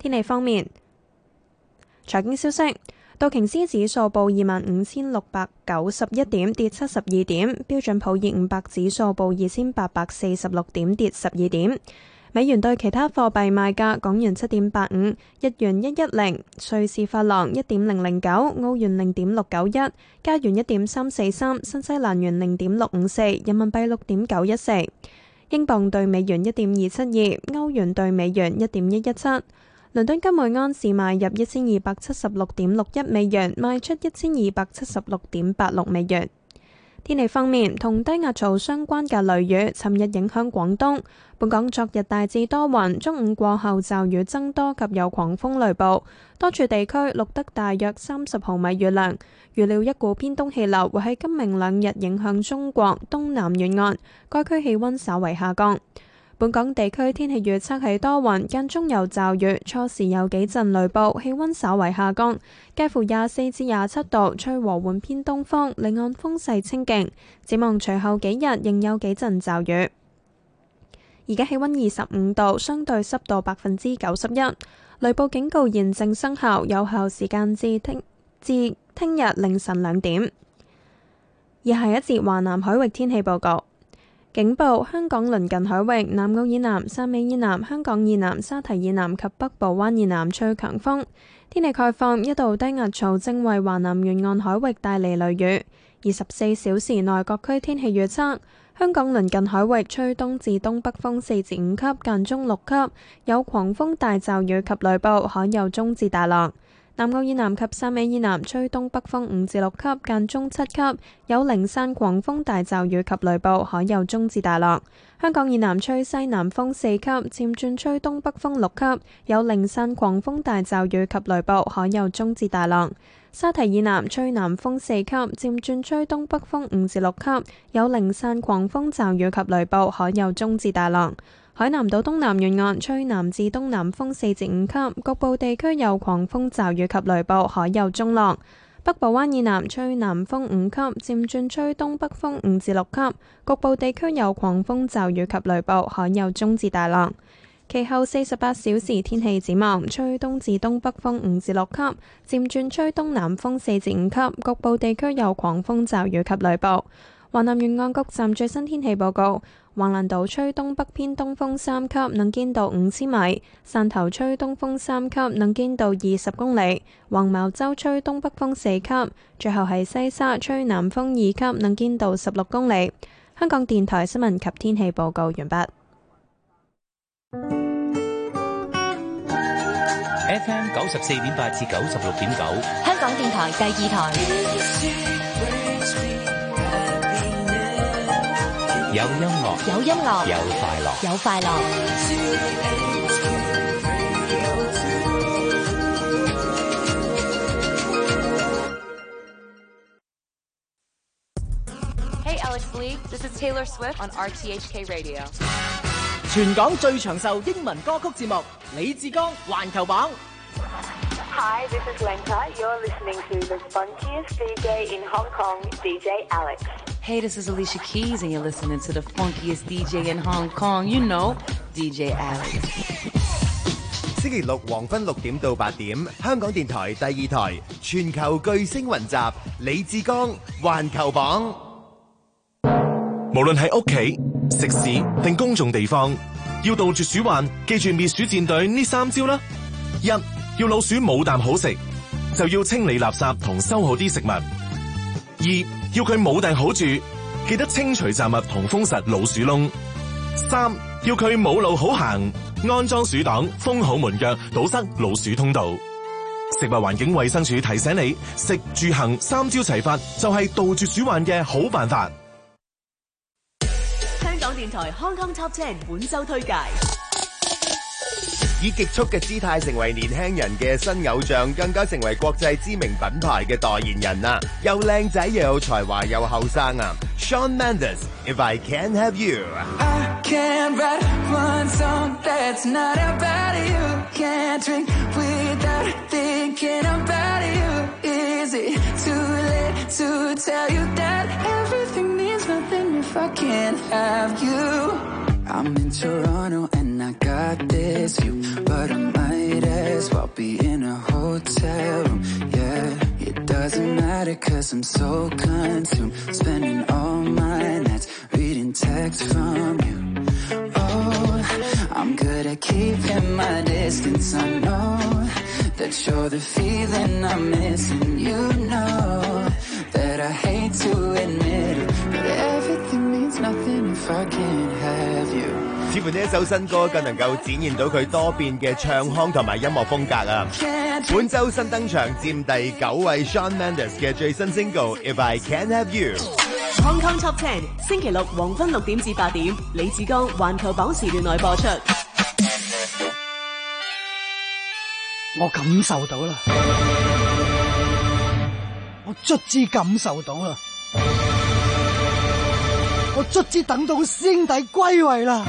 天氣方面，財經消息。道瓊斯指數報25,691點，跌72點；標準普爾500指數報2,846點，跌12點。美元對其他貨幣賣價：港元7.85，日元110，瑞士法郎1.009，澳元0.691，加元1.343，新西蘭元0.654，人民幣6.914，英鎊對美元1.272，歐元對美元1.117。倫敦金每安士買入1276.61美元，賣出1276.86美元。天氣方面，同低壓槽相關嘅雷雨，尋日影響廣東。本港昨日大致多雲，中午過後驟雨增多及有狂風雷暴，多處地區錄得大約30毫米雨量。預料一股偏東氣流會喺今明兩日影響中國東南沿岸，該區氣溫稍為下降。本港地區天氣預測係多雲，間中有驟雨，初時有幾陣雷暴，氣溫稍為下降，介乎24至27度，吹和緩偏東風，離岸風勢清勁。展望隨後幾日仍有幾陣驟雨。而家氣溫25度，相對濕度91%，雷暴警告現正生效，有效時間至聽日凌晨2點。而下一節華南海域天氣報告。警報：香港鄰近海域、南澳以南、汕尾以南、香港以南、沙堤以南及北部灣以南吹強風。天氣概況：一道低壓槽正為華南沿岸海域帶嚟雷雨。24小時內各區天氣預測：香港鄰近海域吹東至東北風4至5級，間中6級，有狂風大驟雨及雷暴，海有中至大浪。南澳以南及汕尾以南吹東北風5至6級，間中7級，有零散狂風大驟雨及雷暴，海有中至大浪。香港以南吹西南風4級，漸轉吹東北風6級，有零散狂風大驟雨及雷暴，海有中至大浪。沙堤以南吹南風4級，漸轉吹東北風5至6級，有零散狂風驟雨及雷暴，海有中至大浪。海南島東南沿岸吹南至東南風4至5級，局部地區有狂風驟雨及雷暴，海有中浪。北部灣以南吹南風5級，漸轉吹東北風5至6級，局部地區有狂風驟雨及雷暴，海有中至大浪。其後48小時天氣展望：吹東至東北風5至6級，漸轉吹東南風4至5級，局部地區有狂風驟雨及雷暴。華南沿岸局站最新天氣報告：橫瀾島吹東北偏東風3級，能見度5000米；汕頭吹東風3級，能見度20公里；黃茅洲吹東北風4級，最後係西沙吹南風2級，能見度16公里。香港電台新聞及天氣報告完畢。 FM 94.8至96.9， 香港電台第2台。 有音樂， 有音樂， 有快樂， 有快樂。 Hey Alex Lee, this is Taylor Swift on RTHK Radio. 全港最長壽英文歌曲節目，李志剛環球榜。 Hi, this is Lenka. You're listening to the funkiest DJ in Hong Kong, DJ Alex. Hey, this is Alicia Keys, and you're listening to the funkiest DJ in Hong Kong. You know, DJ Alex. 星期六黃昏6點到8點，香港電台第2台全球巨星雲集，李志剛環球榜。 無論係屋企、食肆定公眾地方，要杜絕鼠患，記住滅鼠戰隊呢3招啦。1. 要老鼠冇啖好食，就要清理垃圾同收好啲食物。2. 要佢冇地好住，記得清除雜物同封實老鼠窿。3. 要佢冇路好行，安裝鼠擋，封好門腳，堵塞老鼠通道。食物環境衛生署提醒你，食住行3招齊發，就係杜絕鼠患嘅好辦法。 香港電台 Hong Kong Top 10本周推介。 以極速嘅姿態成為年輕人嘅新偶像，更加成為國際知名品牌嘅代言人啊！又靚仔又有才華又後生啊 ！Shawn Mendes，If I Can't Have You。I can't write one song that's not about you. Can't drink without thinking about you. Is it too late to tell you that everything means nothing if I can't have you? I'm in Toronto and I got this view, but I might as this while be in a hotel room. Yeah, it doesn't matter 'cause I'm so consumed, spending all my nights reading texts from you. Oh, I'm good at keeping my distance. I know that you're the feeling I'm missing. You know that I hate to admit it, but everything means nothing if I can't have you. 似乎呢一首新歌更能夠展現到佢多變嘅唱腔同埋音樂風格啊！本週新登場佔第9位 Shawn Mendes 嘅最新 single If I Can't Have You。 Hong Kong Top 10星期六黃昏6點至8點，李志剛環球榜時段內播出。 我感受到啦，我卒之感受到啦，我卒之等到師兄弟歸位啦。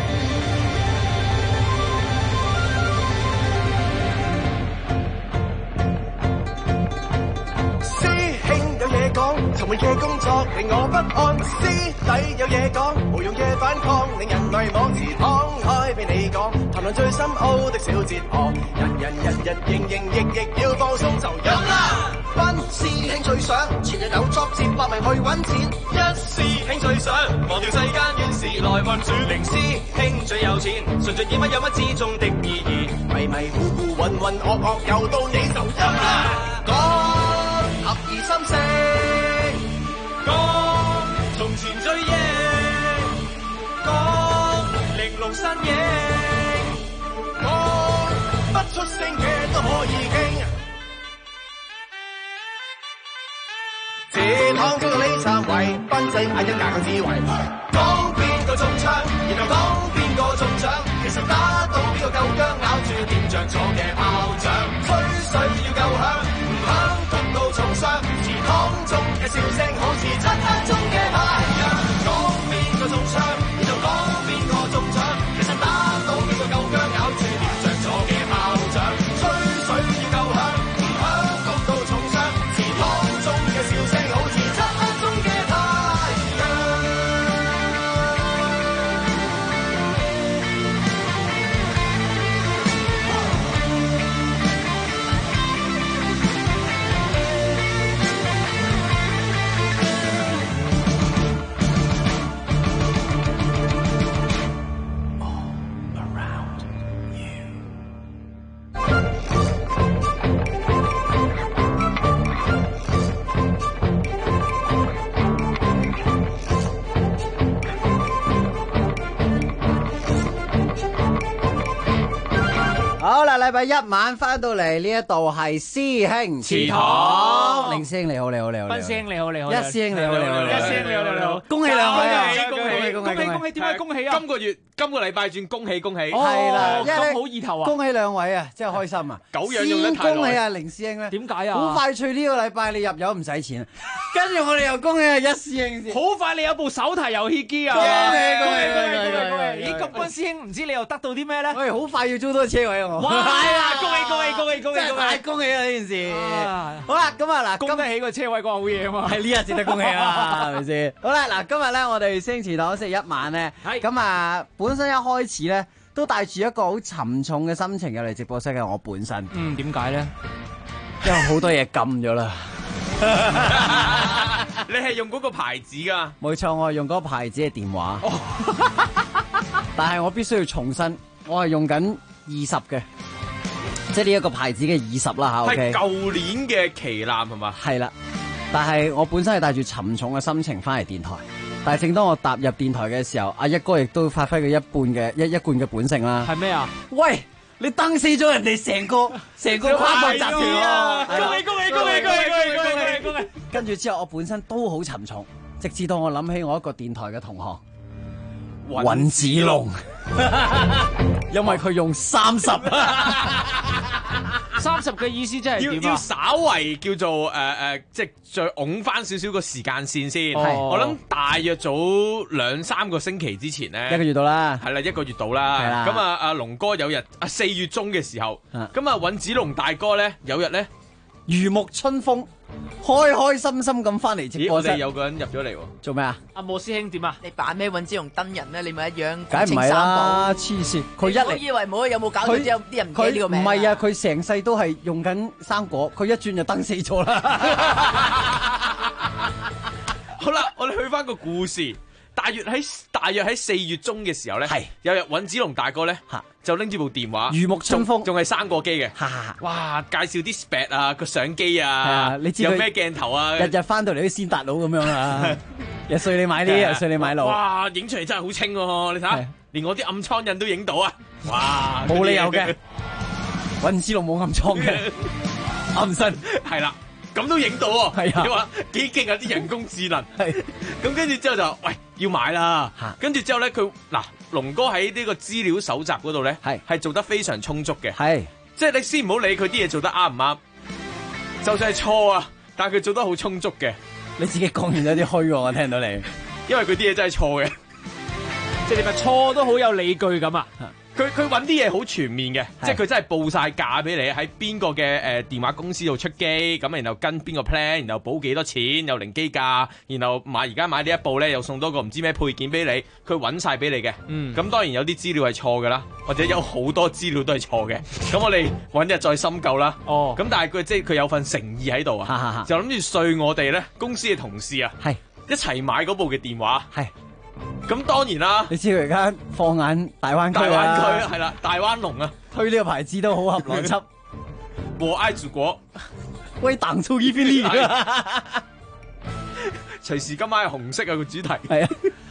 沉悶嘅工作令我不安，師弟有嘢講，無用嘅反抗令人類網詞敞開俾你講，談論最深奧的小哲學，人亦要放鬆就飲啦。班師兄最想前日有作戰搏命去揾錢，一師兄最想忘掉世間怨事來運轉，零師兄最有錢，順序點乜有乜之中的意義，迷迷糊糊渾渾噩噩又到你就飲啦。講合意心聲。講從前追憶，講玲瓏身影，講不出聲嘅都可以傾。這趟叫做李燦偉，賓仔眼一眼嘅智慧。講邊個中槍，然後講邊個中獎，其實打到邊個夠薑，咬住點着咗嘅炮仗，吹水要夠響，唔響痛到重傷。祠堂中嘅笑聲好似漆黑中嘅太陽。講邊個中槍，然後講邊個中獎，其實打到邊個夠薑，咬住點着咗嘅炮仗，吹水要夠響，唔響痛到重傷。祠堂中嘅笑聲好似漆黑中嘅太陽。 好啦，禮拜一晚翻到嚟呢一度係師兄祠堂，凌師兄你好，你好，你好， 斌師兄你好，你好， 一師兄你好，你好， 一師兄你好，你好， 恭喜兩位啊！ 恭喜，點解恭喜啊？ 今個禮拜轉恭喜， 係啦， 咁好意頭啊！ 恭喜兩位啊，真係開心啊！先恭喜啊，凌師兄咧， 點解啊？ 好快脆呢個禮拜你入油唔使錢，跟住我哋又恭喜啊一師兄先， 好快你有部手提遊戲機啊！ 恭喜！ 咦，咁斌師兄唔知你又得到啲咩咧？ 喂，好快要租多個車位啊我！ 哇，係啊！恭喜！ 真係太恭喜啦呢件事！好啦，咁啊嗱， 供得起個車位嗰個好嘢啊嘛！ 係呢日先得恭喜啊，係咪先？好啦，嗱，今日咧我哋星祠堂星期一晚咧，咁啊本身一開始咧都帶住一個好沉重嘅心情入嚟直播室嘅我本身。 點解咧？ 因為好多嘢禁咗啦。 你係用嗰個牌子㗎？ 冇錯，我係用嗰個牌子嘅電話。但係我必須要重申，我係用緊20嘅。即係呢一個牌子嘅20啦吓， 係舊年嘅旗艦係嘛？ 係啦，但係我本身係帶住沉重嘅心情翻嚟電台，但係正當我踏入電台嘅時候，阿一哥亦都發揮佢一貫嘅本性啦。 係咩啊？ 喂，你蹬死咗人哋成個跨國集團啊！ 恭喜！ 跟住之後，我本身都好沉重，直至到我諗起我一個電台嘅同學。尹子龍，因為佢用30 嘅意思即係點啊？ 要稍為叫做即係再拱翻少少個時間線先。我諗大約早2-3個星期之前咧 ，1個月到啦， 係啦，1個月到啦。咁啊，阿龍哥有日4月中嘅時候，咁啊尹子龍大哥咧有日咧如沐春風，開開心心咁翻嚟直播室。 我哋有個人入咗嚟喎， 做咩啊？ 阿莫師兄點啊？ 你扮咩尹子龍燈人咧？你咪一樣梗係唔係啦，黐線！佢一嚟， 我以為冇有冇搞錯之後，啲人唔記得呢個名。 唔係啊，佢成世都係用緊生果，佢一轉就燈死咗啦。 好啦，我哋去翻個故事。大約喺4月中嘅時候咧，有日尹子龍大哥咧就拎住部電話， 如沐春風， 仲係生果機嘅。哇！介紹啲 spec 啊，個相機啊， 你知有咩鏡頭啊？ 日日翻到嚟都先達佬咁樣啊！日碎你買呢，日碎你買路。 哇！影出嚟真係好清喎，你睇下，連我啲暗瘡印都影到啊！哇！ 冇理由嘅，尹子龍冇暗瘡嘅，暗身係啦。咁都影到喎， 係啊！ 你話幾勁啊啲人工智能，係咁跟住之後就喂要買啦，跟住之後咧佢龍哥喺呢個資料搜集嗰度咧係做得非常充足嘅， 係即係你先唔好理佢啲嘢做得啱唔啱，就算係錯啊，但係佢做得好充足嘅。 你自己講完有啲虛喎，我聽到你， 因為佢啲嘢真係錯嘅， 即係你咪錯都好有理據咁啊！ 佢揾啲嘢好全面嘅，即係佢真係報晒價俾你，喺邊個嘅電話公司度出機，咁然後跟邊個 plan，然後補幾多錢，又零機價，然後而家買呢一部咧，又送多個唔知咩配件俾你，佢揾晒俾你嘅。咁當然有啲資料係錯㗎啦，或者有好多資料都係錯嘅。咁我哋揾日再深究啦。咁但係佢即係佢有份誠意喺度啊，就諗住碎我哋咧公司嘅同事啊，一齊買嗰部嘅電話。咁當然啦， 你知佢而家放眼大灣區係啦，大灣龍啊， 推呢個牌子都好合邏輯。 我愛祖國， 喂，黨出一片力。 隨時今晚係紅色啊個主題。 係啊。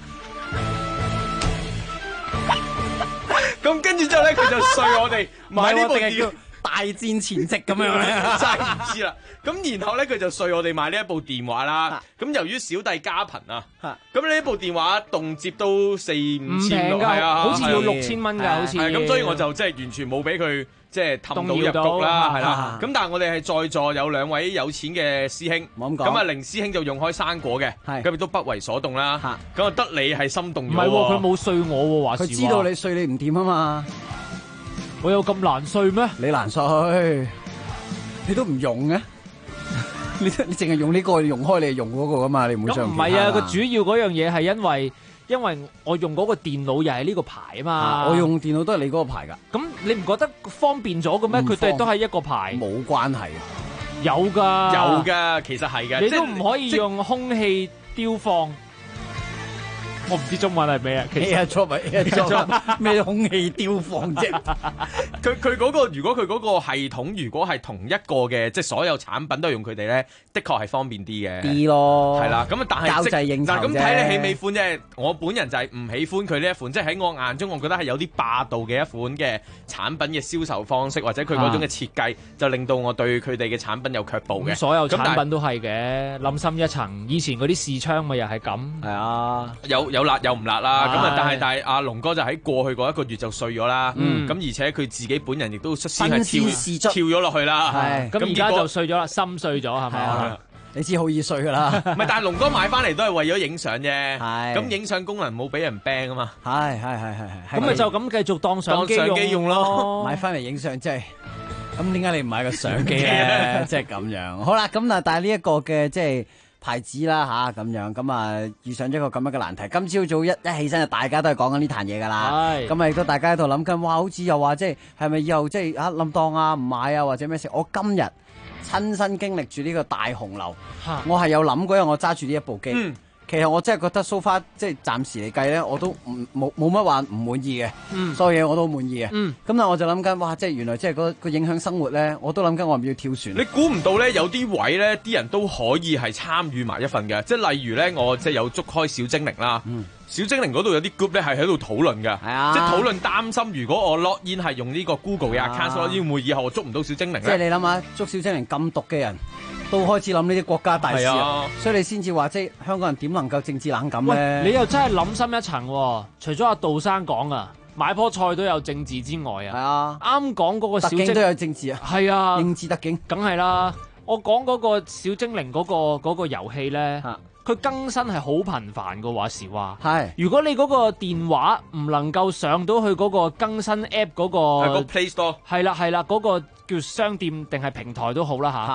咁跟住之後咧，佢就碎我哋買呢部電話。 大戰前夕咁樣咧， 真係唔知啦。咁然後咧，佢就碎我哋買呢一部電話啦。咁由於小弟家貧啊，咁呢一部電話動輒都4-5千㗎，係啊， 好似要6000蚊㗎，好似。 咁所以我就即係完全冇俾佢即係氹到入局啦，係啦。咁但係我哋係在座有2位有錢嘅師兄，咁啊凌師兄就用開生果嘅，咁亦都不為所動啦。咁啊得你係心動咗。 唔係喎，佢冇碎我喎，話事話。 佢知道你碎你唔掂啊嘛。 我有咁難碎咩？ 你難碎，你都唔用嘅，你淨係用呢個，用開你用嗰個噶嘛，你唔會上。 唔係啊，個主要嗰樣嘢係因為我用嗰個電腦又係呢個牌啊嘛。 我用電腦都係你嗰個牌噶。 咁你唔覺得方便咗嘅咩？佢哋都係一個牌。 冇關係。 有㗎， 其實係嘅。 你都唔可以用空氣雕放。我唔知中文係咩啊？其實錯咩空氣雕放啫？ 佢嗰個如果佢嗰個系統如果係同一個嘅，即係所有產品都係用佢哋咧，的確係方便啲嘅。 啲咯， 係啦。咁但係交際應酬啫。 咁睇你喜唔喜歡啫。我本人就係唔喜歡佢呢一款，即係喺我眼中，我覺得係有啲霸道嘅一款嘅產品嘅銷售方式，或者佢嗰種嘅設計，就令到我對佢哋嘅產品有卻步嘅。 所有產品都係嘅，冧深一層。以前嗰啲視窗咪又係咁。 係啊， 有辣有唔辣啦，咁啊，但係阿龍哥就喺過去嗰1個月就碎咗啦，咁而且佢自己本人亦都率先係跳咗落去啦， 咁而家就碎咗啦，心碎咗係咪？ 你知好易碎噶啦， 唔係，但係龍哥買翻嚟都係為咗影相啫，咁影相功能冇俾人 ban 啊嘛， 係， 咁咪就咁繼續當相機用咯， 買翻嚟影相真係，咁點解你唔買個相機咧？即係咁樣，好啦，咁啊，但係呢一個嘅即係。牌子啦吓咁樣，咁啊遇上咗一個咁樣嘅難題。今朝早一起身就大家都係講緊呢壇嘢噶啦，咁啊亦都大家喺度諗緊，哇好似又話即係咪以後即係冧檔啊唔買啊或者咩事？我今日親身經歷住呢個大紅樓，我係有諗過，因為我揸住呢一部機。其實我真係覺得 so far 即係暫時嚟計咧，我都冇乜話唔滿意嘅，所有嘢我都滿意嘅。咁但係我就諗緊，哇！即係原來即係個影響生活咧，我都諗緊我係咪要跳船？ 你估唔到咧，有啲位咧，啲人都可以係參與埋一份嘅，即係例如咧，我即係有捉開小精靈啦。小精靈嗰度有啲 group 咧係喺度討論㗎，即係討論擔心如果我 log in 係用呢個 Google 嘅 account log in，會唔會以後我捉唔到小精靈咧？ 即係你諗下，捉小精靈咁毒嘅人都開始諗呢啲國家大事啊，所以你先至話即係香港人點能夠政治冷感咧？ 你又真係諗深一層喎，除咗阿杜生講啊，買棵菜都有政治之外啊， 係啊， 啱講嗰個小精靈都有政治啊， 係啊， 政治特警， 梗係啦。我講嗰個小精靈嗰個遊戲咧。佢更新係好頻繁嘅話時話，如果你嗰個電話唔能夠上到去嗰個更新 app 嗰個 Play Store， 係啦嗰個叫商店定係平台都好啦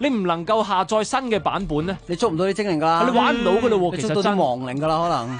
你唔能夠下載新嘅版本咧， 你捉唔到啲精靈㗎， 你玩唔到㗎咯喎， 其實真亡靈㗎啦，可能。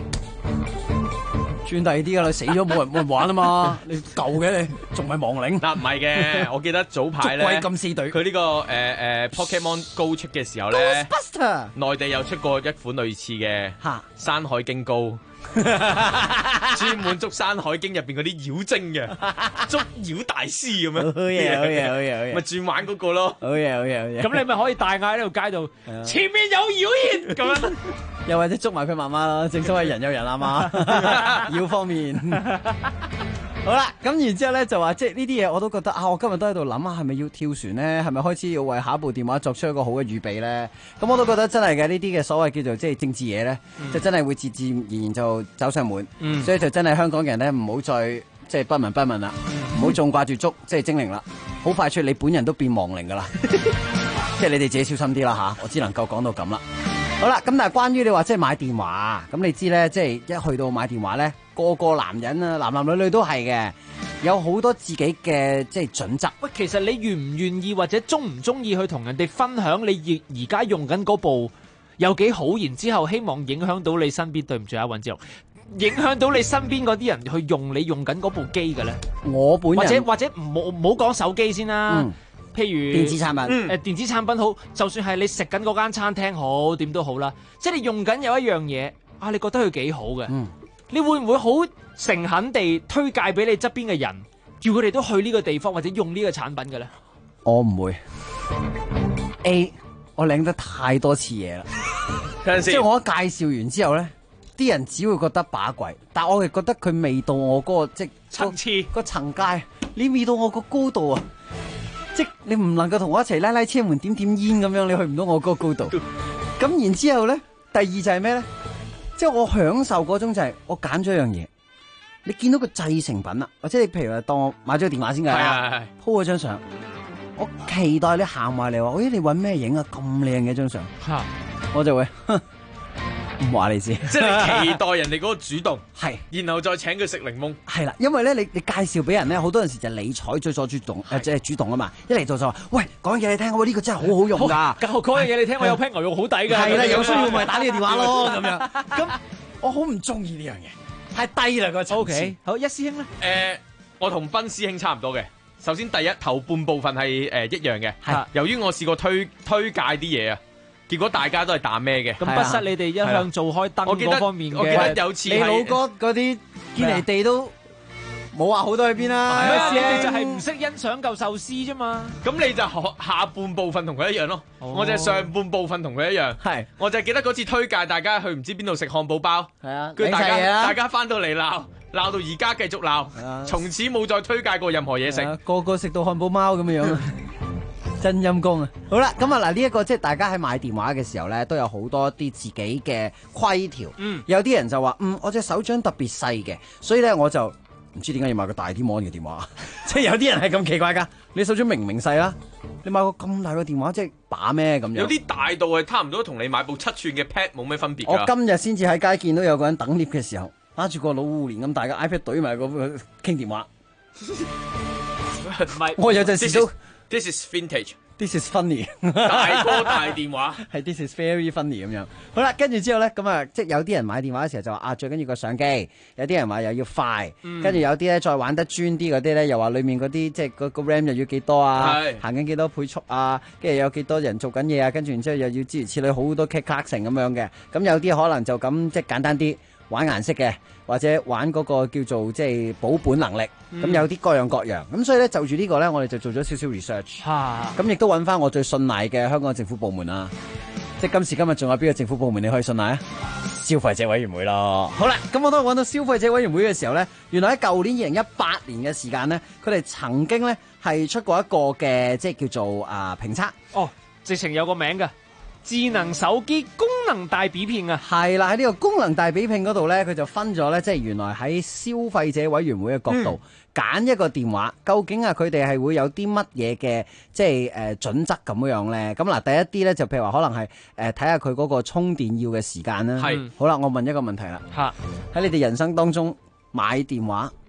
轉第二啲噶啦，死咗冇人玩啊嘛！你舊嘅你仲係亡靈？ 嗱唔係嘅，我記得早排咧， 捉鬼金絲隊佢呢個Pokemon Go 出嘅時候咧 ，Ghostbuster 內地有出過一款類似嘅山海經高，專門捉山海經入邊嗰啲妖精嘅，捉妖大師咁樣。 好嘢，好嘢，好嘢，好嘢！ 咪轉玩嗰個咯。 好嘢，好嘢，好嘢！ 咁你咪可以大嗌喺條街度，前面有妖孽咁樣。 又或者捉埋佢媽媽咯，正所謂人有人阿媽，妖方面。好啦，咁然之後咧就話，即係呢啲嘢我都覺得啊，我今日都喺度諗下，係咪要跳船咧？係咪開始要為下一部電話作出一個好嘅預備咧？咁我都覺得真係嘅，呢啲嘅所謂叫做即係政治嘢咧，就真係會自自然然就走上門。所以就真係香港人咧，唔好再即係不聞不問啦，唔好仲掛住捉即係精靈啦，好快脆你本人都變亡靈噶啦。即係你哋自己小心啲啦吓，我只能夠講到咁啦。好啦，咁但係關於你話即係買電話，咁你知咧，即係一去到買電話咧，個個男人啊，男男女女都係嘅，有好多自己嘅即係準則。 喂，其實你願唔願意或者中唔中意去同人哋分享你而家用緊嗰部有幾好，然之後希望影響到你身邊，對唔住啊，尹志龍，影響到你身邊嗰啲人去用你用緊嗰部機嘅咧？ 我本人或者唔好講手機先啦。譬如電子產品， 電子產品好，就算係你食緊嗰間餐廳好，點都好啦。即係你用緊有一樣嘢啊，你覺得佢幾好嘅，你會唔會好誠懇地推介俾你側邊嘅人，叫佢哋都去呢個地方或者用呢個產品嘅咧？ 我唔會。A， 我領得太多次嘢啦，即係我一介紹完之後咧，啲人只會覺得把鬼，但我係覺得佢未到我嗰個即層次個層階，你未到我個高度啊！即你唔能夠同我一齊拉拉車門點點煙咁樣，你去唔到我嗰個高度。咁然之後咧，第二就係咩咧？即係我享受嗰種就係我揀咗一樣嘢，你見到個製成品啦，或者你譬如話當我買咗個電話先㗎啦，鋪咗張相，我期待你行埋嚟話，你揾咩影啊？咁靚嘅張相，我就會唔話你知， 即係你期待人哋嗰個主動， 係， 然後再請佢食檸檬， 係啦，因為咧你介紹俾人咧，好多陣時就你採取咗主動，即係主動啊嘛，一嚟就話，喂，講嘢你聽，呢個真係好好用㗎， 講嘢你聽，我有 plan 牛肉好抵㗎， 係啦，有需要咪打呢個電話咯，咁樣，咁我好唔中意呢樣嘢，太低啦個層次。 OK，好，一師兄咧， 我同斌師兄差唔多嘅。首先第一頭半部分係一樣嘅，係由於我試過推介啲嘢啊。結果大家都係打咩嘅？ 咁不失你哋一向做開燈嗰方面嘅。 我記得有次你老哥嗰啲堅尼地都冇話好多去邊啦。 你哋就係唔識欣賞嚿壽司啫嘛。 咁你就學下半部分同佢一樣咯。我就係上半部分同佢一樣。係，我就係記得嗰次推介大家去唔知邊度食漢堡包。係啊，跟住大家翻到嚟鬧到而家繼續鬧，從此冇再推介過任何嘢食。 個個食到漢堡貓咁樣樣。真陰功啊！好啦，咁啊嗱，呢一個即係大家喺買電話嘅時候咧，都有好多啲自己嘅規條。有啲人就話，我隻手掌特別細嘅，所以咧我就唔知點解要買個大啲 mon 嘅電話。即係有啲人係咁奇怪噶，你手掌明明細啦，你買個咁大個電話，即係把咩咁樣？ 有啲大到係差唔多同你買部7寸嘅 pad 冇咩分別。 我今日先至喺街見到有個人等 lift 嘅時候，拿住個老胡蓮咁大嘅 iPad 懟埋個傾電話。 唔係， 我有陣時都。 This is vintage. This is funny. 大哥大電話係 This is very funny 咁樣。好啦，跟住之後咧，咁啊，即係有啲人買電話嘅時候就話最緊要個相機。有啲人話又要快，跟住有啲咧再玩得專啲嗰啲咧，又話裡面嗰啲即係個 RAM 又要幾多啊，行緊幾多倍速啊，跟住有幾多人做緊嘢啊，跟住然之後又要諸如此類好多 click 成咁樣嘅。咁有啲可能就咁即係簡單啲。玩顏色嘅，或者玩嗰個叫做即係保本能力，咁有啲各樣各樣，咁所以咧就住呢個咧，我哋就做咗少少 research，咁亦都揾翻我最信賴嘅香港政府部門啦。即係今時今日仲有邊個政府部門你可以信賴啊？消費者委員會咯。好啦，咁我都揾到消費者委員會嘅時候咧，原來喺舊年2018年嘅時間咧，佢哋曾經咧係出過一個嘅即係叫做評測。 哦，直情有個名㗎。智能手機功能大比拼啊， 係啦，喺呢個功能大比拼嗰度咧，佢就分咗咧，即係原來喺消費者委員會嘅角度揀一個電話，究竟啊佢哋係會有啲乜嘢嘅即係準則咁樣咧？咁嗱，第一啲咧就譬如話可能係睇下佢嗰個充電要嘅時間啦。係，好啦，我問一個問題啦，喺你哋人生當中買電話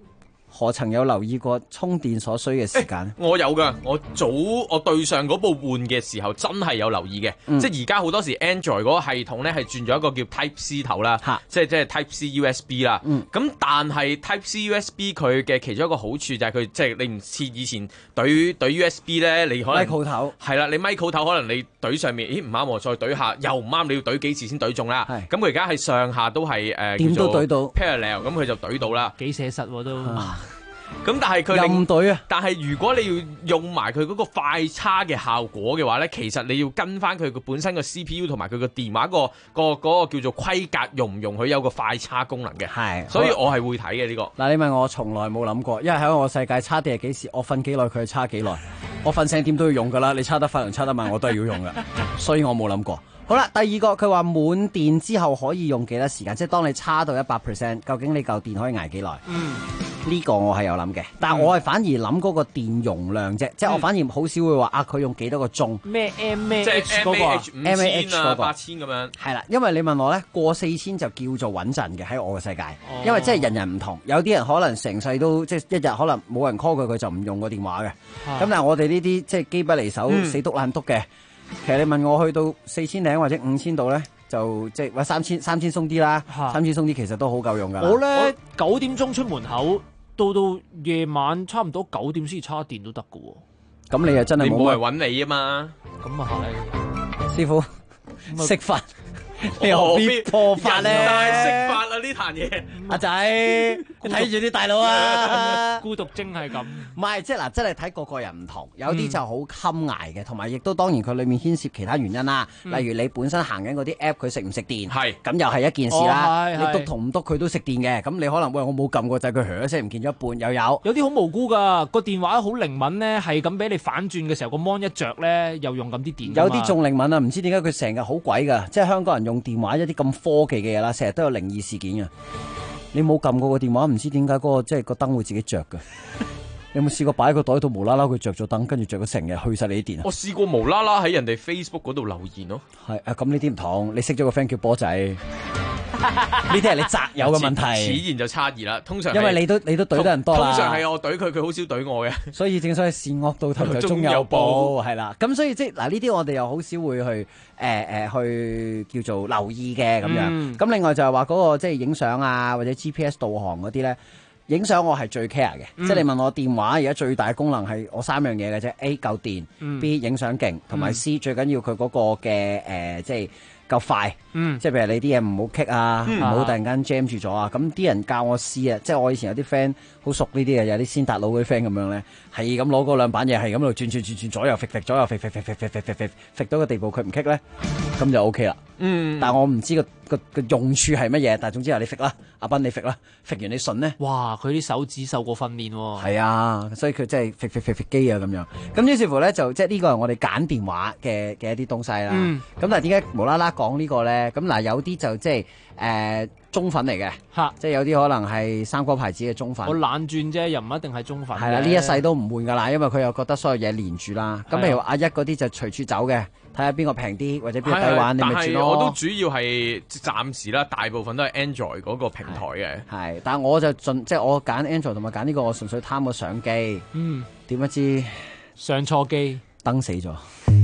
何曾有留意過充電所需嘅時間？ 我有㗎，我對上嗰部換嘅時候真係有留意嘅，即係而家好多時 Android 嗰個系統咧係轉咗一個叫 Type C 頭啦，即係 Type C USB 啦。咁但係 Type C USB 佢嘅其中一個好處就係佢即係你唔似以前對 USB 咧，你可能 Micro 頭係啦，你 Micro 頭可能你對上面，咦唔啱喎，再對下又唔啱，你要對幾次先對中啦。咁佢而家係上下都係點都對到 parallel， 咁佢就對到啦， 幾寫實喎都。 咁但係佢任對啊！ 但係如果你要用埋佢嗰個快叉嘅效果嘅話咧，其實你要跟翻佢個本身個 CPU 同埋佢個電話個叫做規格容唔容許有個快叉功能嘅。係，所以我係會睇嘅呢個。 嗱，你問我從來冇諗過，因為喺我世界叉電係幾時，我瞓幾耐佢係叉幾耐，我瞓醒點都要用噶啦。你叉得快同叉得慢我都係要用噶，所以我冇諗過。好啦，第二個佢話滿電之後可以用幾多時間？即係當你叉到100%，究竟你嚿電可以捱幾耐？呢個我係有諗嘅，但係我係反而諗嗰個電容量啫，即係我反而好少會話佢用幾多個鐘。 咩 mAh 即係嗰個 mAh 5000 8000咁樣。 係啦，因為你問我咧，過4000就叫做穩陣嘅喺我嘅世界，因為即係人人唔同，有啲人可能成世都即係一日可能冇人 call 佢就唔用個電話嘅。咁但係我哋呢啲即係機不離手、死篤爛篤嘅。其實你問我去到4000零或者5000度咧，就即係話3000鬆啲啦，3000鬆啲其實都好夠用噶啦。 我咧9點鐘出門口，到夜晚差唔多9點先叉電都得噶喎。 咁你又真係冇人揾你啊嘛？ 咁啊係， 師傅識法。你何必破法咧？ 人大識法啦呢壇嘢， 阿仔睇住啲大佬啊！ 孤獨精係咁， 唔係即係嗱，真係睇個個人唔同，有啲就好襟捱嘅，同埋亦都當然佢裡面牽涉其他原因啦。例如你本身行緊嗰啲 app，佢食唔食電？係咁又係一件事啦。你篤同唔篤佢都食電嘅，咁你可能喂我冇撳過掣，佢響一聲唔見咗一半又有。 有啲好無辜㗎，個電話好靈敏咧，係咁俾你反轉嘅時候，個 mon 一着咧又用咁啲電。 有啲仲靈敏啊，唔知點解佢成日好鬼㗎，即係香港人用電話一啲咁科技嘅嘢啦，成日都有靈異事件嘅。你冇撳過個電話，唔知點解嗰個即係個燈會自己着嘅。你有冇試過擺喺個袋度無啦啦佢着咗燈，跟住着咗成日去晒你啲電啊？ 我試過無啦啦喺人哋 Facebook 嗰度留言咯。 係啊，咁呢啲唔同，你識咗個 friend 叫波仔。呢啲係你擇友嘅問題， 此言就差異啦。通常因為你都懟得人多啦， 通常係我懟佢，佢好少懟我嘅。 所以正所謂善惡到頭就終有報，係啦。咁所以即係嗱呢啲我哋又好少會去去叫做留意嘅咁樣。咁另外就係話嗰個即係影相啊，或者 GPS 導航嗰啲咧，影相我係最 care 嘅。即係你問我電話而家最大功能係我3樣嘢嘅啫 ，A 夠電，B 影相勁，同埋 C 最緊要佢嗰個嘅即係夠快，即係譬如你啲嘢唔好棘啊，唔好突然間 jam 住咗啊。咁啲人教我試啊，即係我以前有啲 friend 好熟呢啲嘅，有啲先達佬嗰啲 friend 咁樣咧，係咁攞嗰兩板嘢，係咁度轉左右揈左右揈到個地步佢唔棘咧，咁就 OK 啦。但係我唔知個用處係乜嘢，但係總之係你揈啦，阿斌你揈啦，揈完你順咧， 哇！佢啲手指受過訓練喎。 係啊，所以佢真係揈機啊咁樣。咁於是乎咧，就即係呢個係我哋揀電話嘅一啲東西啦。咁但係點解無啦啦講呢個咧？咁嗱有啲就即係中粉嚟嘅，即係有啲可能係三國牌子嘅中粉。 我冷轉啫，又唔一定係中粉。 係啦，呢一世都唔換噶啦，因為佢又覺得所有嘢連住啦。咁譬如阿一嗰啲就隨處走嘅，睇下邊個平啲或者邊個抵玩，你咪轉咯。 我都主要係暫時啦，大部分都係 Android 嗰個平台嘅。 係，但係我就即係我揀 Android 同埋揀呢個，我純粹貪個相機。點不知上錯機， 燈死咗。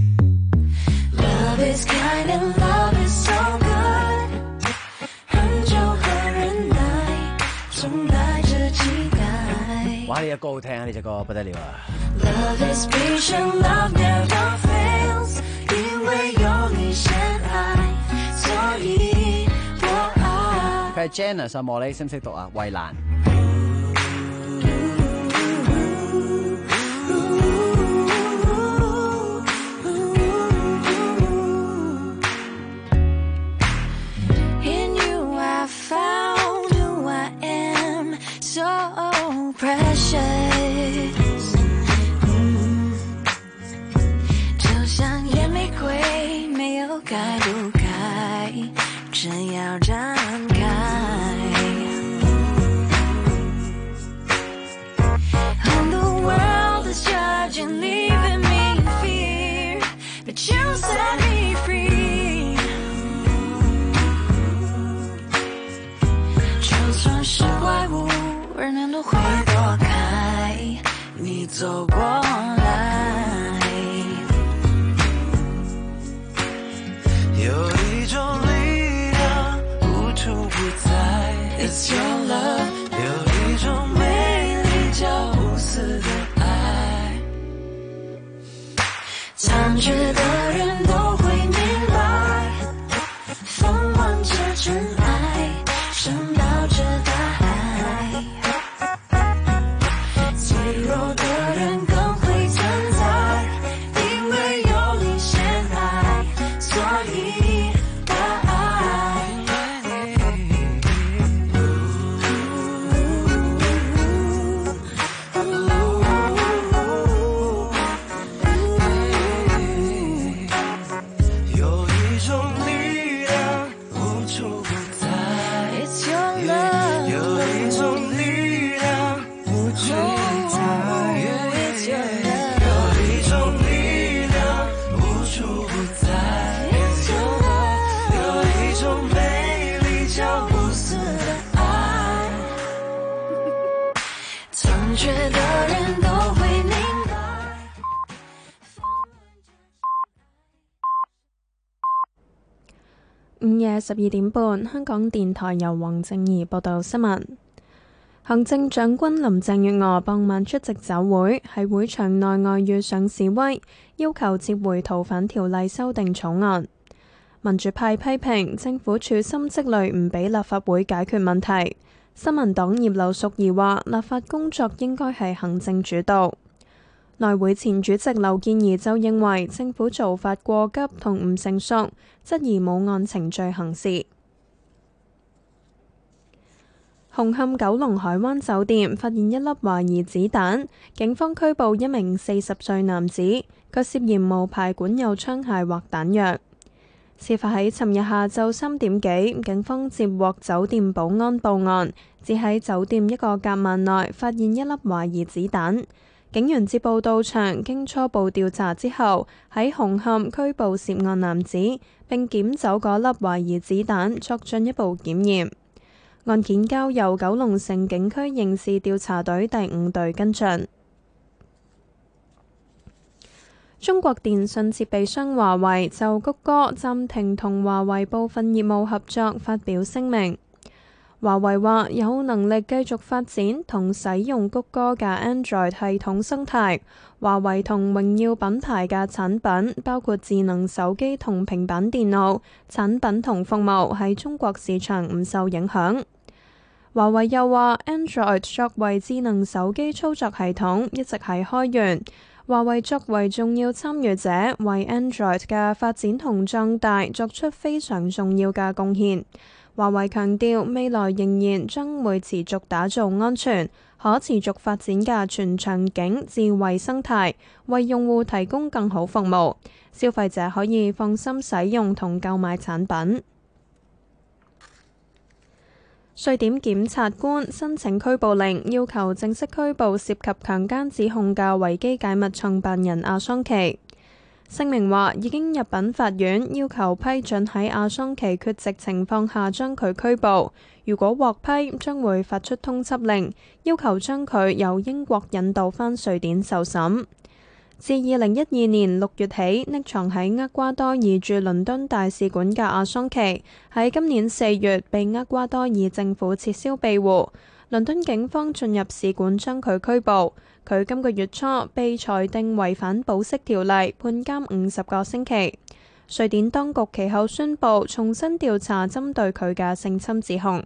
哇！呢隻歌好聽啊，呢隻歌不得了啊！佢係 Janice 啊，莫你識唔識讀啊？衛蘭。 就像野玫瑰沒有該不該真要展開 And the world is judging leaving me in fear But you set me free 就算是怪物人人都會躲開你走过来，有一种力量无处不在 It's your love， 有一种美丽叫无私的爱，残缺的人都会明白，风望着尘埃，深抱着大海，脆弱的人更会存在，因为有你先爱，所以大爱。有一种力量无处不在 It's your love， 有一种力量无处不在 It's your love， 有一种力量无处不在 It's your love， 有一种美丽叫无私的爱，残缺的人都会明白。 午夜12點半，香港電台由黃正儀報道新聞。行政長官林鄭月娥傍晚出席酒會，喺會場內外遇上示威，要求撤回逃犯條例修訂草案。民主派批評政府處心積慮唔俾立法會解決問題。新民黨葉劉淑儀話：立法工作應該係行政主導。內會前主席劉健儀就認為政府做法過急同唔成熟，質疑冇按程序行事。紅磡九龍海灣酒店發現一粒懷疑子彈，警方拘捕一名40歲男子，佢涉嫌無牌管有槍械或彈藥。事發喺尋日下晝3點幾，警方接獲酒店保安報案，只喺酒店一個夾萬內發現一粒懷疑子彈。警員接報到場，經初步調查之後，喺紅磡拘捕涉案男子，並檢走嗰粒懷疑子彈作進一步檢驗。案件交由九龍城警區刑事調查隊第5隊跟進。中國電信設備商華為就谷歌暫停同華為部分業務合作發表聲明。華為話有能力繼續發展同使用谷歌嘅 Android 系統生態。華為同榮耀品牌嘅產品，包括智能手機同平板電腦產品同服務喺中國市場唔受影響。華為又話 Android 作為智能手機操作系統一直係開源。華為作為重要參與者，為 Android 嘅發展同壯大作出非常重要嘅貢獻。華為強調，未來仍然將會持續打造安全、可持續發展嘅全場景智慧生態，為用戶提供更好服務，消費者可以放心使用同購買產品。瑞典檢察官申請拘捕令，要求正式拘捕涉及強姦指控嘅維基解密創辦人阿桑奇。聲明話已經入稟法院，要求批准喺阿桑奇缺席情況下將佢拘捕。如果獲批，將會發出通緝令，要求將佢由英國引渡返瑞典受審。自2012年6月起，匿藏喺厄瓜多爾駐倫敦大使館嘅阿桑奇，喺今年4月被厄瓜多爾政府撤銷庇護。倫敦警方進入使館將佢拘捕。佢今個月初被裁定違反保釋條例，判監50個星期。瑞典當局其後宣布重新調查針對佢嘅性侵指控。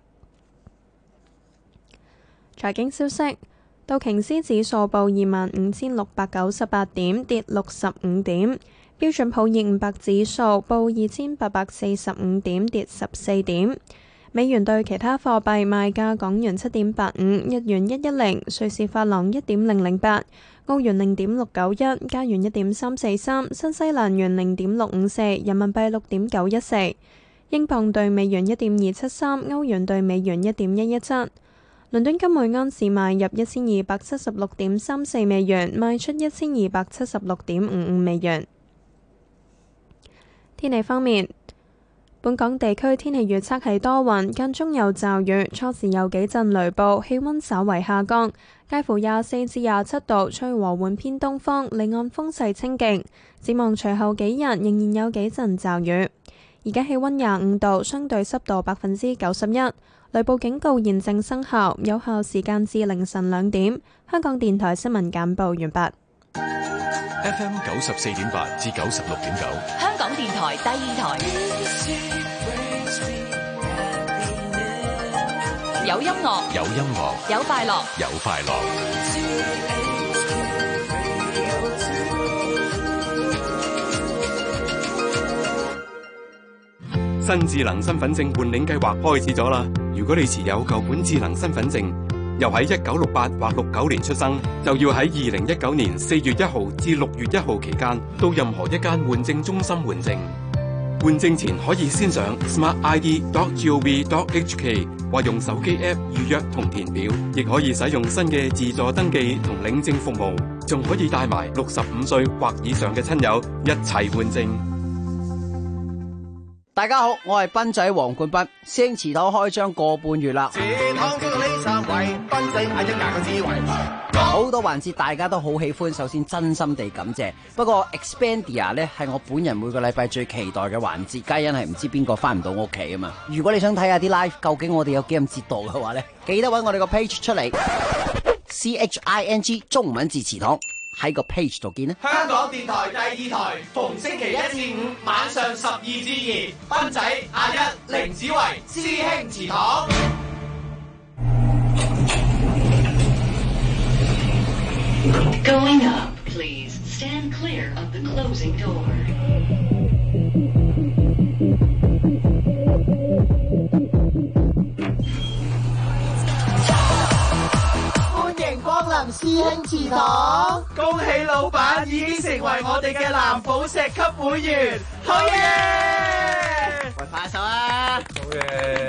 財經消息。道瓊斯指數報25,698點，跌65點；標準普爾500指數報2,845點，跌14點。美元對其他貨幣賣價：港元7.85，日元110，瑞士法郎1.008，澳元0.691，加元1.343，新西蘭元0.654，人民幣6.914，英鎊對美元1.273，歐元對美元1.117。倫敦金每盎司買入1276.34美元，賣出1276.55美元。天氣方面， 本港地區天氣預測係多雲，間中有驟雨，初時有幾陣雷暴，氣溫稍為下降，介乎24至27度，吹和緩偏東風，離岸風勢清勁。展望隨後幾日仍然有幾陣驟雨。而家氣溫25度，相對濕度91%，雷暴警告現正生效，有效時間至凌晨2點。香港電台新聞簡報完畢。 FM 94.8至96.9， 香港電台第二台，有音樂， 有音樂， 有快樂， 有快樂。 新智能身份證換領計劃開始咗啦！如果你持有舊本智能身份證，又喺1968或69年出生，就要喺2019年4月1號至6月1號期間到任何一間換證中心換證。換證前可以先上 smartid.gov.hk 或用手機 App 預約同填表，亦可以使用新嘅自助登記同領證服務，仲可以帶埋65歲或以上嘅親友一齊換證。 大家好，我係賓仔黃冠斌，師兄祠堂開張個半月啦。好多環節大家都好喜歡，首先真心地感謝。不過 Expandia 呢係我本人每個禮拜最期待嘅環節，皆因係唔知邊個翻唔到屋企啊嘛。如果你想睇下啲 live 究竟我哋有幾咁折墮嘅話呢，記得揾我哋個 page 出嚟 CHING 中文字祠堂。喺個 page 度見啦！ 香港電台第二台，逢星期1至5晚上12至2，賓仔阿一、凌子維師兄祠堂。 Going up, please. Stand clear of the closing door. 歡迎光臨師兄祠堂，恭喜老闆已經成為我哋嘅藍寶石級會員，好嘢！ 喂，拍手啊！ 好嘢！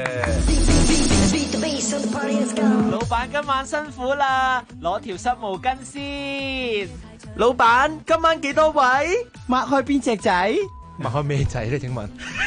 老闆今晚辛苦啦，攞條濕毛巾先。老闆今晚幾多位？ 擘開邊隻仔？ 擘開咩仔咧？請問？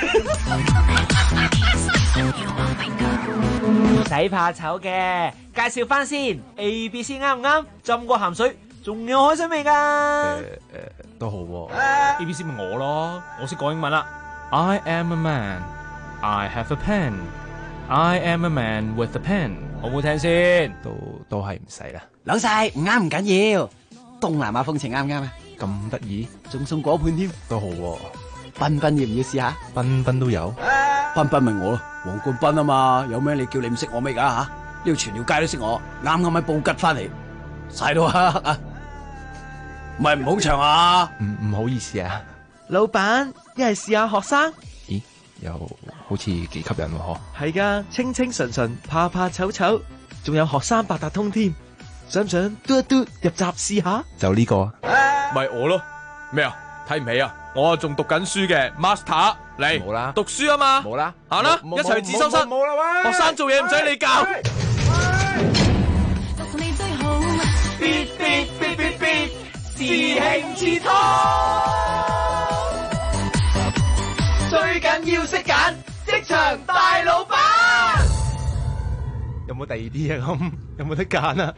唔使怕醜嘅，介紹翻先 ABC 啱唔啱？浸過鹹水，仲有海水味噶。 都好喎。 ABC 咪我咯，我識講英文啦。I am a man, I have a pen, I am a man with a pen。好唔好聽先？ 都係唔使啦。 老細唔啱唔緊要，東南亞風情啱唔啱啊？ 咁得意， 仲送果盤添， 都好喎。 彬彬要唔要試下？ 彬彬都有。 彬彬咪我咯，黃冠斌啊嘛，有咩你叫你唔識我咩噶吓？呢度全條街都識我，啱啱喺布吉翻嚟，晒到黑啊！唔係唔好長啊！ 唔好意思啊， 老闆一係試下學生。 咦，又好似幾吸引喎嗬？ 係噶，清清純純，怕怕醜醜，仲有學生八達通添，想唔想嘟一嘟入閘試下？ 就呢個， 咪我咯。咩啊？睇唔起啊？我仲讀緊書嘅 Master 嚟，冇啦，讀書啊嘛，冇啦，行啦，一齊自修室，冇啦喂，學生做嘢唔使你教。 必必必必必，師兄祠堂，最緊要識揀職場大老闆。 有冇第二啲啊？咁有冇得揀啊？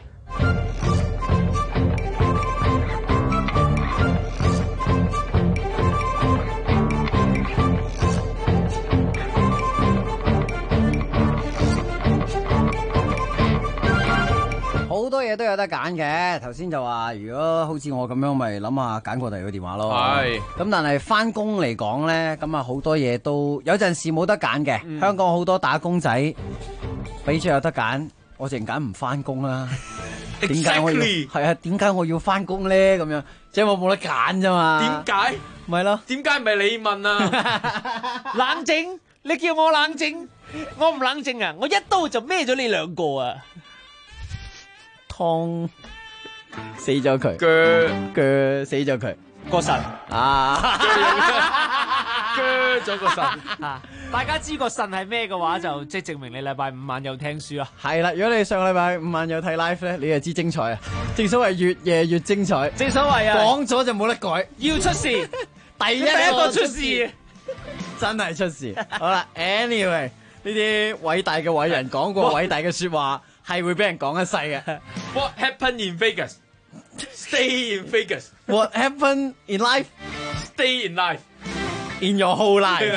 好多嘢都有得揀嘅，頭先就話如果好似我咁樣，咪諗下揀過第二個電話咯。係，咁但係翻工嚟講咧，咁啊好多嘢都有陣時冇得揀嘅。香港好多打工仔，俾咗有得揀，我淨揀唔翻工啦。點解我要？係啊，點解我要翻工咧？咁樣即係我冇得揀啫嘛。 點解？ 咪咯？ 點解唔係你問啊？ 冷靜，你叫我冷靜，我唔冷靜啊！我一刀就孭咗你兩個啊！ 痛死咗佢，鋸死咗佢個腎啊！ 鋸咗個腎。大家知個腎係咩嘅話，就即係證明你禮拜五晚有聽書啊。 係啦，如果你上個禮拜五晚有睇 live 咧，你就知精彩啊！正所謂越夜越精彩， 正所謂啊， 講咗就冇得改， 要出事， 第一個出事。 真係出事。好啦 ，anyway 呢啲偉大嘅偉人講過偉大嘅說話，係會俾人講一世嘅。 What happened in Vegas? Stay in Vegas. What happened in life? Stay in life. In your whole life.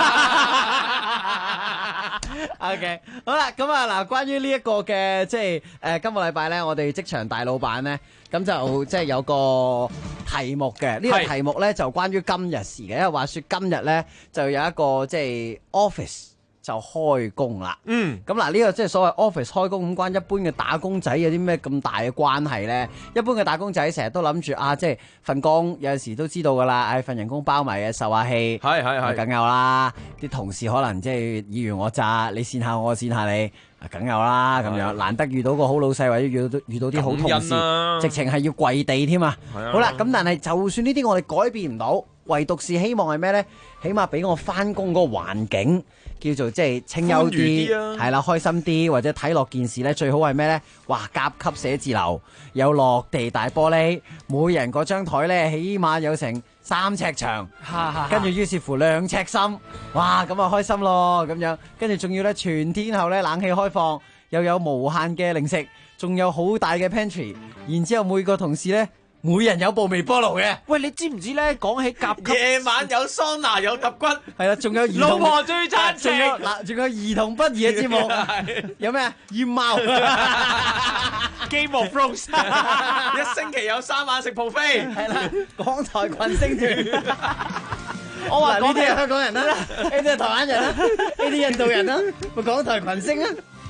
OK， 好啦，咁啊嗱，關於呢一個嘅即係今個禮拜咧，我哋職場大老闆咧，咁就即係有個題目嘅。呢個題目咧就關於今日事嘅，因為話說今日咧就有一個即係 office 就開工啦。咁嗱，呢個即係所謂 office 開工咁，關一般嘅打工仔有啲咩咁大嘅關係咧？一般嘅打工仔成日都諗住啊，即係份工有陣時都知道噶啦，份人工包埋嘅，受下氣，係梗有啦。啲同事可能即係爾虞我詐，你扇下我，扇下你，梗有啦咁樣。難得遇到個好老細，或者遇到啲好同事，直情係要跪地添啊！好啦，咁但係就算呢啲我哋改變唔到，唯獨是希望係咩咧？起碼俾我翻工嗰個環境叫做即係清幽啲，係啦，開心啲，或者睇落件事咧最好係咩咧？哇，甲級寫字樓，有落地大玻璃，每人嗰張台咧起碼有成3尺長，跟住於是乎2尺深，哇，咁啊開心咯咁樣，跟住仲要咧全天候咧冷氣開放，又有無限嘅零食，仲有好大嘅 pantry， 然之後每個同事咧。每人有部微波爐嘅。 喂，你知唔知咧？講起甲級， 夜晚有桑拿有揼骨， 係啦，仲有兒童老婆最讚情， 仲有兒童不宜嘅節目，有咩啊？驗貓 Game of Thrones， 一星期有3晚食 buffet， 係啦，港台群星團。 我話呢啲係香港人啦，呢啲係台灣人啦，呢啲印度人啦，咪港台群星啊！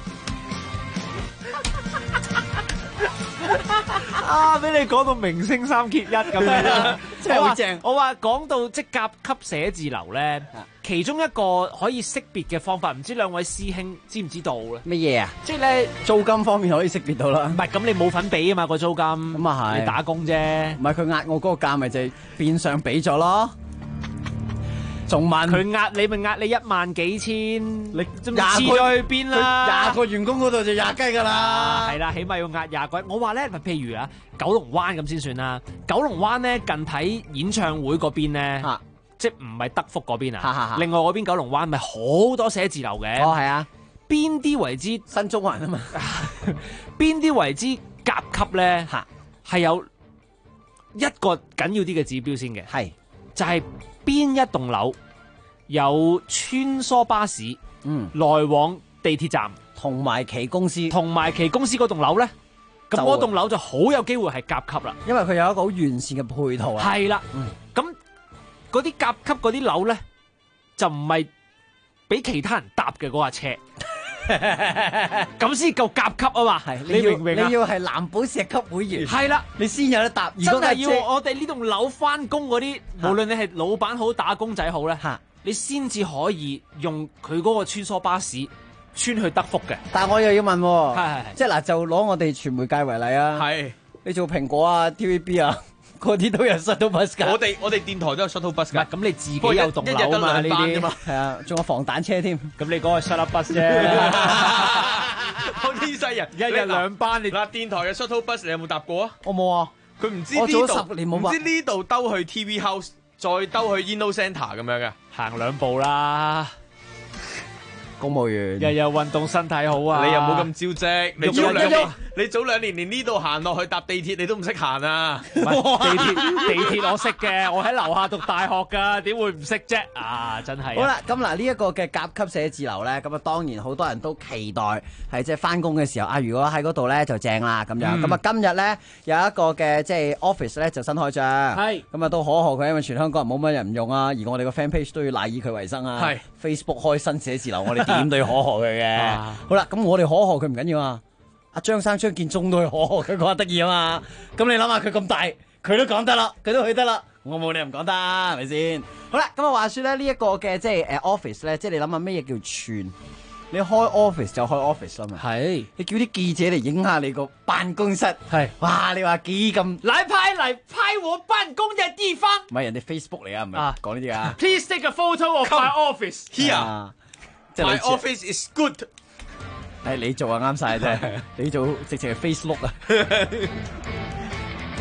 啊！俾你講到明星3缺1咁樣， 真係好正。 我話講到即甲級寫字樓咧，其中一個可以識別嘅方法，唔知兩位師兄知唔知道咧？ 乜嘢啊？ 即係咧租金方面可以識別到啦。 唔係咁，你冇份俾啊嘛個租金， 咁啊係你打工啫。 唔係佢壓我嗰個價，咪就係變相俾咗咯。仲問佢壓你咪壓你1萬幾千，你黐咗去邊啦？20個員工嗰度就廿雞㗎啦。 係啦，起碼要壓20個。我話咧，譬如啊，九龍灣咁先算啦。九龍灣咧近睇演唱會嗰邊咧，即係唔係德福嗰邊啊？另外嗰邊九龍灣咪好多寫字樓嘅。 哦，係啊。 邊啲為之新中環啊嘛？ 邊啲為之甲級咧？係有一個緊要啲嘅指標先嘅，係就係邊一棟樓有穿梭巴士，來往地鐵站同埋其公司嗰棟樓咧，咁嗰棟樓就好有機會係甲級啦， 因為佢有一個好完善嘅配套啊。 係啦，咁嗰啲甲級嗰啲樓咧，就唔係俾其他人搭嘅嗰架車。咁先夠甲級啊嘛，你明唔明啊？ 你要係藍寶石級會員， 係啦， 你先有得搭。 真係要我哋呢棟樓翻工嗰啲，無論你係老闆好打工仔好咧，你先至可以用佢嗰個穿梭巴士穿去德福嘅。 但係我又要問， 係即係嗱，就攞我哋傳媒界為例啊，係你做蘋果啊、TVB 啊。嗰啲都有 shuttle bus 㗎， 我哋電台都有 shuttle bus 㗎。 咁你自己有棟樓啊嘛？呢啲係啊，仲有防彈車添。 咁你嗰個 shuttle bus 啫。 好天西人， 一日2班。你嗱電台嘅 shuttle bus 你有冇搭過啊？ 我冇啊。 佢唔知呢度，唔知呢度兜去 TV House， 再兜去 Inno Centre 咁樣嘅， 行2步啦。 公務員日日運動身體好啊！ 你又冇咁招積，你早2年連呢度行落去搭地鐵你都唔識行啊！ 地鐵我識嘅，我喺樓下讀大學㗎，點會唔識啫？啊，真係！ 好啦，咁嗱呢一個嘅甲級寫字樓咧，咁啊當然好多人都期待係即係翻工嘅時候啊，如果喺嗰度咧就正啦咁樣。咁啊今日咧有一個嘅即係 office 咧就新開張，係咁啊都可賀佢，因為全香港人冇乜人唔用啊，而我哋個 fan page 都要賴以佢為生啊。係 Facebook 開新寫字樓，我哋點都要可賀佢嘅。好啦，咁我哋可賀佢唔緊要啊。阿張生張建宗都係可賀佢，講得意啊嘛。咁你諗下佢咁大，佢都講得啦，佢都去得啦，我冇理由唔講得，係咪先？好啦，咁啊話說咧呢一個嘅即係office 咧，即係你諗下咩嘢叫串？你開 office 就開 office 啊嘛。係，你叫啲記者嚟影下你個辦公室。係，哇！你話幾咁？ 嚟拍我辦公嘅地方。 唔係人哋 Facebook 嚟啊，唔係講呢啲啊。 Please take a photo of my office here. My office is good. 係你做啊啱晒啫，你做直情係 Facebook 啊。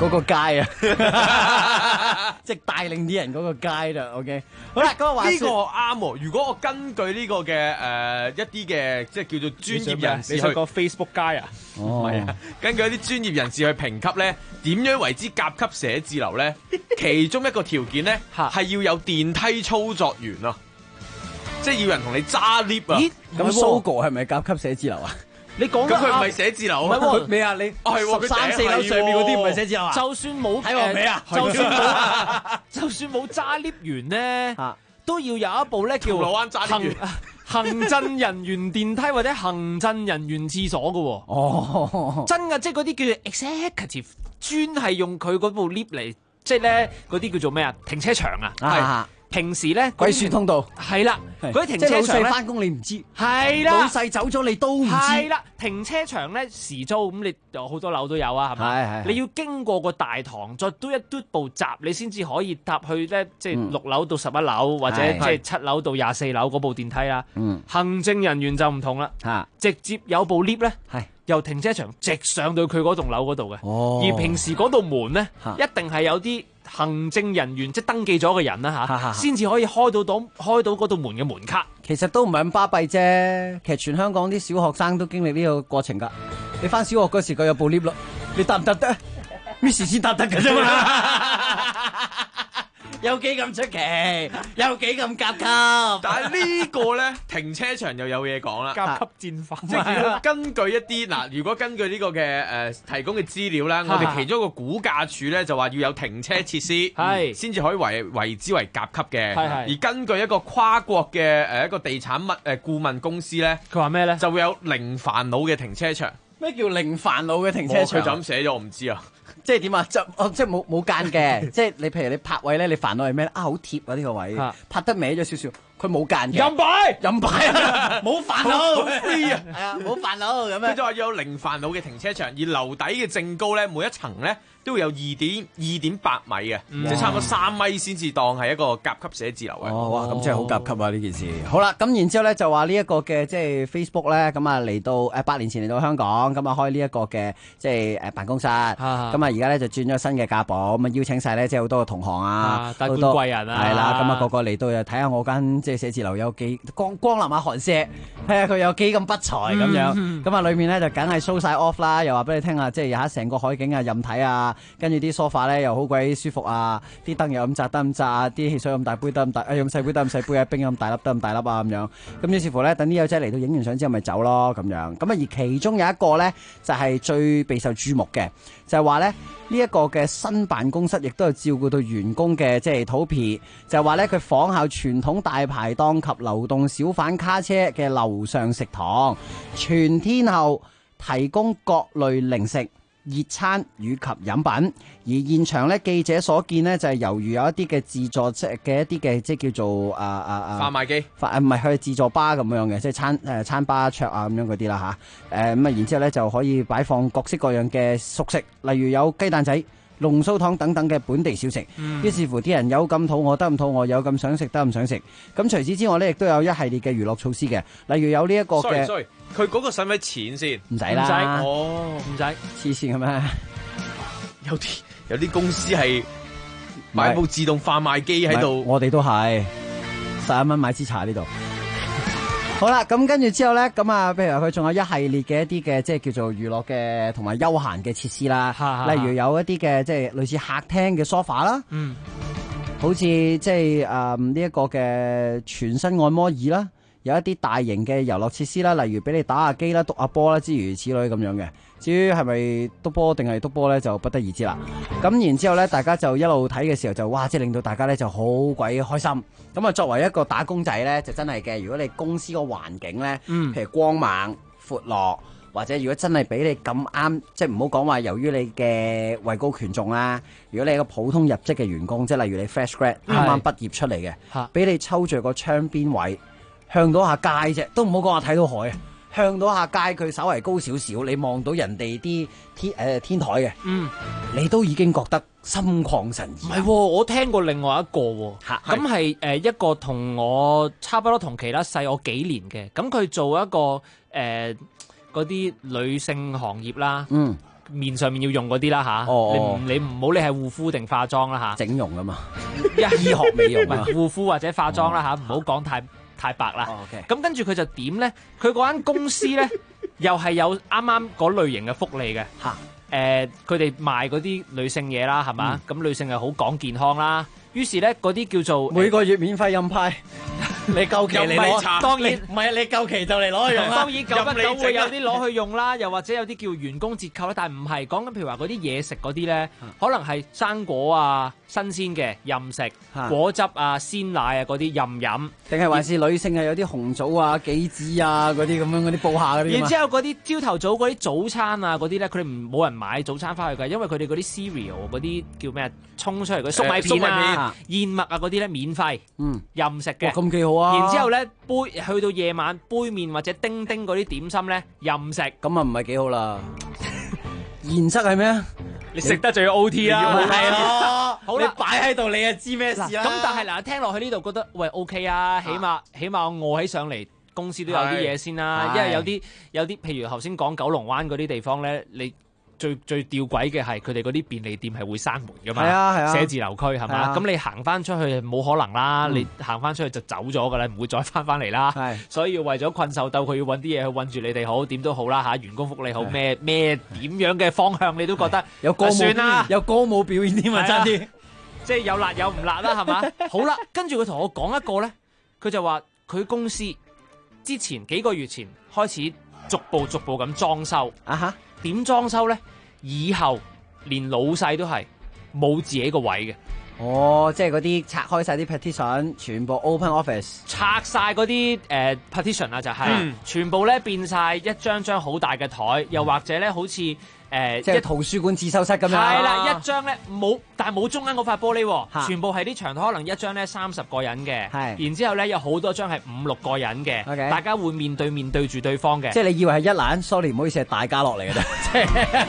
嗰個街啊，即係帶領啲人嗰個街啦。OK， 好啦，咁啊話呢個啱喎。如果我根據呢個嘅一啲嘅即係叫做專業人士去你想講 Facebook 街啊？ 唔係啊，根據一啲專業人士去評級咧，點樣為之甲級寫字樓咧？其中一個條件咧係要有電梯操作員啊，即係要人同你揸 lift 啊。 咦？咁 Sogo 係咪甲級寫字樓啊？ 你講咁佢唔係寫字樓啊？ 佢咩啊？你係喎，佢 13、4樓上面嗰啲唔係寫字樓啊？ 就算冇睇我未啊？ 就算冇揸 lift 員咧，都要有一部咧叫銅鑼灣揸 lift 員行政人員電梯或者行政人員廁所嘅喎。 哦， 真㗎，即係嗰啲叫做 executive，專係用佢嗰部 lift 嚟，即係咧嗰啲叫做咩啊？停車場啊，係。平時咧鬼鼠通道係啦，嗰啲停車場即係老細翻工你唔知， 係啦， 老細走咗你都唔知， 係啦。停車場咧時租咁，你有好多樓都有啊，係咪？你要經過個大堂，再嘟一嘟部閘，你先至可以搭去咧，即係6樓到11樓或者即係7樓到24樓嗰部電梯啦。行政人員就唔同啦，直接有部 lift 咧，由停車場直上到佢嗰棟樓嗰度嘅。而平時嗰度門咧，一定係有啲行政人員即係登記咗嘅人啦嚇，先至可以開到嗰道門嘅門卡。 其實都唔係咁巴閉啫，其實全香港啲小學生都經歷呢個過程㗎。你翻小學嗰時佢有部 lift 咯，你搭唔搭得？Miss 先搭得㗎啫嘛。有幾咁出奇，有幾咁甲級， 但係呢個咧停車場又有嘢講啦， 甲級戰法。 即係如果根據一啲嗱，如果根據呢個嘅提供嘅資料啦，我哋其中一個估價署咧就話要有停車設施，係先至可以為之為甲級嘅。而根據一個跨國嘅一個地產顧問公司咧， 佢話咩咧？ 就會有零煩惱嘅停車場。 咩叫零煩惱嘅停車場？ 佢就咁寫咗，我唔知啊。 即係點啊？即係冇間嘅，即係你譬如你泊位咧，你煩惱係咩咧？好貼啊呢個位，泊得歪咗少少，佢冇間嘅。任擺啊，冇煩惱， 好飛啊， 係啊，冇煩惱咁樣。 佢就話要有零煩惱嘅停車場，而樓底嘅正高咧，每一層咧都會有2.8米嘅，即係差唔多3米先至當係一個甲級寫字樓嘅。 哇，咁真係好甲級啊呢件事。好啦，咁然之後咧就話呢一個嘅即係 Facebook 咧，咁啊嚟到8年前嚟到香港，咁啊開呢一個嘅即係辦公室，咁啊而家咧就轉咗新嘅架步，咁啊邀請晒咧即係好多嘅同行啊， 大官貴人啊， 係啦，咁啊個個嚟到又睇下我間即係寫字樓有幾光臨下寒舍，睇下佢有幾咁不才咁樣，咁啊裏面咧就梗係 show 晒 off 啦，又話俾你聽啊，即係有成個海景啊任睇啊。跟住啲梳化咧又好鬼舒服啊，啲燈又咁窄得咁窄啊，啲汽水咁大杯得咁大，咁細杯得咁細杯啊，冰咁大粒得咁大粒啊咁樣。咁於是乎咧，等啲友仔嚟到影完相之後咪走咯咁樣。咁啊而其中有一個咧就係最備受注目嘅，就係話咧呢一個嘅新辦公室亦都係照顧到員工嘅即係肚皮，就係話咧佢仿效傳統大排檔及流動小販卡車嘅樓上食堂，全天候提供各類零食、熱餐與及飲品，而現場咧記者所見呢，就係猶如有一啲嘅自助嘅一啲嘅即係叫做販賣機， 唔係佢係自助吧咁樣嘅，即係餐吧桌啊咁樣嗰啲啦嚇，咁啊然之後咧就可以擺放各式各樣嘅熟食，例如有雞蛋仔、龍鬚糖等等嘅本地小食，於是乎啲人有咁肚餓得唔肚餓，有咁想食得唔想食。咁除此之外咧，亦都有一系列嘅娛樂措施嘅，例如有呢一個嘅。 sorry，佢嗰個使唔使錢先？ 唔使啦， 唔使黐線嘅咩？ 有啲公司係買部自動販賣機喺度， 我哋都係11蚊買支茶呢度。好啦，咁跟住之後咧，咁啊，譬如話佢仲有一系列嘅一啲嘅即係叫做娛樂嘅同埋休閒嘅設施啦，例如有一啲嘅即係類似客廳嘅 sofa 啦，好似即係呢一個嘅全身按摩椅啦，有一啲大型嘅遊樂設施啦，例如俾你打下機啦、篤下波啦，諸如此類咁樣嘅。至於係咪篤波定係篤波咧，就不得而知啦。咁然之後咧，大家就一路睇嘅時候就哇，即係令到大家咧就好鬼開心。咁啊，作為一個打工仔咧，就真係嘅。如果你公司個環境咧，譬如光猛、闊落，或者如果真係俾你咁啱，即係唔好講話由於你嘅位高權重啦。如果你係一個普通入職嘅員工，即係例如你 fresh grad 啱啱畢業出嚟嘅，俾你抽住個窗邊位，向到下街啫，都唔好講話睇到海啊！向到下街，佢稍微高少少，你望到人哋啲天台嘅，你都已經覺得心曠神怡。 唔係，我聽過另外一個，咁係一個同我差不多同其他細我幾年嘅，咁佢做一個嗰啲女性行業啦， 面上面要用嗰啲啦嚇，你唔好理係護膚定化妝啦嚇， 整容啊嘛， 醫學美容啊， 護膚或者化妝啦嚇，唔好講太白啦。咁跟住佢就點咧？佢嗰間公司咧又係有啱啱嗰類型嘅福利嘅嚇。佢哋賣嗰啲女性嘢啦，係嘛？咁女性係好講健康啦。於是咧嗰啲叫做每個月免費任派。你夠期你攞， 當然唔係你夠期就嚟攞去用啦。 當然久不久會有啲攞去用啦，又或者有啲叫員工折扣啦。但係唔係講緊譬如話嗰啲嘢食嗰啲咧，可能係生果啊、新鮮嘅任食、果汁啊、鮮奶啊嗰啲任飲， 定係還是女性係有啲紅棗啊、杞子啊嗰啲咁樣嗰啲煲下嗰啲。 然之後嗰啲朝頭早嗰啲早餐啊嗰啲咧，佢哋冇人買早餐翻去㗎，因為佢哋嗰啲 cereal 嗰啲叫咩啊，沖出嚟嗰粟米片啊、燕麥啊嗰啲咧免費，任食嘅。 咁幾好啊！ 然之後咧去到夜晚杯麵或者叮叮嗰啲點心咧任食， 咁啊唔係幾好啦。原則係咩啊？ 你食得就要 OT 啦， 係咯。 好啦， 你擺喺度你就知咩事啦。 咁但係嗱，聽落去呢度覺得喂 OK 啊，起碼我餓起上嚟公司都有啲嘢先啦。因為有啲譬如頭先講九龍灣嗰啲地方咧，你最吊詭嘅係佢哋嗰啲便利店係會閂門噶嘛， 係啊， 寫字樓區係嘛，咁你行翻出去冇可能啦，你行翻出去就走咗噶啦，唔會再翻嚟啦，所以要為咗困獸鬥，佢要揾啲嘢去困住你哋好，點都好啦嚇，員工福利好咩點樣嘅方向你都覺得有歌舞算啦， 有歌舞表演添啊，爭啲， 即係有辣有唔辣啦係嘛，好啦，跟住佢同我講一個咧，佢就話佢公司之前幾個月前開始逐步咁裝修啊嚇。點裝修咧？以後連老細都係冇自己個位嘅。 哦，即係嗰啲拆開晒啲 partition， 全部 open office， 拆晒嗰啲partition 啊，就係全部咧變晒一張張好大嘅台，又或者咧好似即係圖書館自修室咁樣。 係啦，一張咧冇，但係冇中間嗰塊玻璃，全部係啲長台，可能一張咧30個人嘅，然之後咧有好多張係5、6個人嘅，大家會面對住對方嘅。 即係你以為係一欄 ，sorry 唔好意思，係大家樂嚟嘅啫。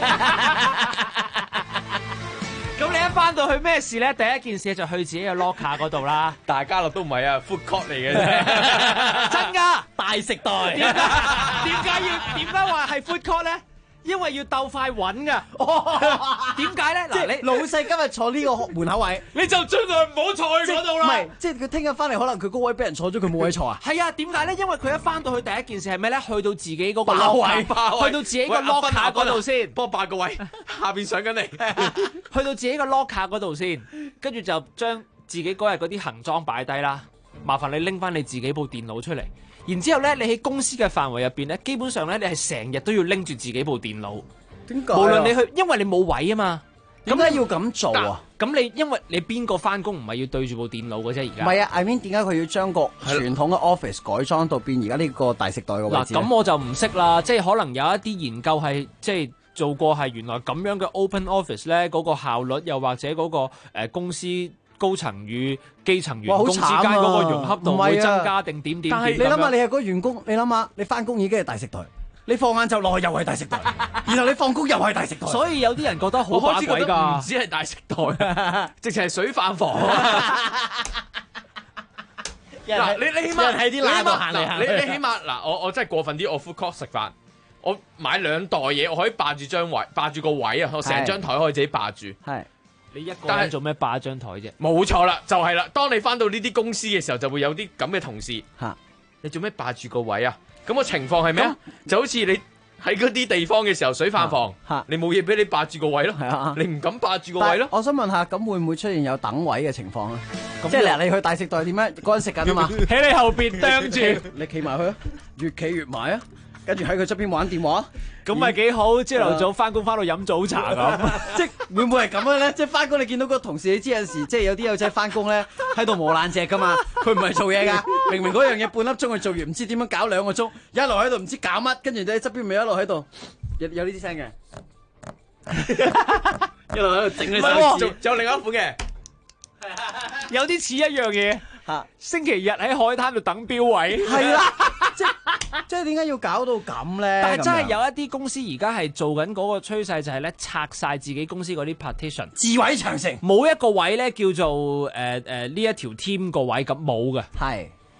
咁你一翻到去咩事咧？第一件事就去自己嘅 locker 嗰度啦。 大家樂都唔係啊 ，food court 嚟嘅啫。 真㗎， 大食袋。 點解話係 food court 咧？因為要鬥快揾㗎。點解咧？嗱，你老細今日坐呢個門口位， 你就盡量唔好坐去嗰度啦。 唔係，即係佢聽日翻嚟，可能佢嗰位俾人坐咗，佢冇位坐啊。 係啊，點解咧？因為佢一翻到去第一件事係咩咧？去到自己嗰個 locker， 去到自己個 locker 嗰度先， 幫我8個位，下邊上緊嚟。 去到自己個 locker 嗰度先，跟住就將自己嗰日嗰啲行裝擺低啦。麻煩你拎翻你自己部電腦出嚟。然之後咧，你喺公司嘅範圍入邊咧，基本上咧，你係成日都要拎住自己部電腦。 點解？ 無論你去，因為你冇位啊嘛。 點解要咁做啊？ 咁你因為你邊個翻工唔係要對住部電腦嘅啫？而家唔係啊 I mean 點解佢要將個傳統嘅 office 改裝到變而家呢個大食袋嘅位置？ 咁我就唔識啦。即係可能有一啲研究係即係做過係原來咁樣嘅 open office 咧，嗰個效率又或者嗰個公司高層與基層員工之間嗰個融洽度會增加定點點？ 但係你諗下，你係個員工，你諗下，你翻工已經係大食袋，你放晏晝落去又係大食袋，然後你放工又係大食袋。 所以有啲人覺得好把鬼㗎， 唔止係大食袋，直情係水飯房。嗱，你起碼喺啲罅度行嚟行去。 你起碼嗱，我真係過分啲，我 food court 食飯，我買2袋嘢，我可以霸住張位，霸住個位啊！我成張台可以自己霸住。 係。 你一個人做咩霸張台啫？ 冇錯啦，就係啦。當你翻到呢啲公司嘅時候，就會有啲咁嘅同事。你做咩霸住個位啊？咁個情況係咩啊？就好似你喺嗰啲地方嘅時候，水飯房，你冇嘢俾你霸住個位咯。你唔敢霸住個位咯。 我想問下，咁會唔會出現有等位嘅情況啊？即係嗱，你去大食袋點樣？嗰陣食緊啊嘛， 喺你後邊啄住， 你企埋去啊，越企越埋啊！跟住喺佢側邊玩電話， 咁咪幾好？朝頭早翻工翻到飲早茶咁， 即係會唔會係咁樣咧？即係翻工你見到個同事，你知有陣時即係有啲友仔翻工咧喺度磨爛隻噶嘛，佢唔係做嘢噶，明明嗰樣嘢半粒鐘佢做完，唔知點樣搞2個鐘，一路喺度唔知搞乜，跟住你喺側邊咪一路喺度有呢啲聲嘅，一路喺度整你手指， 仲有另一款嘅， 有啲似一樣嘢。星期日喺海灘度等標位， 係啦，即係點解要搞到咁咧？ 但係真係有一啲公司而家係做緊嗰個趨勢，就係咧拆晒自己公司嗰啲 partition， 自毀長城， 冇一個位咧叫做呢一條 team 個位咁冇嘅， 係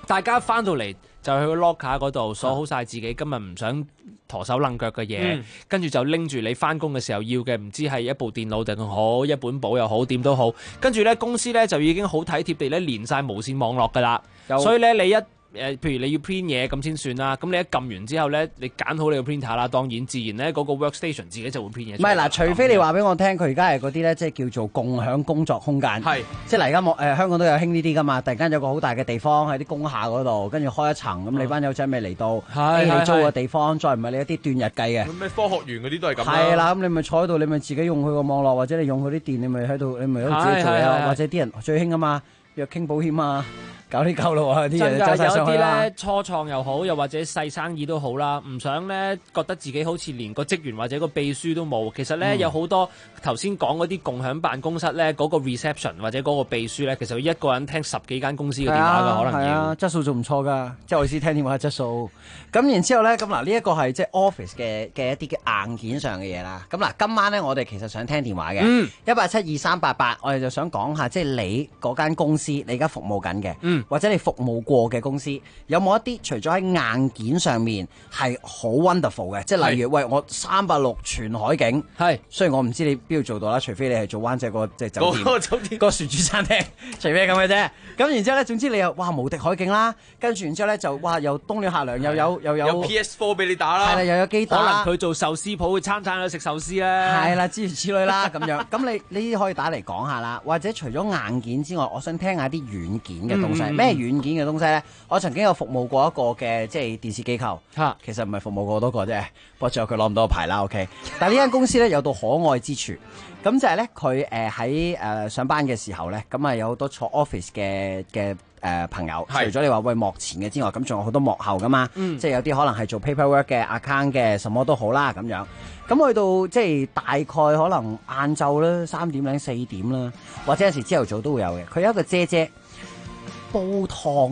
大家翻到嚟就去個 locker 嗰度鎖好晒自己今日唔想陀手掕腳嘅嘢，跟住就拎住你翻工嘅時候要嘅，唔知係一部電腦定好，一本簿又好，點都好。跟住咧公司咧就已經好體貼地咧連晒無線網絡㗎啦，所以咧你一譬如你要 print 嘢咁先算啦，咁你一撳完之後咧，你揀好你個 printer 啦，當然自然咧嗰個 workstation 自己就會 print 嘢。 唔係嗱，除非你話俾我聽，佢而家係嗰啲咧，即係叫做共享工作空間。係，即係嗱，而家香港都有興呢啲噶嘛。突然間有個好大嘅地方喺啲工廈嗰度，跟住開一層，咁你班友仔咪嚟到，你租個地方，再唔係你一啲斷日計嘅。 咩科學園嗰啲都係咁。 係啦，咁你咪坐喺度，你咪自己用佢個網絡，或者你用佢啲電，你咪喺度，你咪喺度自己做嘢，或者啲人最興啊嘛，約傾保險啊。搞啲舊路啊！啲嘢走晒上去啦。 有啲咧初創又好，又或者細生意都好啦，唔想咧覺得自己好似連個職員或者個秘書都冇。其實咧有好多頭先講嗰啲共享辦公室咧，嗰個 reception 或者嗰個秘書咧，其實一個人聽10幾間公司嘅電話㗎，可能要質素仲唔錯㗎，即係我意思聽電話質素。咁然之後咧，咁嗱呢一個係即係 office 嘅一啲嘅硬件上嘅嘢啦。咁嗱今晚咧，我哋其實想聽電話嘅，1872388，我哋就想講下即係你嗰間公司，你而家服務緊嘅。或者你服務過嘅公司，有冇一啲除咗喺硬件上面係好 wonderful 嘅，即係例如喂我360全海景，係雖然我唔知你邊度做到啦，除非你係做灣仔個即係酒店，嗰個船主餐廳，除非咁嘅啫。咁然之後咧，總之你又哇無敵海景啦，跟住然之後咧就哇又冬暖夏涼，又有 PS4 俾你打啦， 係啦，又有機打， 可能佢做壽司鋪，餐餐都食壽司啦， 係啦，諸如此類啦咁樣。咁你呢啲可以打嚟講下啦，或者除咗硬件之外，我想聽下啲軟件嘅東西。咩軟件嘅東西咧？我曾經有服務過一個嘅即係電視機構，其實唔係服務過好多個啫，不過最後佢攞唔到個牌啦。OK， 但係呢間公司咧有到可愛之處，咁就係咧佢喺上班嘅時候咧，咁啊有好多坐 office 嘅朋友，除咗你話喂幕前嘅之外，咁仲有好多幕後噶嘛，即係有啲可能係做 paperwork 嘅 account 嘅，什麼都好啦咁樣。咁去到即係大概可能晏晝啦，3點零4點啦，或者有時朝頭早都會有嘅。佢有一個姐姐煲湯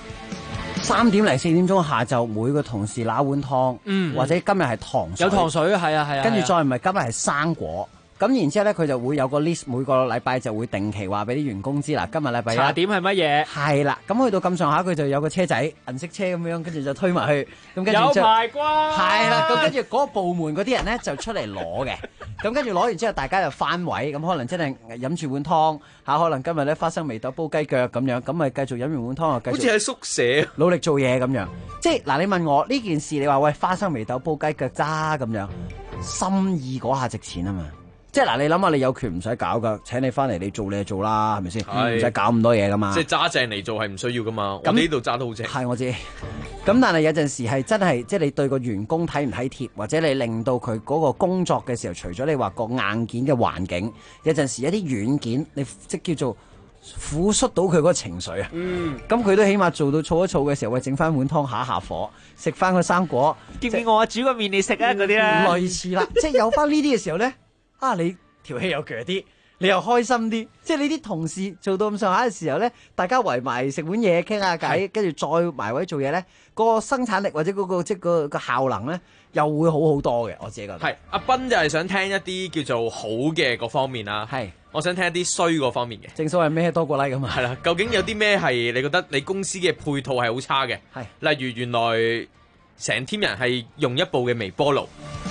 ，3點零4點鐘下晝每個同事拿碗湯，或者今日係糖水， 有糖水，係啊， 跟住再唔係今日係生果。咁然之後咧，佢就會有個 list，每個禮拜就會定期話俾啲員工知啦。今日禮拜一茶點係乜嘢？ 係啦，咁去到咁上下，佢就有個車仔銀色車咁樣，跟住就推埋去。咁跟住有排瓜。 係啦，咁跟住嗰個部門嗰啲人咧就出嚟攞嘅。咁跟住攞完之後，大家就翻位，咁可能真係飲住碗湯嚇，可能今日咧花生眉豆煲雞腳咁樣，咁咪繼續飲完碗湯啊，繼續好似喺宿舍努力做嘢咁樣。即係嗱，你問我呢件事，你話喂花生眉豆煲雞腳渣咁樣，心意嗰下值錢啊嘛！即係嗱，你諗下，你有權唔使搞噶，請你翻嚟你做你就做啦，係咪先？唔使搞咁多嘢噶嘛。 即係揸正嚟做係唔需要噶嘛。我呢度揸得好正。 係我知。咁但係有陣時係真係，即係你對個員工體唔體貼，或者你令到佢嗰個工作嘅時候，除咗你話個硬件嘅環境，有陣時一啲軟件，你即叫做撫恤到佢嗰個情緒啊。咁佢都起碼做到燥一燥嘅時候，喂，整翻碗湯下下火，食翻個生果。 見唔見我煮個麵你食啊？嗰啲咧。 類似啦，即係有翻呢啲嘅時候咧。你條氣又鋸啲，你又開心啲，即係你啲同事做到咁上下嘅時候咧，大家圍埋食碗嘢傾下偈，跟住再埋位做嘢咧，個生產力或者嗰個即係個效能咧，又會好好多嘅。我自己覺得係阿斌就係想聽一啲叫做好嘅嗰方面啦，係我想聽一啲衰嗰方面嘅。 正所謂咩多過 like 咁啊， 係啦，究竟有啲咩係你覺得你公司嘅配套係好差嘅？係例如原來成 team 人係用一部嘅微波爐。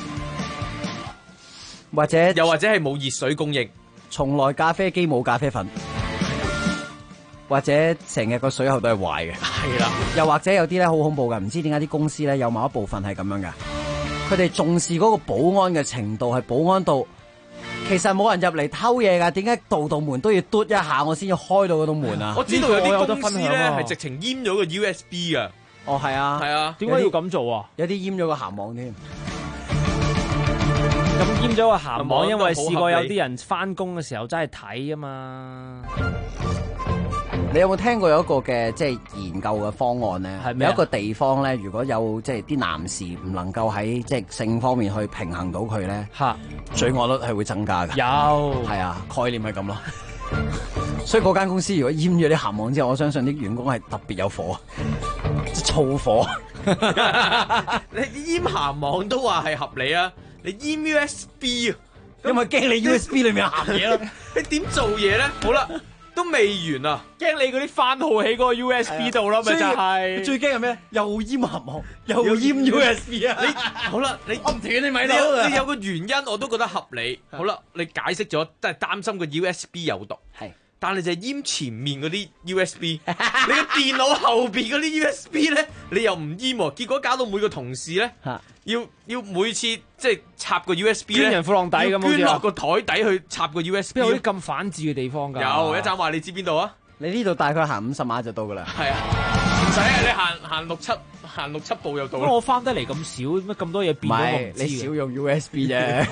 或者係冇熱水供應， 從來咖啡機冇咖啡粉，或者成日個水喉都係壞嘅， 係啦。 又或者有啲咧好恐怖嘅，唔知點解啲公司咧有某一部分係咁樣嘅，佢哋重視嗰個保安嘅程度係保安到，其實冇人入嚟偷嘢㗎，點解度門都要嘟一下我先要開到嗰道門啊？ 我知道有啲公司咧係直情閹咗個 USB 㗎。 哦，係啊， 係啊， 點解要咁做啊？ 有啲閹咗個鹹網添。 咁閹咗個鹹網，因為試過有啲人翻工嘅時候真係睇啊嘛。 你有冇聽過有一個嘅即係研究嘅方案咧？係咪有一個地方咧？如果有即係啲男士唔能夠喺即係性方面去平衡到佢咧，罪案率係會增加㗎。 有係啊，概念係咁咯。所以嗰間公司如果閹咗啲鹹網之後，我相信啲員工係特別有火，燥火。 你閹鹹網都話係合理啊！你閹 USB 啊， 因為驚你 USB 裏面鹹嘢咯。 你點做嘢咧？好啦， 都未完啊！ 驚你嗰啲番號喺嗰個 USB 度啦，咪就係最驚係咩？又閹合膜，又閹 USB 啊！ 你好啦，你我唔斷你咪到你有個原因我都覺得合理。好啦，你解釋咗，都係擔心個 USB 有毒。 係。 但係就係閹前面嗰啲 USB，你個電腦後邊嗰啲 USB 咧，你又唔閹喎，結果搞到每個同事咧，要每次即係插個 USB 咧， 捐人褲浪底咁， 捐落個台底去插個 USB。 邊有啲咁反智嘅地方㗎？ 有一陣話你知邊度啊？ 你呢度大概行50碼就到㗎啦。 係啊，唔使啊，你行六七步就到啦。 我翻得嚟咁少，乜咁多嘢變咗我唔知。 你少用 USB 啫。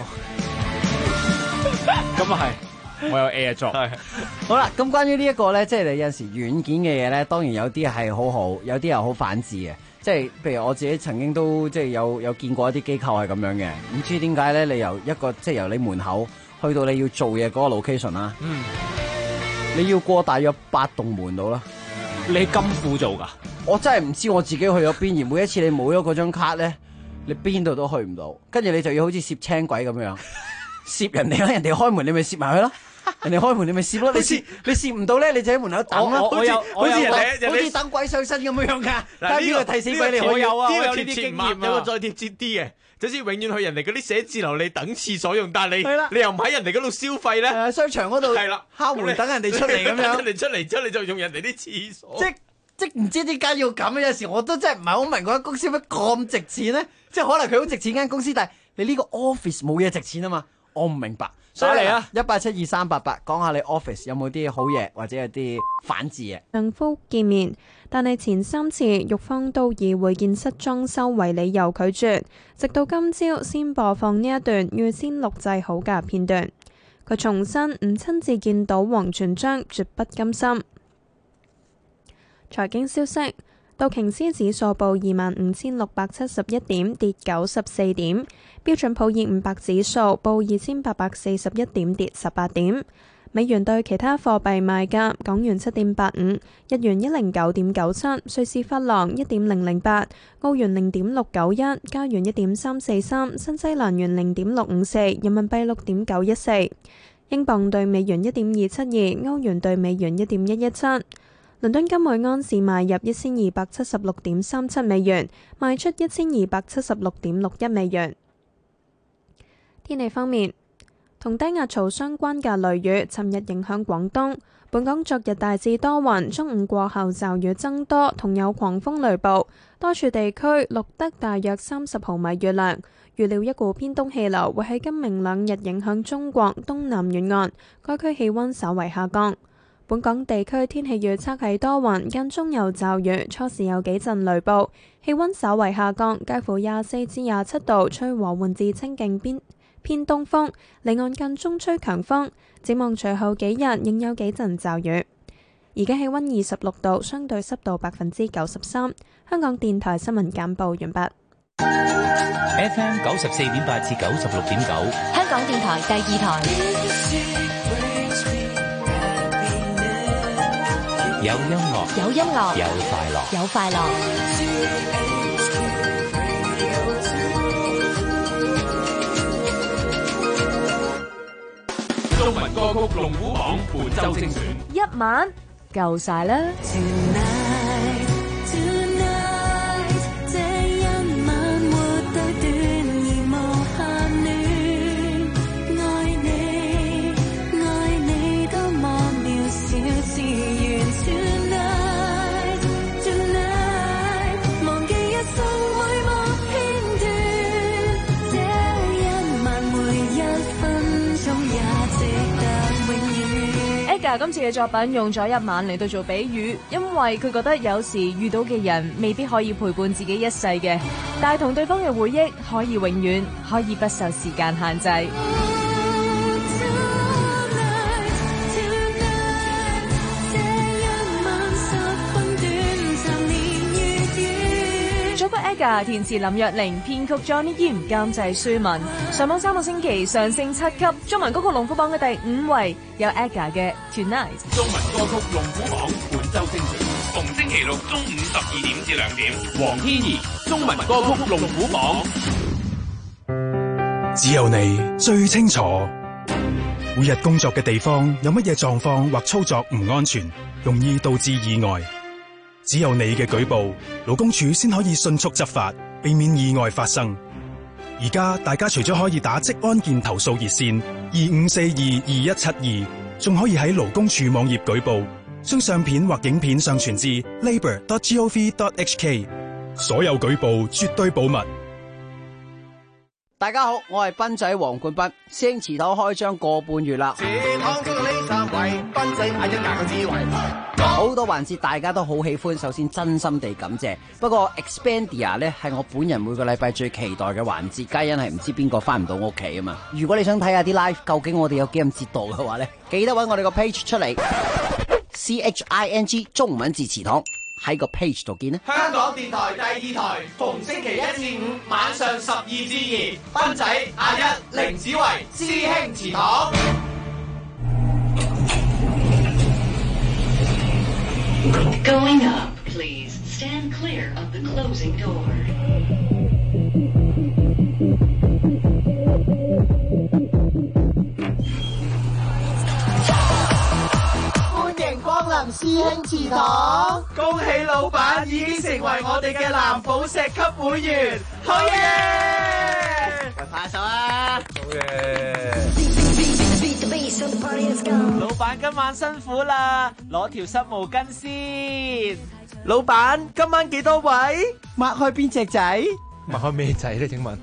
咁啊係。我有 AirDrop 係好啦，咁關於呢一個咧，即係你有陣時軟件嘅嘢咧，當然有啲係好好，有啲又好反智嘅。即係譬如我自己曾經都即係有見過一啲機構係咁樣嘅，唔知點解咧？你由一個即係由你門口去到你要做嘢嗰個 location 啦，你要過大約8棟門度啦。 你喺金庫做㗎？ 我真係唔知我自己去咗邊，而每一次你冇咗嗰張卡咧，你邊度都去唔到，跟住你就要好似攝青鬼咁樣攝人哋啦，人哋開門你咪攝埋去咯。人哋開門你咪攝咯，你攝唔到咧，你就喺門口等咯，好似等鬼上身咁樣噶。嗱呢個提醒鬼你， 我有啊， 我有呢啲經驗啊。有個再貼切啲嘅，就似永遠去人哋嗰啲寫字樓你等廁所用，但係你又唔喺人哋嗰度消費咧， 商場嗰度係啦， 敲門等人哋出嚟咁樣， 人哋出嚟之後你就用人哋啲廁所。 即唔知點解要咁，有時我都真係唔係好明嗰間公司乜咁值錢咧？即係可能佢好值錢間公司，但係你呢個 office 冇嘢值錢啊嘛，我唔明白。所以嚟啊！1872388，講下你 office 有冇啲好嘢，或者有啲反智嘅。 兩夫見面，但係前3次獄方都以會見室裝修為理由拒絕，直到今朝先播放呢一段預先錄製好嘅片段。佢重申唔親自見到王全璋，絕不甘心。財經消息。道瓊斯指數報25,671點，跌94點；標準普爾500指數報2,841點，跌18點。美元對其他貨幣賣價：港元7.85，日元109.97，瑞士法郎1.008，澳元0.691，加元1.343，新西蘭元0.654，人民幣6.914，英鎊對美元1.272，歐元對美元1.117。倫敦金每盎司買入1276.37美元，賣出1276.61美元。天氣方面，同低壓槽相關嘅雷雨，尋日影響廣東。本港昨日大致多雲，中午過後驟雨增多，同有狂風雷暴，多處地區錄得大約30毫米雨量。預料一股偏東氣流會喺今明兩日影響中國東南沿岸，該區氣溫稍為下降。本港地區天氣預測係多雲，間中有驟雨，初時有幾陣雷暴，氣溫稍為下降，介乎24至27度，吹和緩至清勁偏東風，離岸間中吹強風。展望隨後幾日仍有幾陣驟雨。而家氣溫26度，相對濕度93%。香港電台新聞簡報完畢。 FM 94.8至96.9， 香港電台第2台。 有音樂， 有音樂， 有快樂， 有快樂。 中文歌曲龍虎榜本周精選， 一晚夠晒啦。今次嘅作品用咗一晚嚟到做比喻，因為佢覺得有時遇到嘅人未必可以陪伴自己一世嘅，但係同對方嘅回憶可以永遠，可以不受時間限制。作曲 AGA， 填詞林若寧，編曲 Johnny Yim， 監製舒文。上網3個星期上升7級，中文歌曲龍虎榜嘅第5位有 AGA 嘅 Tonight。 中文歌曲龍虎榜本周精選，逢星期六中午12點至2點。黃天怡，中文歌曲龍虎榜。 只有你最清楚， 每日工作嘅地方有乜嘢狀況或操作唔安全，容易導致意外。只有你嘅舉報，勞工處先可以迅速執法，避免意外發生。而家大家除咗可以打職安健投訴熱線25422172，仲可以喺勞工處網頁舉報，將相片或影片上傳至 labour.gov.hk。所有舉報絕對保密。 大家好，我係賓仔黃冠斌。師兄祠堂開張個半月啦，好多環節大家都好喜歡，首先真心地感謝。不過 Expandia 呢係我本人每個禮拜最期待嘅環節，皆因係唔知邊個翻唔到屋企啊嘛。如果你想睇下啲 live，究竟我哋有幾咁折墮嘅話呢，記得揾我哋個 page 出嚟 ，CHING 中文字祠堂。喺個 page 度見啦！ 香港電台第2台，逢星期1至5晚上12至2，賓仔、阿一、凌子維、師兄祠堂。 Going up, please. Stand clear of the closing door. 歡迎光臨師兄祠堂，恭喜老闆已經成為我哋嘅藍寶石級會員，好嘢！ 喂，拍手啊！ 好嘢！老闆今晚辛苦啦，攞條濕毛巾先。老闆今晚幾多位？ 擘開邊隻仔？ 擘開咩仔咧？請問？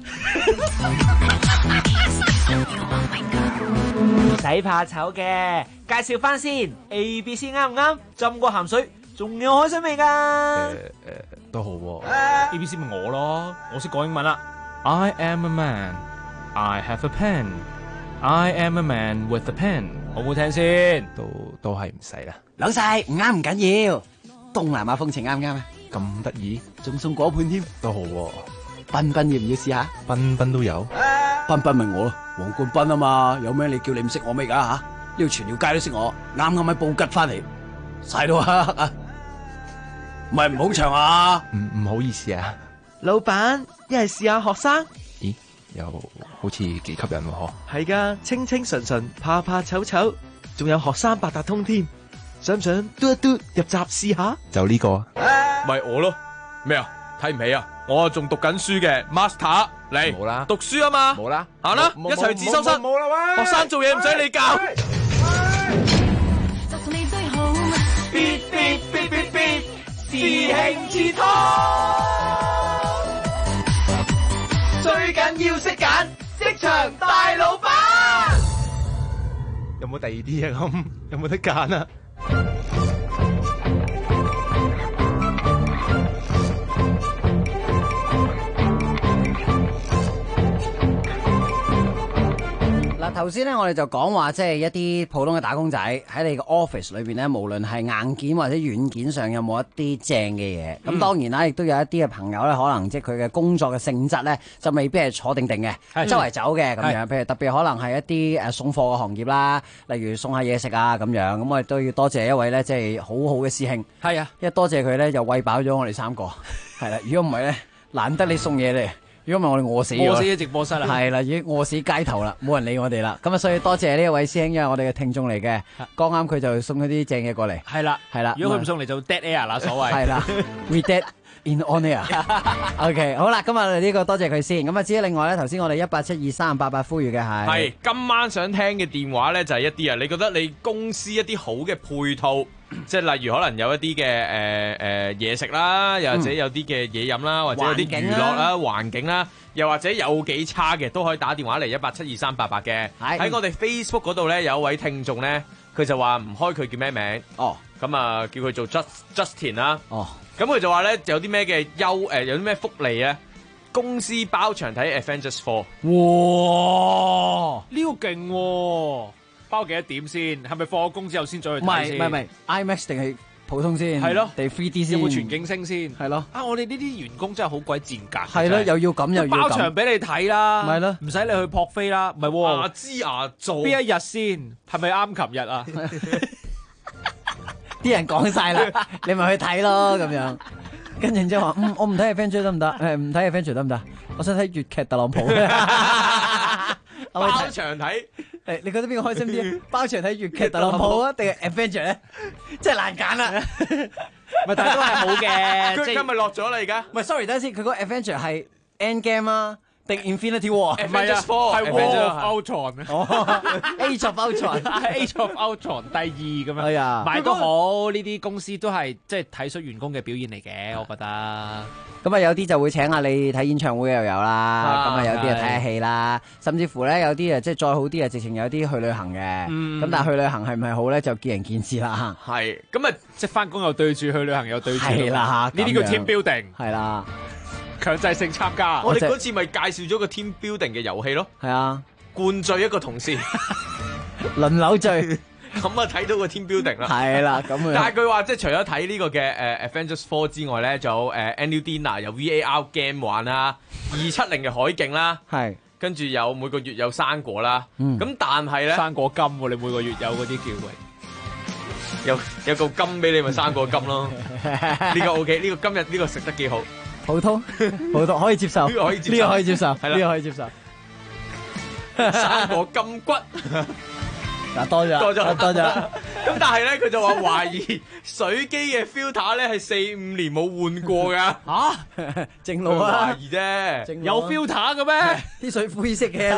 唔使怕醜嘅，介紹翻先 A B C 啱唔啱？浸過鹹水，仲有海水味㗎。 都好喎。 A B C 咪我咯，我識講英文啦。I am a man, I have a pen, I am a man with a pen。好唔好聽先？ 都係唔使啦。 老細唔啱唔緊要，東南亞風情啱唔啱啊？ 咁得意， 仲送果盤添， 都好喎。 彬彬要唔要試下？ 彬彬都有。 彬彬咪我咯，黃冠斌啊嘛，有咩你叫你唔識我咩㗎吓？呢度全條街都識我，啱啱喺布吉翻嚟，晒到黑啊！唔係唔好長啊！ 唔好意思啊， 老闆一係試下學生。 咦，又好似幾吸引喎嗬？ 係㗎，清清純純，怕怕醜醜，仲有學生八達通添，想唔想嘟一嘟入閘試下？ 就呢個啊，咪我咯。咩啊？睇唔起啊？我仲讀緊書嘅 Master 嚟， 冇啦， 讀書啊嘛， 冇啦， 行啦，一齊自修室， 冇啦喂， 學生做嘢唔使你教。 必師兄祠堂，最緊要識揀職場大老闆。 有冇第二啲啊？咁有冇得揀啊？ 嗱，頭先咧我哋就講話，即係一啲普通嘅打工仔喺你個 office 裏邊咧，無論係硬件或者軟件上有冇一啲正嘅嘢。咁當然啦，亦都有一啲嘅朋友咧，可能即係佢嘅工作嘅性質咧，就未必係坐定定嘅，周圍走嘅咁樣。譬如特別可能係一啲送貨嘅行業啦，例如送下嘢食啊咁樣。咁我哋都要多謝一位咧，即係好好嘅師兄。 係啊， 因為多謝佢咧，又餵飽咗我哋3個。係啦，如果唔係咧，難得你送嘢嚟。如果唔係我哋餓死喺直播室啦， 係啦，已經餓死街頭啦，冇人理我哋啦。咁啊，所以多謝呢一位師兄，因為我哋嘅聽眾嚟嘅，剛啱佢就送咗啲正嘢過嚟。 係啦， 係啦。 如果佢唔送嚟就 dead air 啦，所謂。 係啦 ，we dead in on air。OK， 好啦，今日呢個多謝佢先。咁啊，至於另外咧，頭先我哋1872388呼籲嘅係今晚想聽嘅電話咧，就係一啲啊，你覺得你公司一啲好嘅配套，即係例如可能有一啲嘅嘢食啦，又或者有啲嘅嘢飲啦，或者有啲娛樂啦、環境啦，又或者有幾差嘅，都可以打電話嚟1872388嘅。喺我哋 Facebook 嗰度咧，有一位聽眾咧，佢就話唔開佢叫咩名哦，咁啊叫佢做 Justin 啦。哦，咁佢就話咧有啲咩嘅有啲咩福利啊？公司包場睇 Avengers 4。 哇！呢個勁喎！包幾多點先？係咪放咗工之後先再去睇先？ 唔係 IMAX 定係普通先？ 係咯， 定 3D 先？ 有冇全景聲先？ 係咯。 啊！我哋呢啲員工真係好鬼賤格。 係咯，又要咁又要咁。 包場俾你睇啦， 咪咯， 唔使你去撲飛啦，唔係喎。 牙知牙做。 邊一日先？係咪啱琴日啊？ 啲人講晒啦，你咪去睇咯咁樣。跟住之後話，我唔睇 Avengers 得唔得？唔睇 Avengers 得唔得？我想睇粵劇特朗普。 包場睇你覺得邊個開心啲？包場睇粵劇特朗普啊，定係 Avenger 咧？真係難揀啦。 咪但係都係好嘅， 佢而家咪落咗啦而家。 唔係 sorry，等陣先，佢嗰個 Avenger 係 Endgame 啊，定 Infinity War？ 唔係啊，係 War of Ultron 啊 ，Age of Ultron，Age of Ultron 第2咁樣。 係啊， 賣都好，呢啲公司都係即係體恤員工嘅表現嚟嘅，我覺得。 咁啊，有啲就會請下你睇演唱會又有啦，咁啊有啲啊睇下戲啦，甚至乎咧有啲啊即係再好啲啊，直情有啲去旅行嘅。咁但係去旅行係唔係好咧，就見仁見智啦。 係，咁啊即係翻工又對住，去旅行又對住。 係啦， 呢啲叫 team building。 係啦， 強制性參加。 我哋嗰次咪介紹咗個 team building 嘅遊戲咯。 係啊， 灌醉一個同事， 輪流醉。 咁啊睇到個 team building 啦， 係啦咁樣。 但係佢話即係除咗睇呢個嘅Avengers 4之外咧，就有Annual Dinner 有 VAR game 玩啦，270嘅海景啦， 係跟住有每個月有生果啦，咁但係咧生果金喎，你每個月有嗰啲叫喂， 有個金俾你咪生果金咯，呢個 OK， 呢個今日呢個食得幾好， 普通可以接受， 呢個可以接受， 呢個可以接受， 係啦， 呢個可以接受， 生果金骨。 嗱多咗。 咁但係咧，佢就話懷疑水機嘅 filter 咧係4-5年冇換過㗎。 嚇， 正路啊！ 懷疑啫， 有 filter 嘅咩？ 啲水灰色嘅，點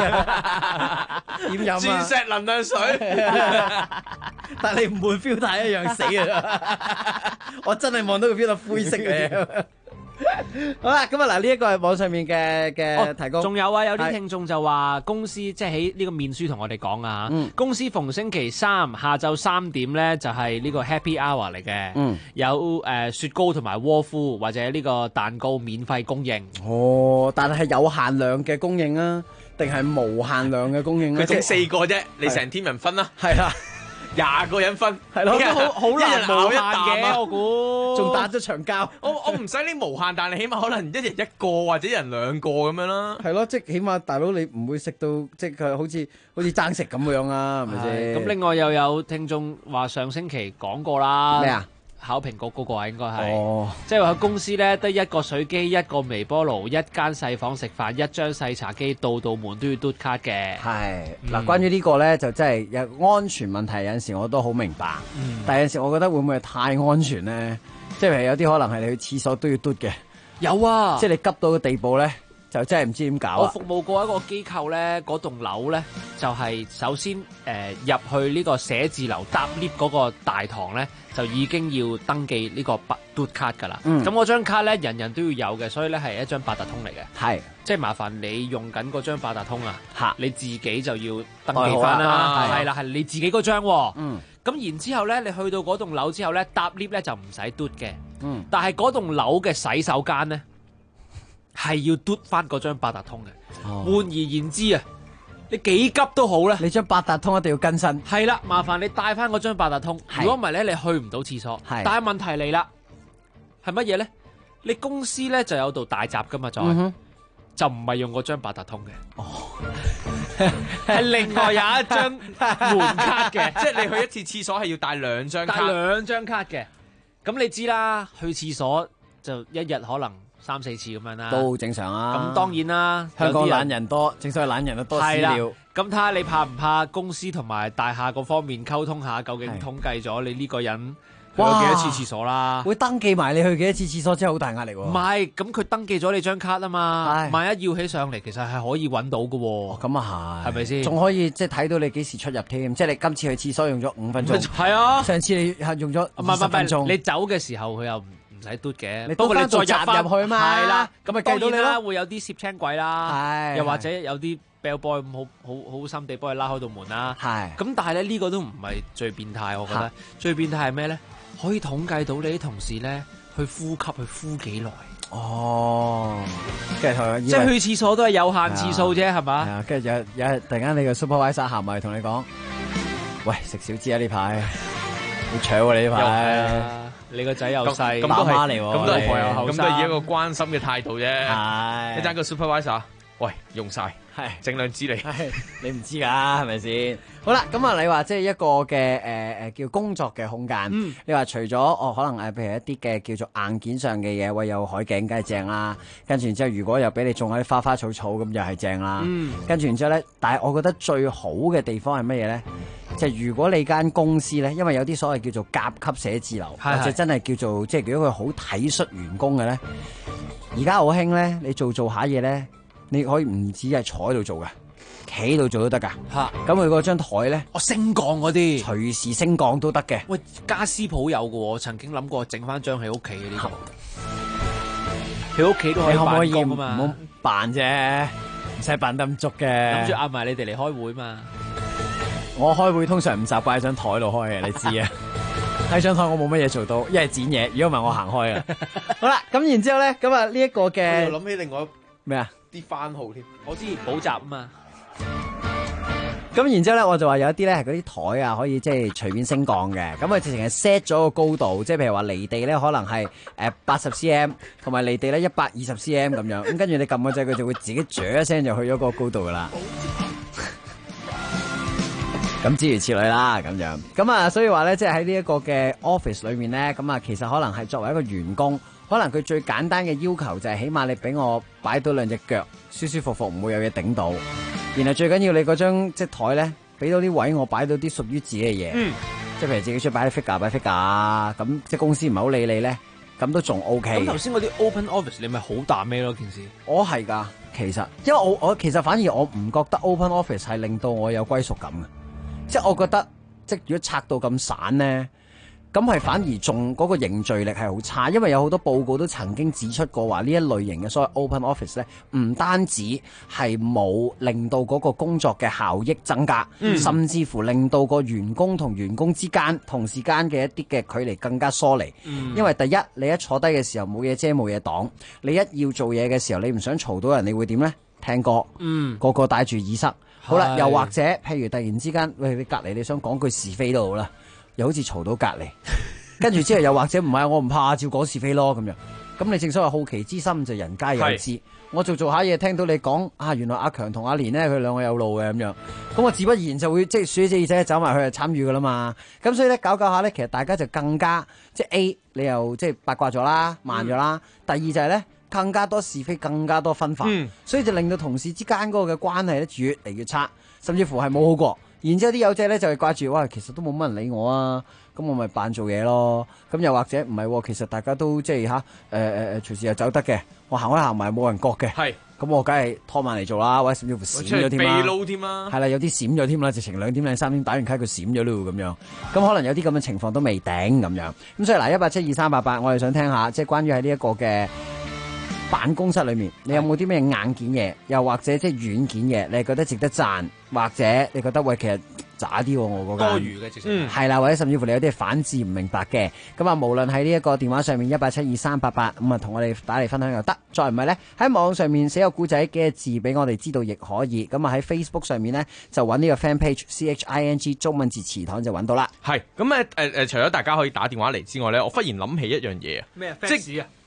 飲啊？ 鑽石能量水。 但係你唔換 filter 一樣死啊！我真係望到個 filter 灰色嘅。好啦，咁啊嗱，呢一個係網上面嘅提供。 仲有啊，有啲聽眾就話公司即係喺呢個面書同我哋講啊，公司逢星期三下晝3點咧就係呢個 Happy Hour 嚟嘅，有雪糕同埋窩夫或者呢個蛋糕免費供應。 哦，但係有限量嘅供應啊，定係無限量嘅供應啊？ 佢整4個啫，你成 team 人分啦。 係啦。 20個人分， 係咯， 都好難無限嘅， 我估仲打咗場交。 我唔使你無限，但你起碼可能一人1個或者一人2個咁樣啦。 係咯，即係起碼大佬你唔會食到即係佢好似爭食咁樣啊，係咪先？ 咁另外又有聽眾話上星期講過啦。 咩啊？ 考評局嗰個啊，應該係，即係話佢公司咧得1個水機、1個微波爐、1間細房食飯、1張細茶機，到門都要嘟卡嘅。 係嗱，關於呢個咧就真係有安全問題，有陣時我都好明白。但係有陣時我覺得會唔會係太安全咧？即係有啲可能係你去廁所都要嘟嘅。 有啊， 即係你急到嘅地步咧，就真係唔知點搞。 我服務過一個機構咧，嗰棟樓咧就係首先入去呢個寫字樓搭 lift 嗰個大堂咧，就已經要登記呢個嘟卡㗎啦。咁嗰張卡咧，人人都要有嘅，所以咧係一張八達通嚟嘅。 係， 即係麻煩你用緊嗰張八達通啊，你自己就要登記翻啦。係啦，係你自己嗰張。咁然之後咧，你去到嗰棟樓之後咧，搭 lift 咧就唔使嘟嘅。但係嗰棟樓嘅洗手間咧，係要嘟翻嗰張八達通嘅。換而言之啊，你幾急都好咧， 你張八達通一定要更新。 係啦，麻煩你帶翻嗰張八達通。如果唔係咧，你去唔到廁所。但係問題嚟啦，係乜嘢咧？你公司咧就有道大閘噶嘛，就唔係用嗰張八達通嘅。係另外有一張門卡嘅， 即係你去一次廁所係要帶2張卡。 帶2張卡嘅。咁你知啦，去廁所就一日可能3-4次咁樣啦， 都正常啊。 咁當然啦， 香港懶人多，正所謂懶人多屎尿。 咁睇下你怕唔怕公司同埋大廈嗰方面溝通下，究竟統計咗你呢個人去咗幾多次廁所啦？ 會登記埋你去幾多次廁所，真係好大壓力喎。 唔係，咁佢登記咗你張卡啊嘛，萬一要起上嚟，其實係可以揾到嘅喎。 咁啊係， 係咪先？ 仲可以即係睇到你幾時出入添，即係你今次去廁所用咗5分鐘， 係啊， 上次你係用咗20分鐘。 你走嘅時候佢又唔使嘟嘅， 不過你再入去嘛， 係啦， 咁咪計到你啦。 會有啲攝青鬼啦，又或者有啲 bell boy 咁好心地幫你拉開道門啦。係，咁但係咧呢個都唔係最變態，我覺得最變態係咩咧？可以統計到你啲同事咧去呼吸去呼幾耐。 哦，跟住即係去廁所都係有限次數啫，係嘛？係啊，跟住有突然間你個 supervisor 行埋同你講，喂，食少支啊呢排，好搶喎你呢排。 你個仔又細， 咁都係媽嚟喎， 咁都係以一個關心嘅態度啫。 係， 一陣個 supervisor， 喂，用晒， 係整兩支嚟， 你唔知㗎，係咪先？好啦，咁啊，你話即係一個嘅叫工作嘅空間，你話除咗可能譬如一啲嘅叫做硬件上嘅嘢，喂，有海景梗係正啦，跟住然之後如果又俾你種下啲花花草草咁又係正啦，跟住然之後咧，但係我覺得最好嘅地方係乜嘢咧？就係如果你間公司咧，因為有啲所謂叫做甲級寫字樓，或者真係叫做即係如果佢好體恤員工嘅咧，而家好興咧，你做下嘢咧。你可以唔止係坐喺度做嘅，企喺度做都得㗎。咁佢嗰張台咧， 升降嗰啲， 隨時升降都得嘅。 喂，家私鋪有嘅喎，我曾經諗過整翻張喺屋企嘅呢個。喺屋企都可以辦公啊嘛。 唔好扮啫，唔使扮得咁足嘅。 諗住嗌埋你哋嚟開會嘛。 我開會通常唔習慣喺張台度開嘅，你知啊。喺張台我冇乜嘢做到，一係剪嘢，如果唔係我行開啊。好啦，咁然之後咧，咁啊呢一個嘅， 我又諗起另外咩啊？ 啲番號添， 我知補習啊嘛。 咁然之後咧，我就話有一啲咧係嗰啲台啊，可以即係隨便升降嘅。咁佢直情係 set 咗個高度，即係譬如話離地咧可能係80 cm， 同埋離地咧120 cm 咁樣。咁跟住你撳個掣，佢就會自己啜一聲就去咗個高度噶啦。咁諸如此類啦，咁樣。咁啊，所以話咧，即係喺呢一個嘅 office 裏面咧，咁啊，其實可能係作為一個員工。可能佢最簡單嘅要求就係起碼你俾我擺到兩隻腳舒舒服服，唔會有嘢頂到。然後最緊要你嗰張即係台咧，俾到啲位我擺到啲屬於自己嘅嘢。即係譬如自己出去擺啲 figure 擺 figure 啊，咁即係公司唔係好理你咧，咁都仲 OK。 咁頭先嗰啲 open office 你咪好彈咩咯？件事我係㗎，其實因為我其實反而我唔覺得 open office 係令到我有歸屬感嘅，即係我覺得即係如果拆到咁散咧。咁係反而仲嗰個凝聚力係好差，因為有好多報告都曾經指出過話呢一類型嘅所謂 open office 咧，唔單止係冇令到嗰個工作嘅效益增加，甚至乎令到個員工同員工之間同事間嘅一啲嘅距離更加疏離。因為第一，你一坐低嘅時候冇嘢遮冇嘢擋，你一要做嘢嘅時候，你唔想嘈到人，你會點呢？聽歌，個個戴住耳塞。好啦，又或者譬如突然之間，喂，你隔離你想講句是非都好啦。又好似嘈到隔離，跟住之後又或者唔係，我唔怕，照講是非咯咁樣。咁你正所謂好奇之心就人皆有之。我做下嘢，聽到你講啊，原來阿強同阿蓮呢，佢兩個有路嘅咁樣。咁我自不然就會即係豎隻耳仔走埋去就參與噶啦嘛。咁所以咧搞下咧，其實大家就更加即係 A 你又即係八卦咗啦，慢咗啦。第二就係咧更加多是非，更加多分化，所以就令到同事之間嗰個嘅關係咧越嚟越差，甚至乎係冇好過。然之後啲友仔咧就係掛住，哇！其實都冇乜人理我啊，咁我咪扮做嘢咯。咁又或者唔係，其實大家都即係隨時又走得嘅。我行開行埋冇人覺嘅。係。咁我梗係拖慢嚟做啦，或者甚至乎閃咗添啦。 秘撈添啦。係啦，有啲閃咗添啦，直情2點3點打完卡佢閃咗咯咁樣。咁可能有啲咁嘅情況都未頂咁樣。咁所以嗱，1872388，我哋想聽下即係關於喺呢一個嘅辦公室裏面，你有冇啲咩硬件嘢，又或者即係軟件嘢，你係覺得值得讚，或者你覺得喂其實渣啲我嗰間多餘嘅，直情係啦，或者甚至乎你有啲係反智唔明白嘅，咁啊無論喺呢一個電話上面1872388，咁啊同我哋打嚟分享又得，再唔係咧喺網上面寫個故仔幾個字俾我哋知道亦可以，咁啊喺 Facebook 上面咧就揾呢個 fan page CHING 中文字祠堂就揾到啦。 係咁除咗大家可以打電話嚟之外咧，我忽然諗起一樣嘢啊， 咩fans啊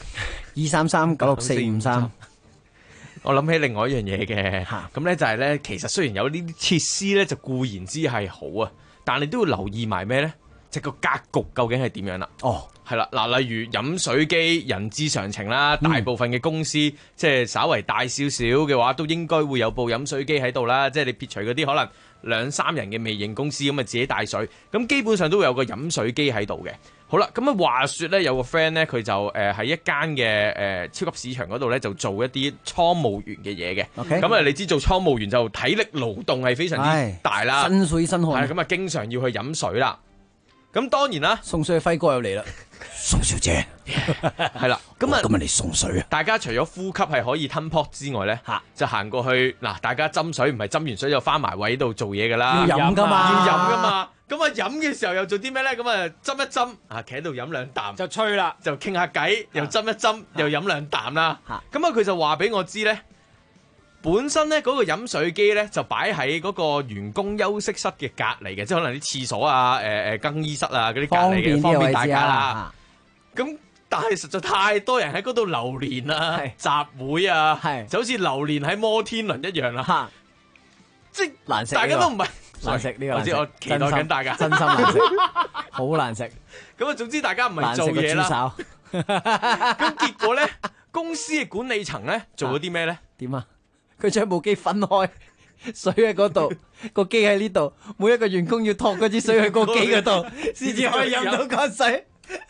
？233-96453， 我諗起另外一樣嘢嘅，咁咧就係咧，其實雖然有呢啲設施咧，就固然之係好啊，但你都要留意埋咩咧？即係個格局究竟係點樣啦？哦，係啦，嗱，例如飲水機，人之常情啦，大部分嘅公司即係稍為大少少嘅話，都應該會有部飲水機喺度啦。即係你撇除嗰啲可能2、3人嘅微型公司咁啊，自己帶水，咁基本上都會有個飲水機喺度嘅。好啦，咁啊話說咧，有個 friend 咧，佢就喺一間嘅超級市場嗰度咧，就做一啲倉務員嘅嘢嘅。咁啊，你知做倉務員就體力勞動係非常之大啦， 身水身汗。 係咁啊，經常要去飲水啦。咁當然啦， 送水嘅輝哥又嚟啦，宋小姐係啦。咁啊， 今日嚟送水啊！ 大家除咗呼吸係可以吞泡之外咧，就行過去嗱，大家斟水唔係斟完水就翻埋位度做嘢噶啦， 要飲噶嘛， 要飲噶嘛。咁啊飲嘅時候又做啲咩咧？咁啊斟一斟啊，企喺度飲2啖就吹啦， 就傾下偈，又斟一斟，又飲2啖啦。咁啊佢就話俾我知咧，本身咧嗰個飲水機咧就擺喺嗰個員工休息室嘅隔離嘅，即係可能啲廁所啊、更衣室啊嗰啲隔離嘅，方便大家啦。咁但係實在太多人喺嗰度流連啊、集會啊，就好似流連喺摩天輪一樣啦。即係難食， 大家都唔係難食呢個， 我知我期待緊大家， 真心難食，好難食。 咁啊，總之大家唔係做嘢啦。咁結果咧，公司嘅管理層咧做咗啲咩咧？ 點啊？佢將部機分開。水喺嗰度，個機喺呢度，每一個員工要托嗰支水去個機嗰度，先至可以飲到個水。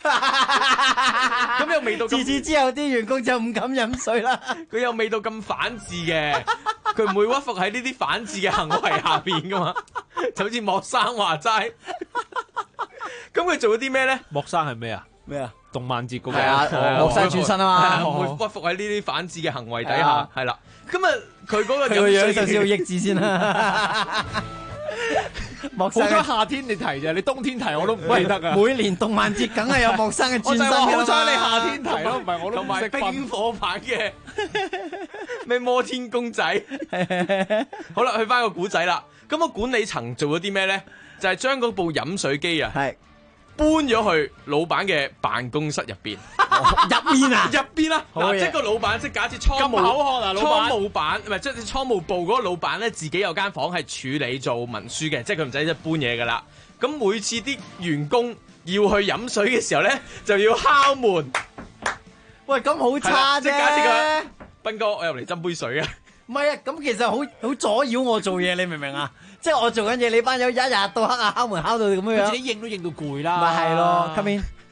咁又味道， 自此之後啲員工就唔敢飲水啦。 佢又味道咁反智嘅，佢唔會屈服喺呢啲反智嘅行為下邊噶嘛，就好似莫生話齋。咁佢做咗啲咩咧？ 莫生係咩啊？ 咩啊？ 動漫節嗰個係啊，莫生轉身啊嘛， 唔會屈服喺呢啲反智嘅行為底下，係啦。咁啊，佢嗰個樣首先要益智先啦。 莫生好彩夏天你提啫，你冬天提我都唔記得啊。 每年動漫節梗係有莫生嘅轉身嘅啦。 好彩你夏天提咯，唔係我都唔識分。 冰火版嘅咩摩天公仔。好啦，去翻個古仔啦。咁個管理層做咗啲咩咧？就係將嗰部飲水機啊，搬咗去老闆嘅辦公室入邊。 入面啊？ 入邊啦。嗱，即係個老闆，即係假設倉務版，唔係即係倉務部嗰個老闆咧，自己有間房係處理做文書嘅，即係佢唔使搬嘢噶啦。咁每次啲員工要去飲水嘅時候咧，就要敲門。 喂，咁好差啫！ 即係假設佢，斌哥，我入嚟斟杯水啊！ 唔係啊，咁其實好阻擾我做嘢，你明唔明啊？即係我做緊嘢，你班友一日到黑啊敲門敲到咁樣， 自己應都應到攰啦。 咪係咯 ，come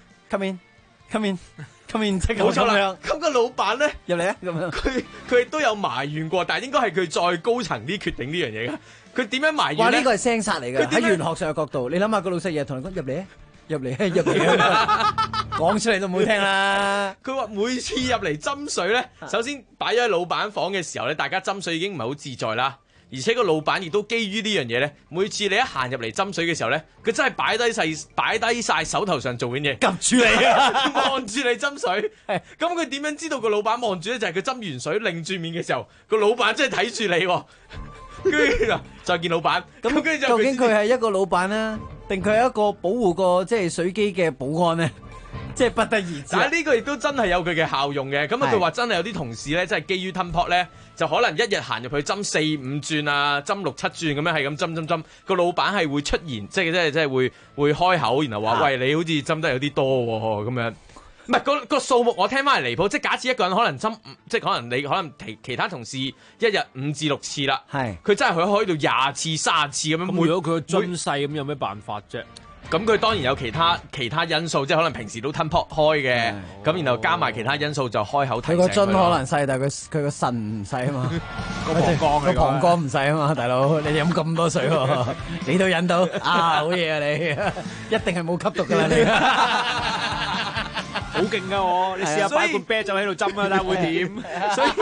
in，即係冇錯啦。咁個老闆咧入嚟啊，咁樣佢亦都有埋怨過，但係應該係佢再高層啲決定呢樣嘢噶。佢點樣埋怨咧？ 哇！呢個係聲殺嚟嘅，喺玄學上嘅角度，你諗下個老細嘢同你講入嚟啊，入嚟啊，講出嚟都唔好聽啦。 佢話每次入嚟斟水咧，首先擺咗喺老闆房嘅時候咧，大家斟水已經唔係好自在啦。而且個老闆亦都基於呢樣嘢咧，每次你一行入嚟斟水嘅時候咧，佢真係擺低晒手頭上做緊嘢， 及住你啊， 望住你斟水。咁佢點樣知道個老闆望住咧？就係佢斟完水擰住面嘅時候，個老闆真係睇住你。跟住就見老闆。 咁跟住究竟佢係一個老闆咧，定佢係一個保護個即係水機嘅保安咧？即係不得而知。 但係呢個亦都真係有佢嘅效用嘅。咁啊，佢話真係有啲同事咧，即係基於吞泡咧，就可能一日行入去斟4-5轉啊，斟6-7轉咁樣，係咁斟。個老闆係會出現，即係會開口，然後話：喂，你好似斟得有啲多喎咁樣。唔係個數目，我聽翻嚟離譜。即係假設一個人可能斟，即係可能你可能其他同事一日5至6次啦。係。佢真係可以到20次、30次咁樣。 咁如果佢個樽細咁，有咩辦法啫？ 咁佢當然有其他因素，即係可能平時都吞泡開嘅，咁然後加埋其他因素就開口提醒佢。 佢個樽可能細，但係佢個腎唔細啊嘛，個膀胱唔細啊嘛，大佬你飲咁多水喎，你都忍到啊，好嘢啊你，一定係冇吸毒㗎啦你， 好勁㗎我，你試下擺罐啤酒喺度斟啊，睇下會點？所以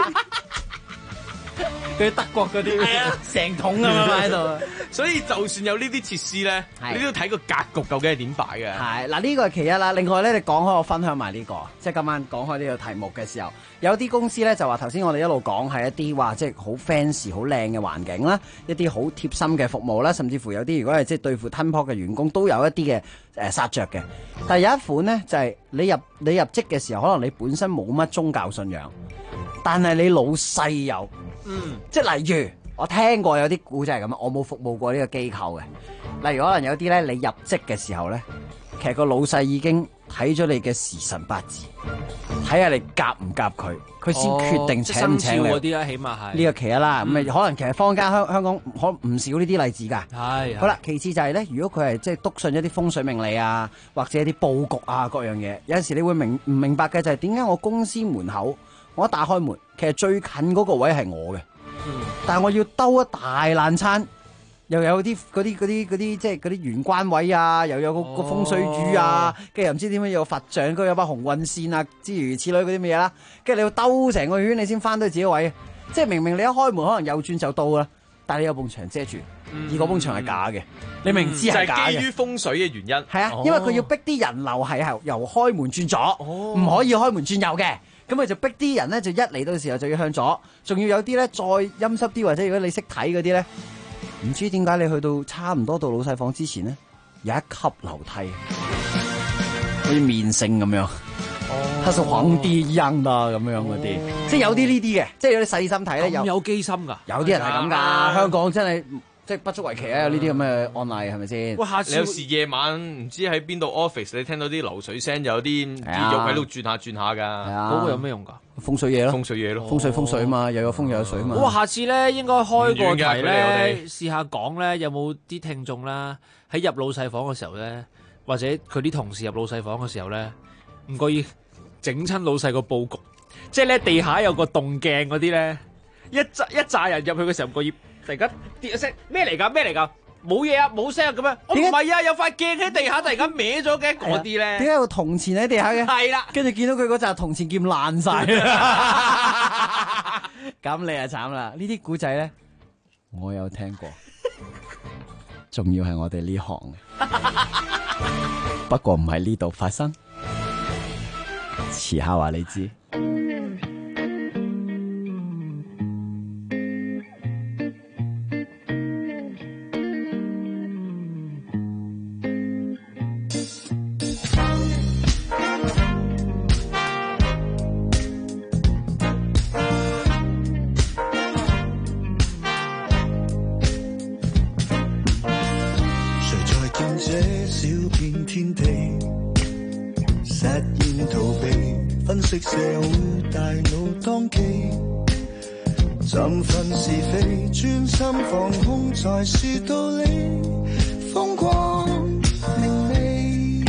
佢德國嗰啲成桶咁樣擺喺度， 所以就算有呢啲設施咧，你都要睇個格局究竟係點擺嘅。 係嗱，呢個係其一啦。另外咧，你講開我分享埋呢個，即係今晚講開呢個題目嘅時候，有啲公司咧就話頭先我哋一路講係一啲話即係好 fancy 好靚嘅環境啦，一啲好貼心嘅服務啦，甚至乎有啲如果係即係對付吞泡嘅員工都有一啲嘅殺着嘅。但係有一款咧就係你入職嘅時候，可能你本身冇乜宗教信仰，但係你老細有。即係例如我聽過有啲古仔係咁，我冇服務過呢個機構嘅。例如可能有啲咧，你入職嘅時候咧，其實個老細已經睇咗你嘅時辰八字，睇下你夾唔夾佢先決定請唔請你。 嗰啲啦，起碼係呢個其一啦。咁可能其實坊間香港可能唔少呢啲例子㗎。 係。 好啦，其次就係咧，如果佢係即係篤信一啲風水命理啊，或者一啲佈局啊各樣嘢，有陣時你會唔明白嘅就係點解我公司門口我一打開門，其實最近嗰個位係我嘅，但係我要兜一大爛餐，又有啲嗰啲即係嗰啲玄關位啊，又有個風水魚啊，跟住又唔知點樣有個佛像，跟住有把紅運線啊，諸如此類嗰啲咩嘢啦，跟住你要兜成個圈，你先翻到自己位，即係明明你一開門可能右轉就到啦，但係你有埲牆遮住，而嗰埲牆係假嘅，你明知係假嘅， 就係基於風水嘅原因， 係啊，因為佢要逼啲人流係由開門轉左，唔可以開門轉右嘅。咁佢就逼啲人咧，就一嚟到嘅時候就要向左，仲要有啲咧再陰濕啲，或者如果你識睇嗰啲咧，唔知點解你去到差唔多到老細房之前咧，有一級樓梯，好似面聖咁樣。 他是皇帝一樣的咁樣嗰啲，即係有啲呢啲嘅，即係有啲細心睇咧， 有機心㗎， 有啲人係咁㗎。香港真係即係不足為奇啊！有呢啲咁嘅案例係咪先？ 喂，下次你有時夜晚唔知喺邊度 office， 你聽到啲流水聲，有啲肉喺度轉下轉下㗎。 嗰個有咩用㗎？ 風水嘢咯， 風水嘢咯， 風水嘛，又有風又有水嘛。 我話下次咧應該開個題咧，試下講咧有冇啲聽眾啦，喺入老細房嘅時候咧，或者佢啲同事入老細房嘅時候咧，唔覺意整親老細個佈局，即係咧地下有個動鏡嗰啲咧，一紮人入去嘅時候唔覺意突然間跌一聲，咩嚟㗎？咩嚟㗎？冇嘢啊，冇聲啊咁樣。我唔係啊，有塊鏡喺地下突然間歪咗嘅嗰啲咧。點解有銅錢喺地下嘅？ 係啦， 跟住見到佢嗰紮銅錢劍爛晒，咁你啊慘啦！呢啲古仔咧，我有聽過，仲要係我哋呢行嘅，不過唔係呢度發生，遲下話你知。 社會大腦當機，怎分是非，專心放空才是道理，風光明媚。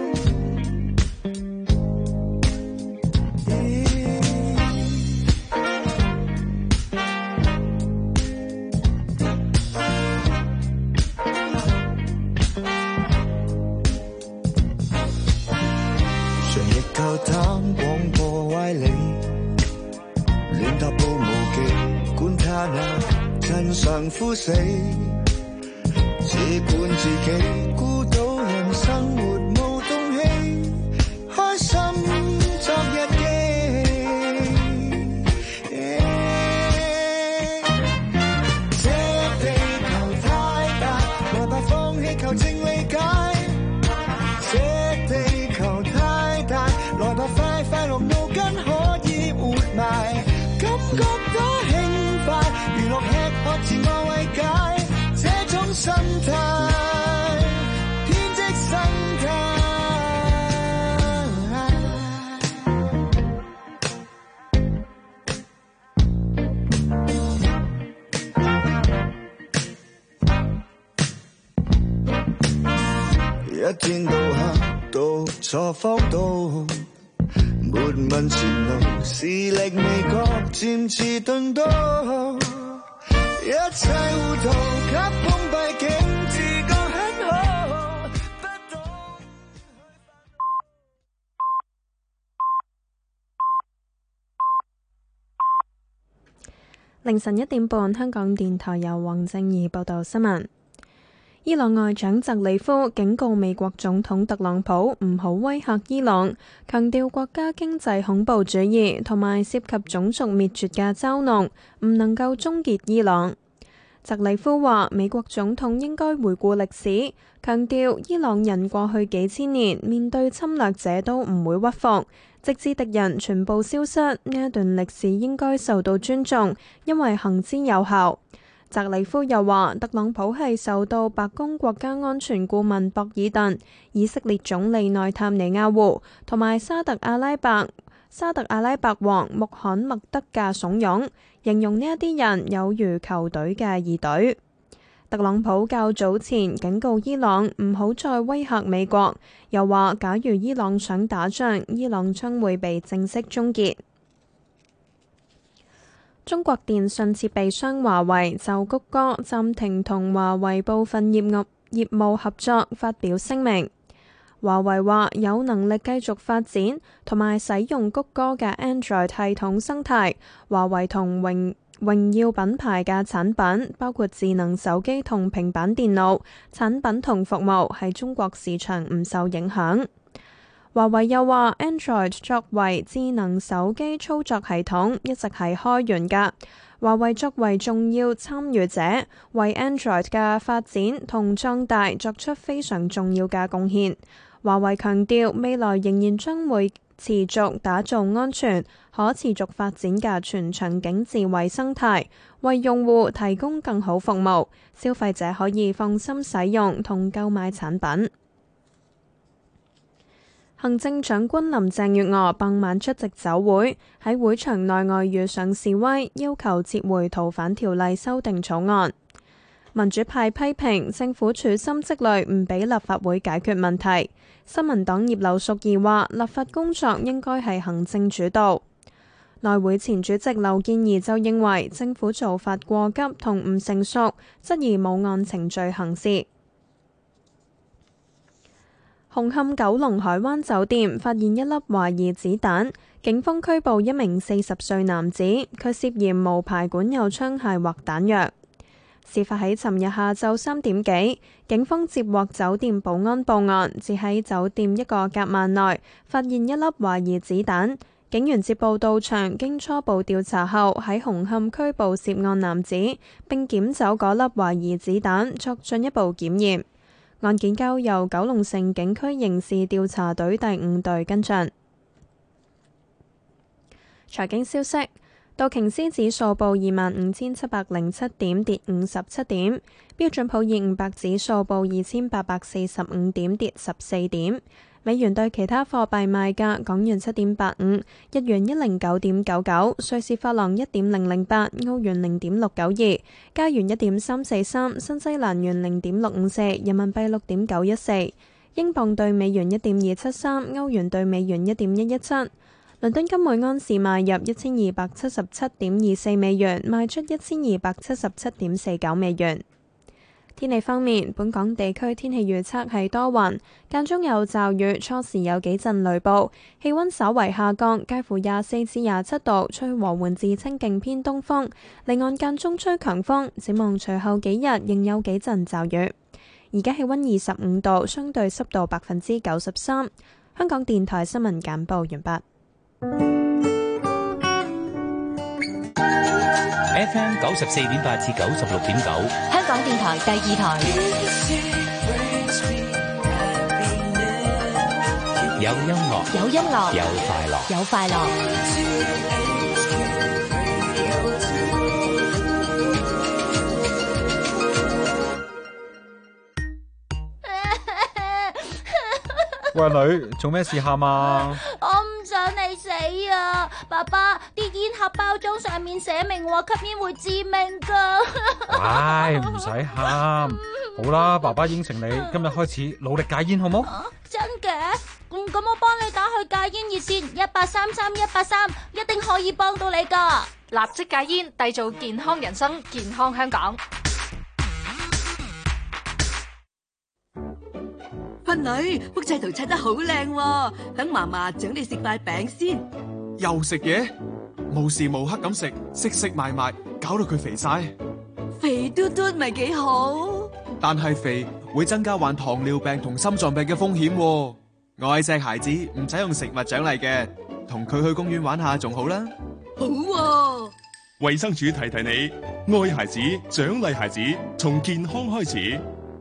誰亦夠膽廣播歪理，亂踏步無忌，管他那真相枯死，只管自己孤島人生活無動氣，開心作日記。這地球太大，來吧放棄求證理解。這地球太大，來吧快快樂腦筋可以活埋，感覺到輕快，娛樂吃喝自我慰解，這種心態天職生態。一天到黑獨坐荒島，沒問前路，視力未覺漸遲鈍多，一切糊塗給封閉境，自覺很好。 凌晨1點半，香港電台由黃正儀報道新聞。伊朗外長澤里夫警告美國總統特朗普唔好威嚇伊朗，強調國家經濟恐怖主義同埋涉及種族滅絕嘅嘲弄唔能夠終結伊朗。澤里夫話美國總統應該回顧歷史，強調伊朗人過去幾千年面對侵略者都唔會屈服，直至敵人全部消失。呢一段歷史應該受到尊重，因為行之有效。澤里夫又話特朗普係受到白宮國家安全顧問博爾頓、以色列總理內塔尼亞胡同埋沙特阿拉伯王穆罕默德嘅慫恿，形容呢一啲人有如球隊嘅二隊。特朗普較早前警告伊朗唔好再威嚇美國，又話假如伊朗想打仗，伊朗將會被正式終結。中國電信設備商華為就谷歌暫停同華為部分業務合作發表聲明。華為話有能力繼續發展同埋使用谷歌嘅 Android 系統生態，華為同榮耀品牌嘅產品，包括智能手機同平板電腦產品同服務喺中國市場唔受影響。華為又話 Android 作為智能手機操作系統一直係開源㗎，華為作為重要參與者，為 Android 嘅發展同壯大作出非常重要嘅貢獻。 華為強調未來仍然將會持續打造安全、可持續發展嘅全場景智慧生態，為用戶提供更好服務，消費者可以放心使用同購買產品。行政長官林鄭月娥傍晚出席酒會，喺會場內外遇上示威，要求撤回逃犯條例修訂草案。民主派批評政府處心積慮唔俾立法會解決問題。新民黨葉劉淑儀話：立法工作應該係行政主導。內會前主席劉健儀就認為政府做法過急同唔成熟，質疑冇按程序行事。紅磡九龍海灣酒店發現一粒懷疑子彈，警方拘捕一名40歲男子，佢涉嫌無牌管有槍械或彈藥。事發喺尋日下晝3點幾，警方接獲酒店保安報案，只喺酒店一個夾萬內發現一粒懷疑子彈。警員接報到場，經初步調查後喺紅磡拘捕涉案男子，並檢走嗰粒懷疑子彈作進一步檢驗。案件交由九龍城警區刑事調查隊第5隊跟進。財經消息，道瓊斯指數報25,707點，跌57點；標準普爾500指數報2,845點，跌14點。美元對其他貨幣賣價：港元7.85，日元109.99，瑞士法郎1.008，歐元0.692，加元1.343，新西蘭元0.654，人民幣6.914，英鎊對美元1.273，歐元對美元1.117。倫敦金每安士賣入1277.24美元，賣出1277.49美元。天氣方面，本港地區天氣預測係多雲，間中有驟雨，初時有幾陣雷暴，氣溫稍為下降，介乎24至27度，吹和緩至清勁偏東風，離岸間中吹強風。展望隨後幾日仍有幾陣驟雨。而家氣溫25度，相對濕度93%。香港電台新聞簡報完畢。 FM 94.8至96.9， 香港電台第2台。 有音樂， 有音樂， 有快樂， 有快樂。 喂女，做咩事喊啊？ 我唔想你死啊！爸爸，啲煙盒包裝上面寫明話吸煙會致命噶。 唉，唔使喊。好啦，爸爸應承你，今日開始努力戒煙，好冇？ 真嘅？咁我幫你打去戒煙熱線1833，一定可以幫到你噶。 立即戒煙，締造健康人生，健康香港。 芬女，幅砌圖砌得好靚，等嫲嫲獎你食塊餅先。 又食嘢，無時無刻咁食，食埋，搞到佢肥晒。 肥嘟嘟咪幾好？ 但係肥會增加患糖尿病同心臟病嘅風險。愛錫孩子唔使用食物獎勵嘅，同佢去公園玩下仲好啦。 好喎。 衛生署提你，愛孩子，獎勵孩子，從健康開始。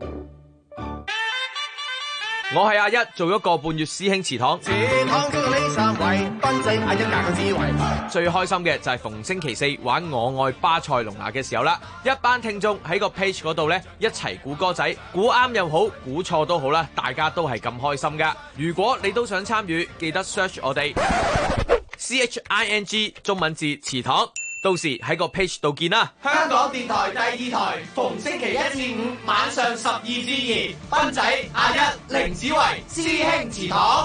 我係阿一，做咗個半月師兄祠堂。最開心嘅就係逢星期4玩我愛巴塞隆拿嘅時候啦，一班聽眾喺個 page 嗰度呢，一齊估歌仔，估啱又好，估錯都好啦，大家都係咁開心噶。如果你都想參與，記得 search 我哋 CHING 中文字祠堂。到時喺個 page 度見啦！ 香港電台第2台，逢星期1至5晚上12至2，斌仔、阿一、凌子維、師兄祠堂。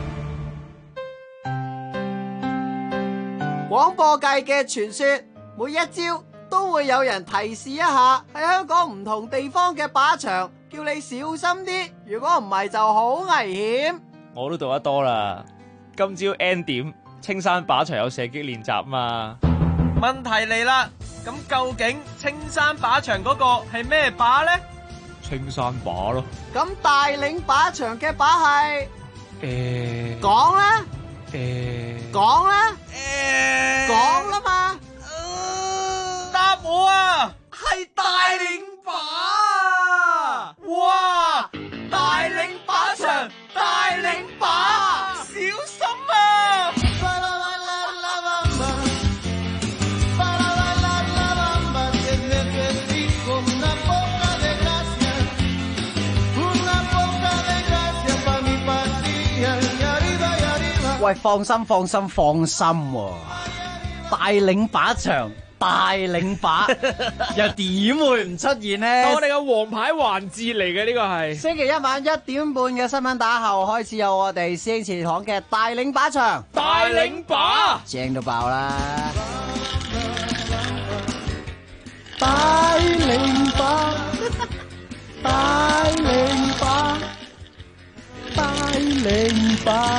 廣播界嘅傳說，每一朝都會有人提示一下喺香港唔同地方嘅靶場，叫你小心啲，如果唔係就好危險。 我都讀得多啦，今朝 N 點青山靶場有射擊練習嘛。 問題嚟啦，咁究竟青山靶場嗰個係咩靶呢？ 青山靶咯。 咁大嶺靶場嘅靶係？講啦。講啦。講啦嘛。 答我啊！係大嶺靶。哇！大嶺靶場，大喂，放心喎，大領靶場。大領靶又點會唔出現呢？ 我哋嘅王牌環節嚟嘅呢個係星期一晚1點半嘅新聞打後開始有我哋師兄祠堂嘅大領靶場， 大領靶正到爆啦！大領靶，大領靶，大領靶。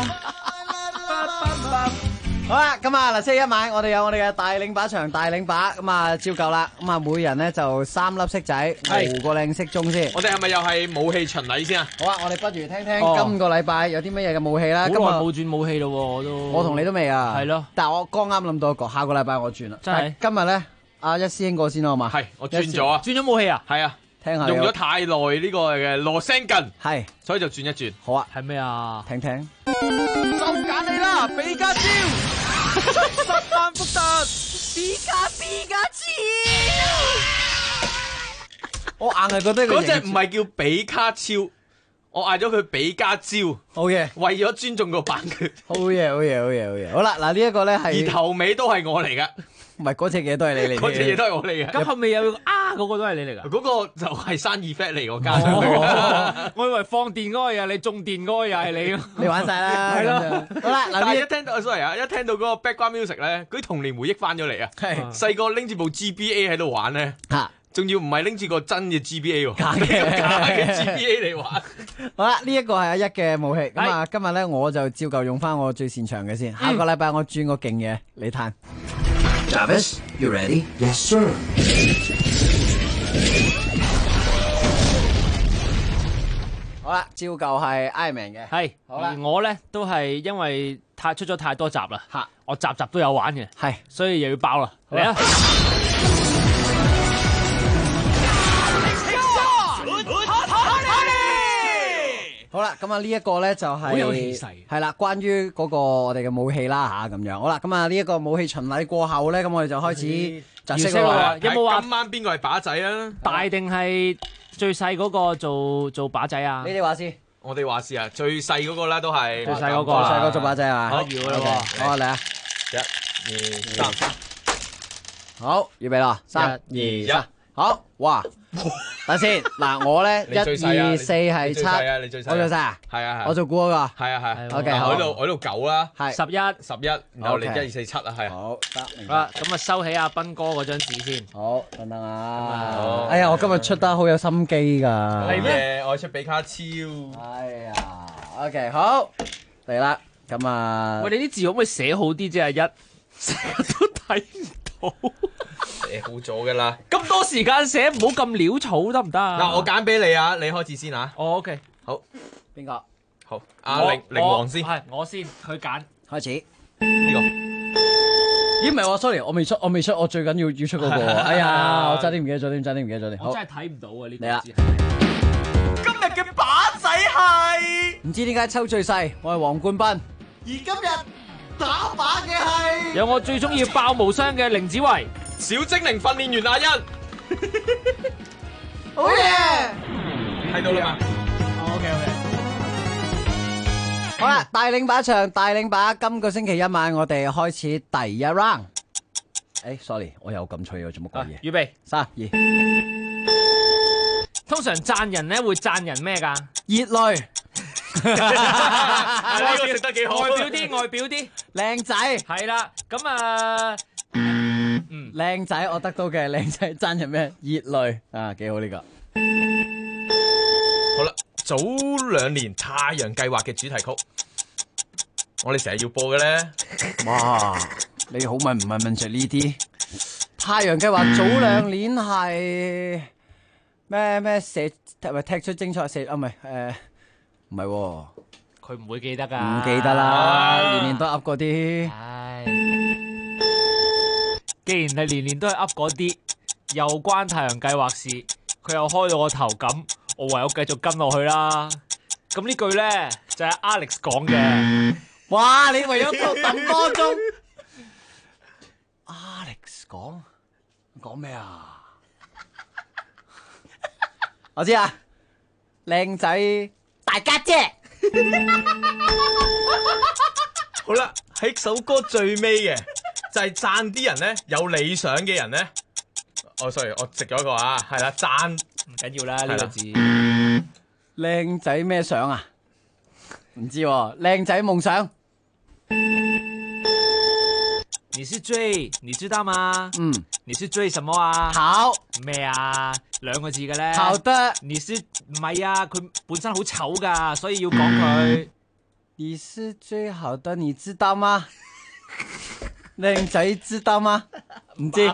好啦，咁啊嗱，星期一晚我哋有我哋嘅大領靶場，大領靶咁啊照舊啦，咁啊每人咧就3粒骰仔，豪個靚骰盅先。 我哋係咪又係武器巡禮先啊？ 好啊，我哋不如聽聽今個禮拜有啲乜嘢嘅武器啦。 好耐冇轉武器咯， 我同你都未啊。 係咯， 但係我剛啱諗到一個，下個禮拜我轉啦。 真係今日咧，阿一師兄過先啦，好嘛？ 係，我轉咗啊。 轉咗武器啊？ 係啊。 聽下用咗太耐呢個嘅羅聲近， 係， 所以就轉一轉。 好啊。 係咩啊？ 聽聽。 就揀你啦，比加超，10萬福特，比加超。 我硬係覺得嗰隻唔係叫比卡超，我嗌咗佢比加招。 好嘢， 為咗尊重個版權。 好嘢。好啦，嗱呢一個咧係而頭尾都係我嚟噶。 唔係嗰隻嘢都係你嚟嘅， 嗰隻嘢都係我嚟嘅。 咁後尾有嗰個都係你嚟噶？ 嗰個就係生意 effect 嚟，我加上去嘅。 我以為放電嗰個又係你，中電嗰個又係你。 你玩晒啦， 係咯。 好啦， 但係一聽到 sorry 啊，一聽到嗰個 background music 咧，嗰啲童年回憶翻咗嚟啊。 係細個拎住部 GBA 喺度玩咧，仲要唔係拎住個真嘅 GBA 喎，假嘅 GBA 嚟玩。 好啦，呢一個係阿一嘅武器，咁啊今日咧我就照舊用翻我最擅長嘅先，下個禮拜我轉個勁嘢你嘆。 Jarvis, you ready? Yes, sir. 好啦，照舊係 Iron Man 嘅， 係。 好啦， 而我咧都係因為出咗太多集啦，我集都有玩嘅， 係， 所以又要爆啦，嚟啊！ 好啦，咁啊呢一個咧就係好有氣勢， 係啦，關於嗰個我哋嘅武器啦吓咁樣。好啦，咁啊呢一個武器巡禮過後咧，咁我哋就開始就識啦。 有冇話今晚邊個係靶仔啊？ 大定係最細嗰個做靶仔啊？ 你哋話先， 我哋話事啊，最細嗰個啦都係最細嗰個， 最細嗰個做靶仔啊？ 好，要啦喎， 好嚟啊 ！1、2、3， 好，預備啦，3、2、1，好，哇！等先，嗱我咧1、2、4係7， 你最細， 我最細啊？ 係啊係。 我做估嗰個。 係啊係。 OK， 我喺度9啦， 係 11，然後你1、2、4、7啊，係。 好得。 好啦，咁啊收起阿斌哥嗰張紙先。 好，等等啊。哎呀，我今日出得好有心機㗎。 係咩？我出比卡超。 哎呀 ，OK， 好嚟啦。咁啊， 喂，你啲字可唔可以寫好啲啫？阿一成日都睇唔到。 寫好咗噶啦， 咁多時間寫，唔好咁潦草得唔得啊？ 嗱，我揀俾你啊，你開始先啊。 哦 OK， 好， 邊個？ 好，阿凌王先， 係我先，佢揀開始。 呢個， 咦唔係喎 ，sorry，我未出，我最緊要出嗰個。哎呀，我差啲唔記得咗添， 我真係睇唔到啊呢個字。 今日嘅靶仔係， 唔知點解抽最細，我係黃冠斌。 而今日打靶嘅係， 有我最中意爆無雙嘅凌子維。 小精靈訓練員阿欣， 好嘢， 睇到啦嘛。 OK， 好啦，大領靶場，大領靶，今個星期一晚我哋開始第一 round。sorry， 我有咁脆，我做乜鬼嘢？ 預備 3、2。 通常讚人咧會讚人咩㗎？ 熱淚。 呢個食得幾好。 外表啲， 靚仔。 係啦，咁啊。 靚仔，我得到嘅靚仔讚人咩？熱淚啊，幾好呢個。 好啦，早2年太陽計劃嘅主題曲，我哋成日要播嘅咧。 哇，你好問唔係問着呢啲？太陽計劃早2年係咩射咪踢出精彩射啊？唔係唔係喎， 佢唔會記得㗎。 唔記得啦，年年都噏嗰啲。 既然係年年都係噏嗰啲，又關太陽計劃事，佢又開到我頭咁，我唯有繼續跟落去啦。咁呢句咧就係 Alex 講嘅。 哇！你為咗抌多鐘，Alex 講咩啊？我知啊，靚仔大家姐。 好啦，喺首歌最尾嘅就係讚啲人咧有理想嘅人咧。哦 ，sorry， 我食咗一個啊，係啦，讚唔緊要啦呢個字。 靚仔咩相啊？唔知喎，靚仔夢想。 你是追，你知道嗎？你是追什麼啊？ 好咩啊？2個字嘅咧。 好的。 你是唔係啊？佢本身好醜噶，所以要講佢。 你是最好的，你知道嗎？靚仔知道嗎？唔知。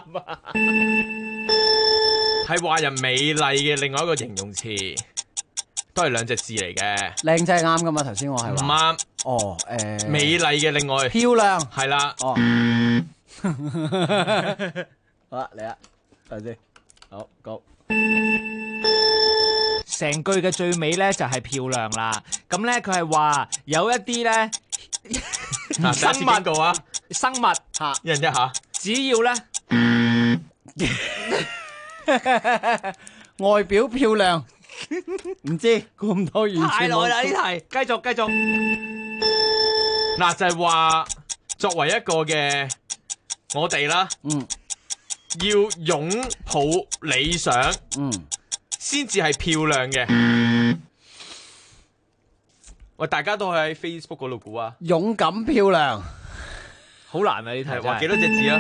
係話人美麗嘅另外一個形容詞，都係2隻字嚟嘅。 靚仔係啱噶嘛？頭先我係話唔啱。 哦， 美麗嘅另外漂亮係啦。 哦，好啦，嚟啦，睇下先。好，Go。 成句嘅最尾咧就係漂亮啦。咁咧佢係話有一啲咧生物啊， 生物吓，一人一下。 只要咧外表漂亮，唔知估唔到完全太耐啦呢題，繼續。 嗱就係話作為一個嘅我哋啦，要擁抱理想，先至係漂亮嘅。喂，大家都可以喺 Facebook 嗰度估啊！ 勇敢漂亮， 好難啊！呢題話幾多隻字啊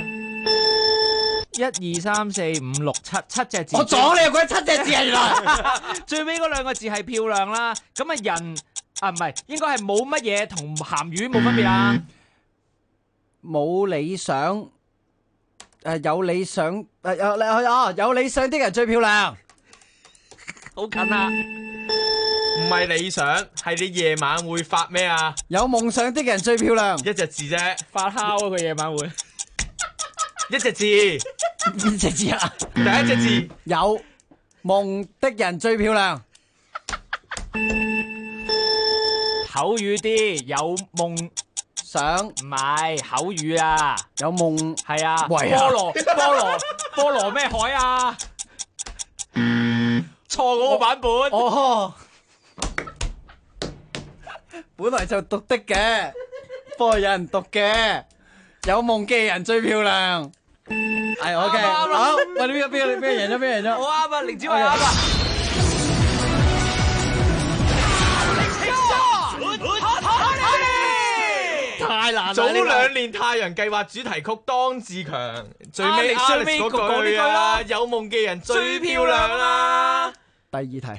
？1、2、3、4、5、6、7隻字。 我撞你又覺得7隻字啊！原來最尾嗰2個字係漂亮啦。咁啊人啊唔係，應該係冇乜嘢同鹹魚冇分別啊。 冇理想，有理想，有理想的人最漂亮。 好近啊！ 唔係理想，係你夜晚會發咩啊？ 有夢想的人最漂亮。 一隻字啫， 發酵啊！佢夜晚會一隻字， 邊隻字啊？ 第一隻字有夢的人最漂亮。 口語啲，有夢想唔係口語啊？ 有夢係啊？ 喂啊菠蘿咩海啊？錯嗰個版本。 哦，本來就讀的嘅，不過有人讀嘅。有夢嘅人最漂亮。係 OK， 好，喂，邊個贏咗？ 我啱啊，凌子偉啱啊。 太難啦！ 早2年太陽計劃主題曲當自強，最尾 Alex 嗰句啊，有夢嘅人最漂亮啦。 第2題，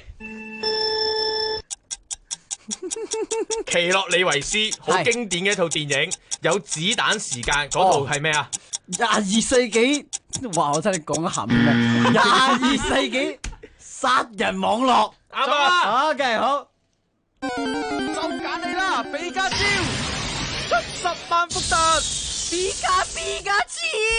奇洛李維斯好經典嘅一套電影，有子彈時間嗰套係咩啊 ？22世紀，哇！我真係講得鹹嘅。22世紀殺人網絡， 啱啊 ！OK， 好。 就揀你啦，比加超，70萬伏特，比加超。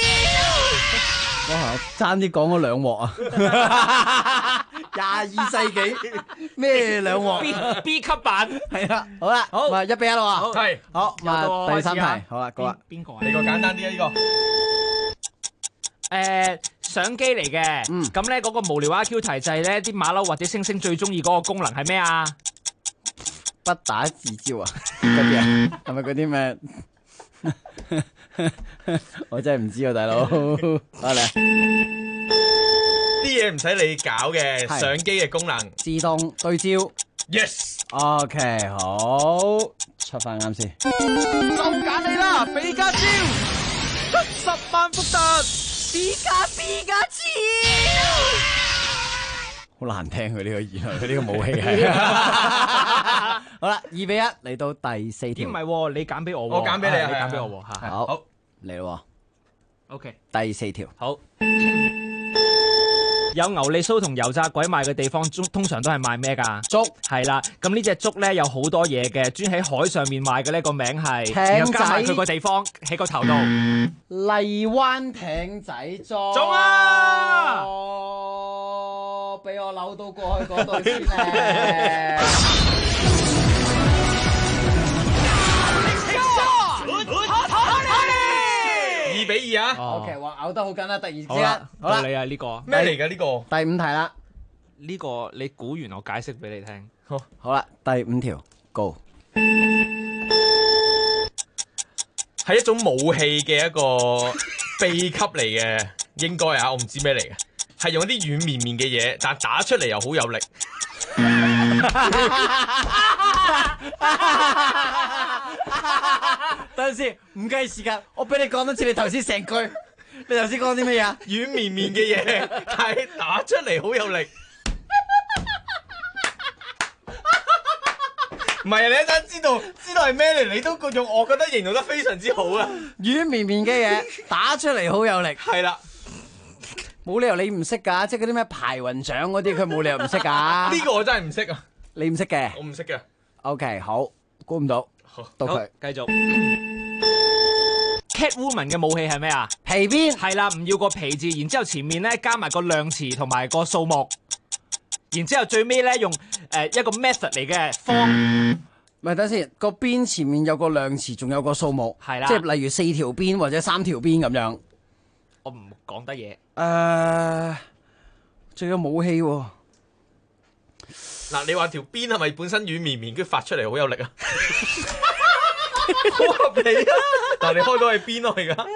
哇！爭啲講咗2鑊啊！22世紀咩2鑊 ？B 級版係啦，好啦，好咪1比1咯喎， 係好，第3題，好啦，講啦， 邊個啊？ 你個簡單啲啊呢個。相機嚟嘅，咁咧嗰個無聊 IQ 題就係咧啲馬騮或者猩猩最中意嗰個功能係咩啊？ 不打自招啊！嗰啲啊，係咪嗰啲咩？我真係唔知啊，大佬。好嚟， 啲嘢唔使你搞嘅，相機嘅功能自動對焦。Yes。OK， 好，出翻啱先。 就揀你啦，比加超，70萬伏特，比加超。 好難聽佢呢個原來佢呢個武器係。好啦，2比1嚟到第4條。 唔係，你揀俾我， 我揀俾你， 你揀俾我，吓。 好，嚟咯。 OK， 第4條。 好。有牛脷酥同油炸鬼賣嘅地方，通常都係賣咩㗎？ 粥係啦，咁呢隻粥咧有好多嘢嘅，專喺海上面賣嘅呢個名係， 艇然後加埋佢個地方喺個頭度。 荔灣艇仔粥。 中啊！ 俾我扭到過去嗰度先咧。 2比2啊 ！OK， 哇，咬得好緊啦，突然之間。 好啦，你啊呢個咩嚟㗎呢個？ 第5題啦。 呢個你估完我解釋俾你聽。 好啦，第5條 Go。 係一種武器嘅一個秘笈嚟嘅，應該啊，我唔知咩嚟嘅，係用一啲軟綿綿嘅嘢，但打出嚟又好有力。 等陣先，唔計時間，我俾你講多次你頭先成句。你頭先講啲咩啊？ 軟綿綿嘅嘢，但係打出嚟好有力。唔係啊！你一陣知道係咩嚟，你都用我覺得形容得非常之好啊！ 軟綿綿嘅嘢打出嚟好有力， 係啦， 冇理由你唔識㗎，即係嗰啲咩排雲掌嗰啲，佢冇理由唔識㗎。 呢個我真係唔識啊！ 你唔識嘅， 我唔識嘅。 OK， 好，估唔到，到佢繼續。Catwoman 嘅武器係咩啊？ 皮鞭。 係啦，唔要個皮字，然之後前面咧加埋個量詞同埋個數目。然之後最尾咧用一個 method 嚟嘅方， 唔係等先，個邊前面有個量詞，仲有個數目， 係啦， 即係例如4條邊或者3條邊咁樣。 我唔講得嘢。 仲有武器喎。 嗱，你話條邊係咪本身軟綿綿，跟住發出嚟好有力啊？好合理啊！但係你開到係邊咯而家？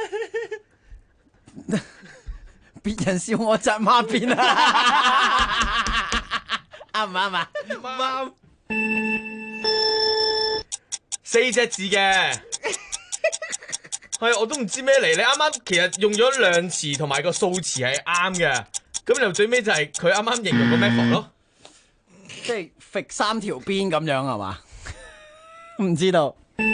別人笑我紮孖辮啊！啱唔啱啊？ 唔啱。4隻字嘅，係我都唔知咩嚟。你啱啱其實用咗量詞同埋個數詞係啱嘅，咁又最尾就係佢啱啱形容個 method 咯， 即係揈3條邊咁樣係嘛？唔知道。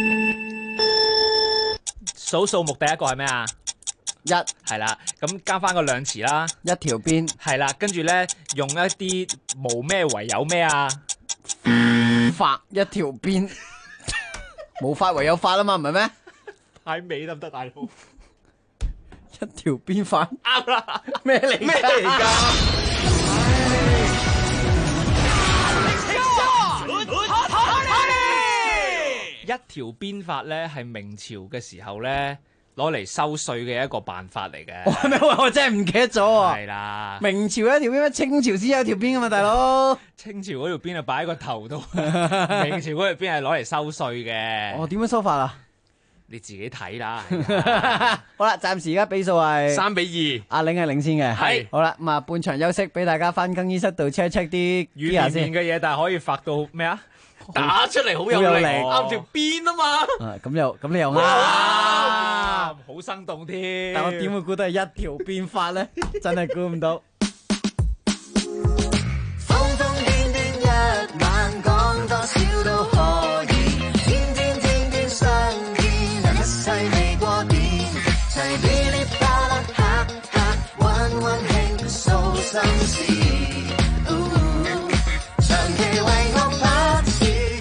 數數目第一個係咩啊？1係啦，咁加翻個量詞啦 ，1條邊係啦，跟住咧用一啲無咩為有咩啊？ 發1條邊，無法唯有發啊嘛，唔係咩？ 太美得唔得，大佬？1 條邊發啱啦， 咩嚟？ 咩嚟㗎？ 一條邊法咧係明朝嘅時候咧攞嚟收稅嘅一個辦法嚟嘅。 我真係唔記得咗啊！ 係啦， 明朝有一條邊，清朝先有一條邊噶嘛，大佬。 清朝嗰條邊係擺喺個頭度，明朝嗰條邊係攞嚟收稅嘅。 哦，點樣收法啊？ 你自己睇啦。 好啦，暫時而家比數係 3-2， 阿玲係領先嘅。 係好啦，咁啊半場休息，俾大家翻更衣室度 check 啲軟綿綿嘅嘢，但係可以發到咩啊？ 打出嚟好有力，啱條邊啊嘛。 咁你又啱， 好生動添。 但我點會估到係一條邊發咧？真係估唔到。 瘋瘋癲癲一晚，講多少都可以，天天天天相見，一世未過電，齊噼哩啪啦哈哈，溫溫馨訴心事，長期為我拍攝。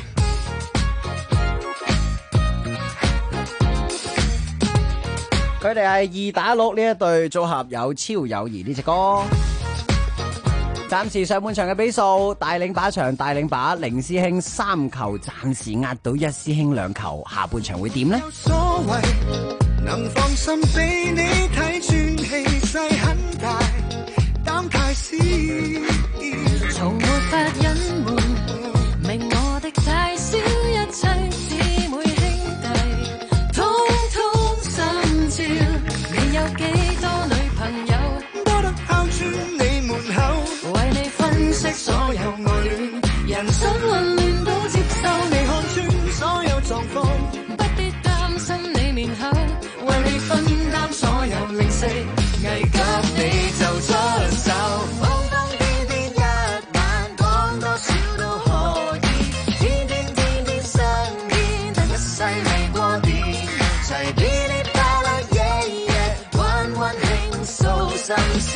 佢哋係2打6呢一對組合，有超友誼呢隻歌。暫時上半場嘅比數，大領把場，大領把凌師兄3球，暫時壓到一師兄2球。下半場會點呢？ 所謂能放心俾你睇穿，氣勢很大，膽太小， 從沒法隱瞞，明我的大小一切姊妹兄弟，通通心照。你有幾多女朋友？ 多得敲穿你門口， 為你分析所有愛戀，人生混亂都接受。 你看穿所有狀況， 不必擔心你面口，為你分擔所有零食，危急你就出手。 瘋瘋癲癲一晚，講多少都可以，天天天天相見，但一世未過電，齊噼哩啪啦夜夜，溫溫馨訴心事，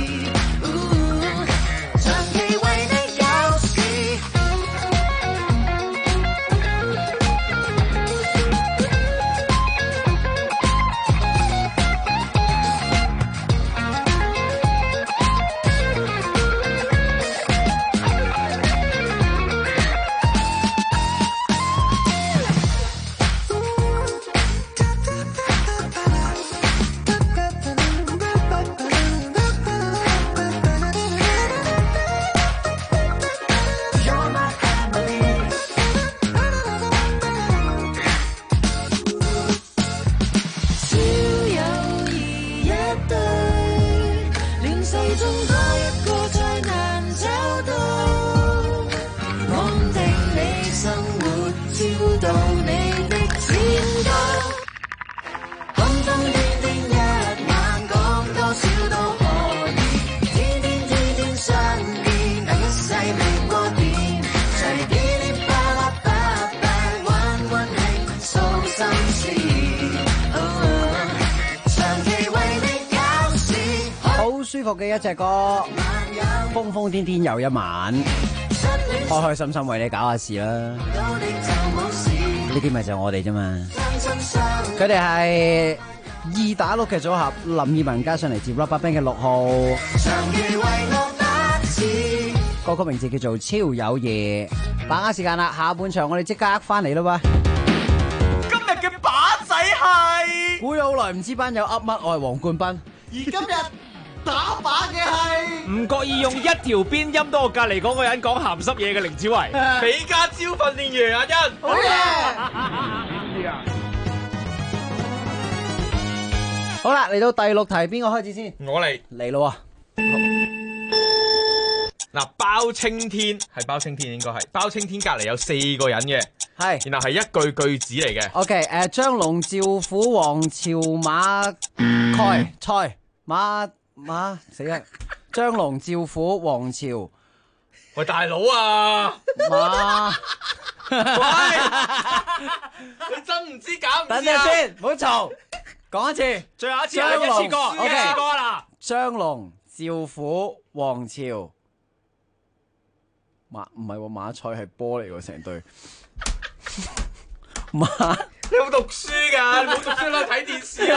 長期為你搞事。 中多一個再難找到，安定你生活，照到你的前途。瘋瘋癲癲一晚，講多少都可以，天天天天相見，但一世未過電，隨便你巴拉巴閉，玩溫馨訴心事，長期為你搞事。 好舒服嘅一隻歌，瘋瘋癲癲又一晚，開開心心為你搞下事啦。呢啲咪就係我哋啫嘛。佢哋係2打6嘅組合，林二汶加上嚟自 RubberBand 嘅6號。歌曲名字叫做《超有夜》。把握時間啦，下半場我哋即刻翻嚟啦喎。 今日嘅靶仔係估咗好耐，唔知班友噏乜，我係黃冠斌。 而今日打靶嘅係唔覺意用一條邊音到我隔離嗰個人講鹹濕嘢嘅凌子維， 比家招訓練員阿欣， 好嘢！ 好啦，嚟到第6題，邊個開始先？ 我嚟咯喎。 嗱，包青天係包青天，應該係包青天隔離有4個人嘅， 係， 然後係一句句子嚟嘅。 OK， 張龍、趙虎、黃朝、馬蓋、蔡、馬死啦！張龍、趙虎、黃朝， 喂大佬啊！喂，你真唔知搞唔知啊？ 等陣先，唔好嘈，講一次， 最後一次，一次過，一次過啦。 張龍、趙虎、黃朝。唔係喎，馬賽係波嚟喎，成隊馬。 你好讀書㗎？你冇讀書啦，睇電視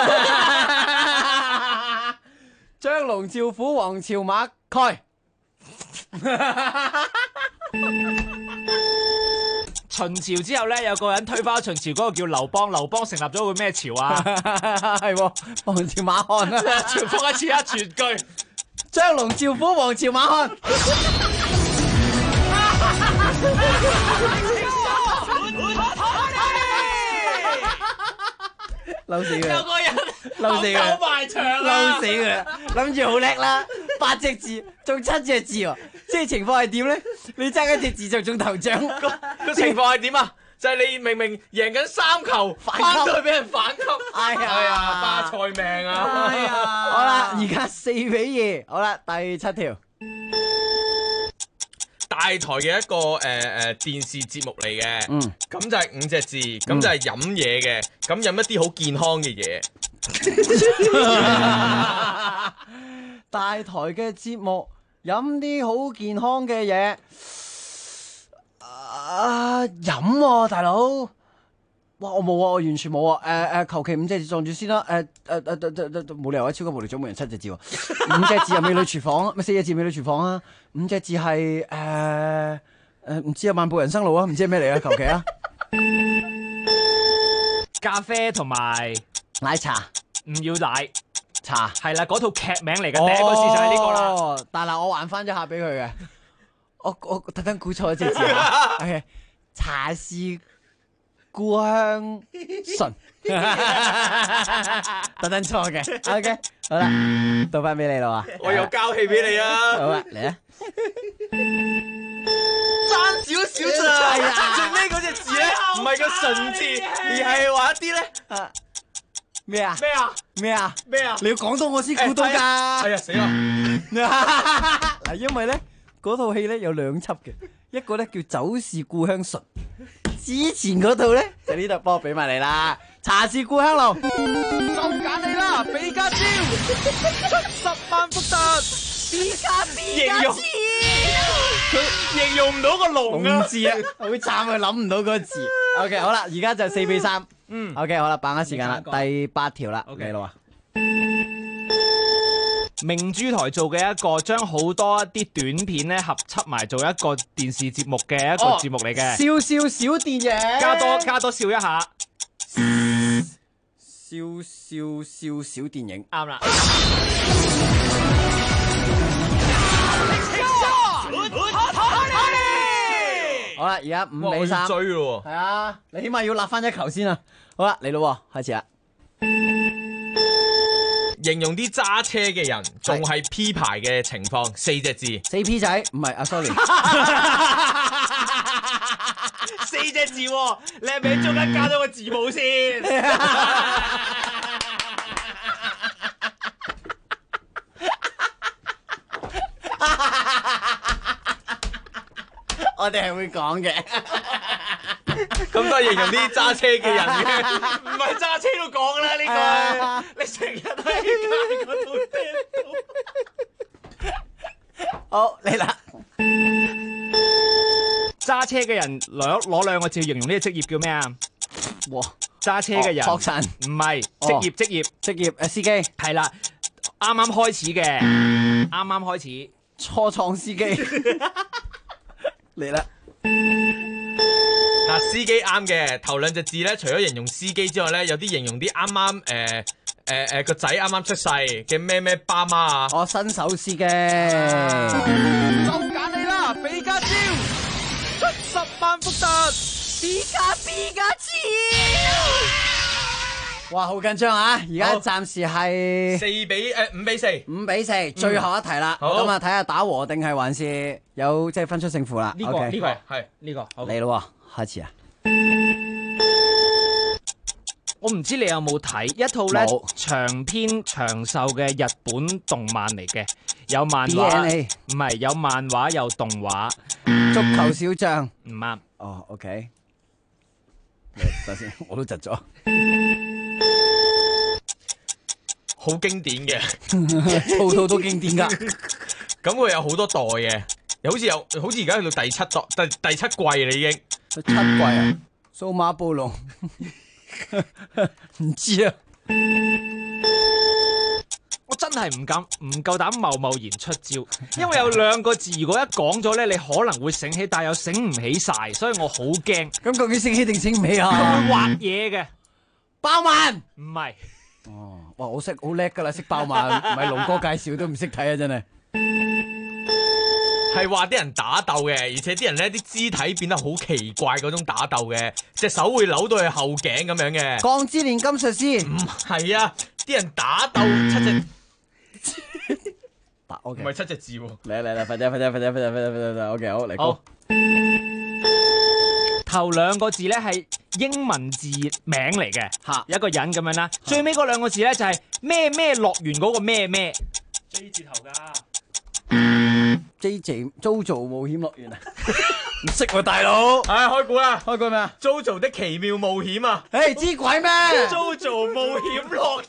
啊！ 張龍、趙虎、黃朝、馬蓋。 秦朝之後咧，有個人推翻秦朝，嗰個叫劉邦。劉邦成立咗個咩朝啊？ 係喎，黃朝馬漢啊！ 重複一次啊，全句。 張龍、趙虎、黃朝、馬漢。嬲死佢！ 有個人嬲死佢！ 走埋場啊！ 嬲死佢！諗住好叻啦，8隻字中7隻字喎，即係情況係點咧？你爭一隻字就中頭獎。 個情況係點啊？就係你明明贏緊3球，翻到去俾人反級。 哎呀， 巴塞命啊！ 哎呀，好啦，而家4-2，好啦，第7條。 大台嘅一個電視節目嚟嘅，咁就係5隻字，咁就係飲嘢嘅，咁飲一啲好健康嘅嘢。 大台嘅節目飲啲好健康嘅嘢，飲喎大佬。哇！我冇啊，我完全冇啊！求其5隻字撞住先啦。冇理由啊！超級無敵獎每人7隻字喎。5隻字係美女廚房，咪4隻字美女廚房啊！5隻字係唔知啊，漫步人生路啊，唔知係咩嚟啊？求其啊！ 咖啡同埋奶茶， 唔要奶茶， 係啦，嗰套劇名嚟嘅，第一個字就係呢個啦。 但係我還翻咗下俾佢嘅，我特登估錯一隻字啊。OK， 茶是故鄉醇，特登錯嘅。OK， 好啦，到翻俾你啦。 我又交戲俾你啊！ 好啊，嚟啊！ 爭少少咋？最尾嗰隻字咧，唔係個純字，而係話一啲咧咩啊？ 咩啊？ 咩啊？ 咩啊？ 你要講到我先估到㗎。 哎呀死啦！ 嗱，因為咧嗰套戲咧有2輯嘅，一個咧叫《酒是故鄉醇》，之前嗰套咧就呢度幫我俾埋你啦，《茶是故鄉濃》。 就揀你啦，比家超70萬伏特， 形容佢形容唔到個龍啊！ 字啊，好慘啊，諗唔到嗰個字。OK， 好啦，而家就4-3。OK， 好啦，把握時間啦，第8條啦，嚟咯。 明珠台做嘅一個將好多一啲短片咧合輯埋做一個電視節目嘅一個節目嚟嘅。 笑笑小電影， 加多笑一下。 笑小電影， 啱啦。 好啦，而家5-3， 追咯。 係啊，你起碼要立翻1球先啊。好啦，嚟咯，開始啦。 形容啲揸車嘅人仲係 P 牌嘅情況，4隻字。 4 P 仔，唔係啊 ，sorry。 4隻字喎，你係咪喺中間加咗個字母先？ 我哋係會講嘅。 咁都係形容啲揸車嘅人嘅， 唔係揸車都講啦呢個，你成日都喺街嗰度聽到。 好嚟啦， 揸車嘅人攞2個字形容呢個職業叫咩啊？ 哇！ 揸車嘅人， 學神唔係職業司機係啦，啱啱開始嘅，啱啱開始初創司機嚟啦。 嗱，司機啱嘅，頭2隻字咧，除咗形容司機之外咧，有啲形容啲啱啱個仔啱啱出世嘅咩爸媽啊。 我新手司機。 就揀你啦，比加超70萬伏特，比加超。 哇，好緊張啊！而家暫時係 5比4， 5比4，最後一題啦。咁啊，睇下打和定係還是有即係分出勝負啦。 呢個係呢個嚟咯，開始啊！ 我唔知你有冇睇一套咧長篇長壽嘅日本動漫嚟嘅，有漫畫，唔係有漫畫有動畫。 足球小將唔啱。 哦，OK。等先，我都窒咗。 好經典嘅， 套套都經典噶。 咁會有好多代嘅，好似而家去到第7季啦已經。 7季啊？數碼暴龍唔知啊。 我真係唔夠膽貿貿然出招，因為有2個字，如果一講咗咧，你可能會醒起，但又醒唔起晒，所以我好驚。 咁究竟醒起定醒唔起啊？ 佢會畫嘢嘅， 爆漫唔係。 哦，哇！我識好叻噶啦，識爆漫，唔係龍哥介紹都唔識睇啊，真係。 係話啲人打鬥嘅，而且啲人咧啲肢體變得好奇怪嗰種打鬥嘅，隻手會扭到去後頸咁樣嘅。 鋼之煉金術師唔係啊，啲人打鬥7隻。 唔係7隻字喎。 嚟，快啲 ，OK 好嚟好。頭2個字咧係英文字名嚟嘅，一個人咁樣啦。最尾嗰2個字咧就係咩樂園嗰個咩 J 字頭㗎。 JoJo 冒險樂園啊！ 唔識喎，大佬。開估啦， 開估咩啊 ？JoJo 的奇妙冒險啊！ 知鬼咩 ？JoJo 冒險樂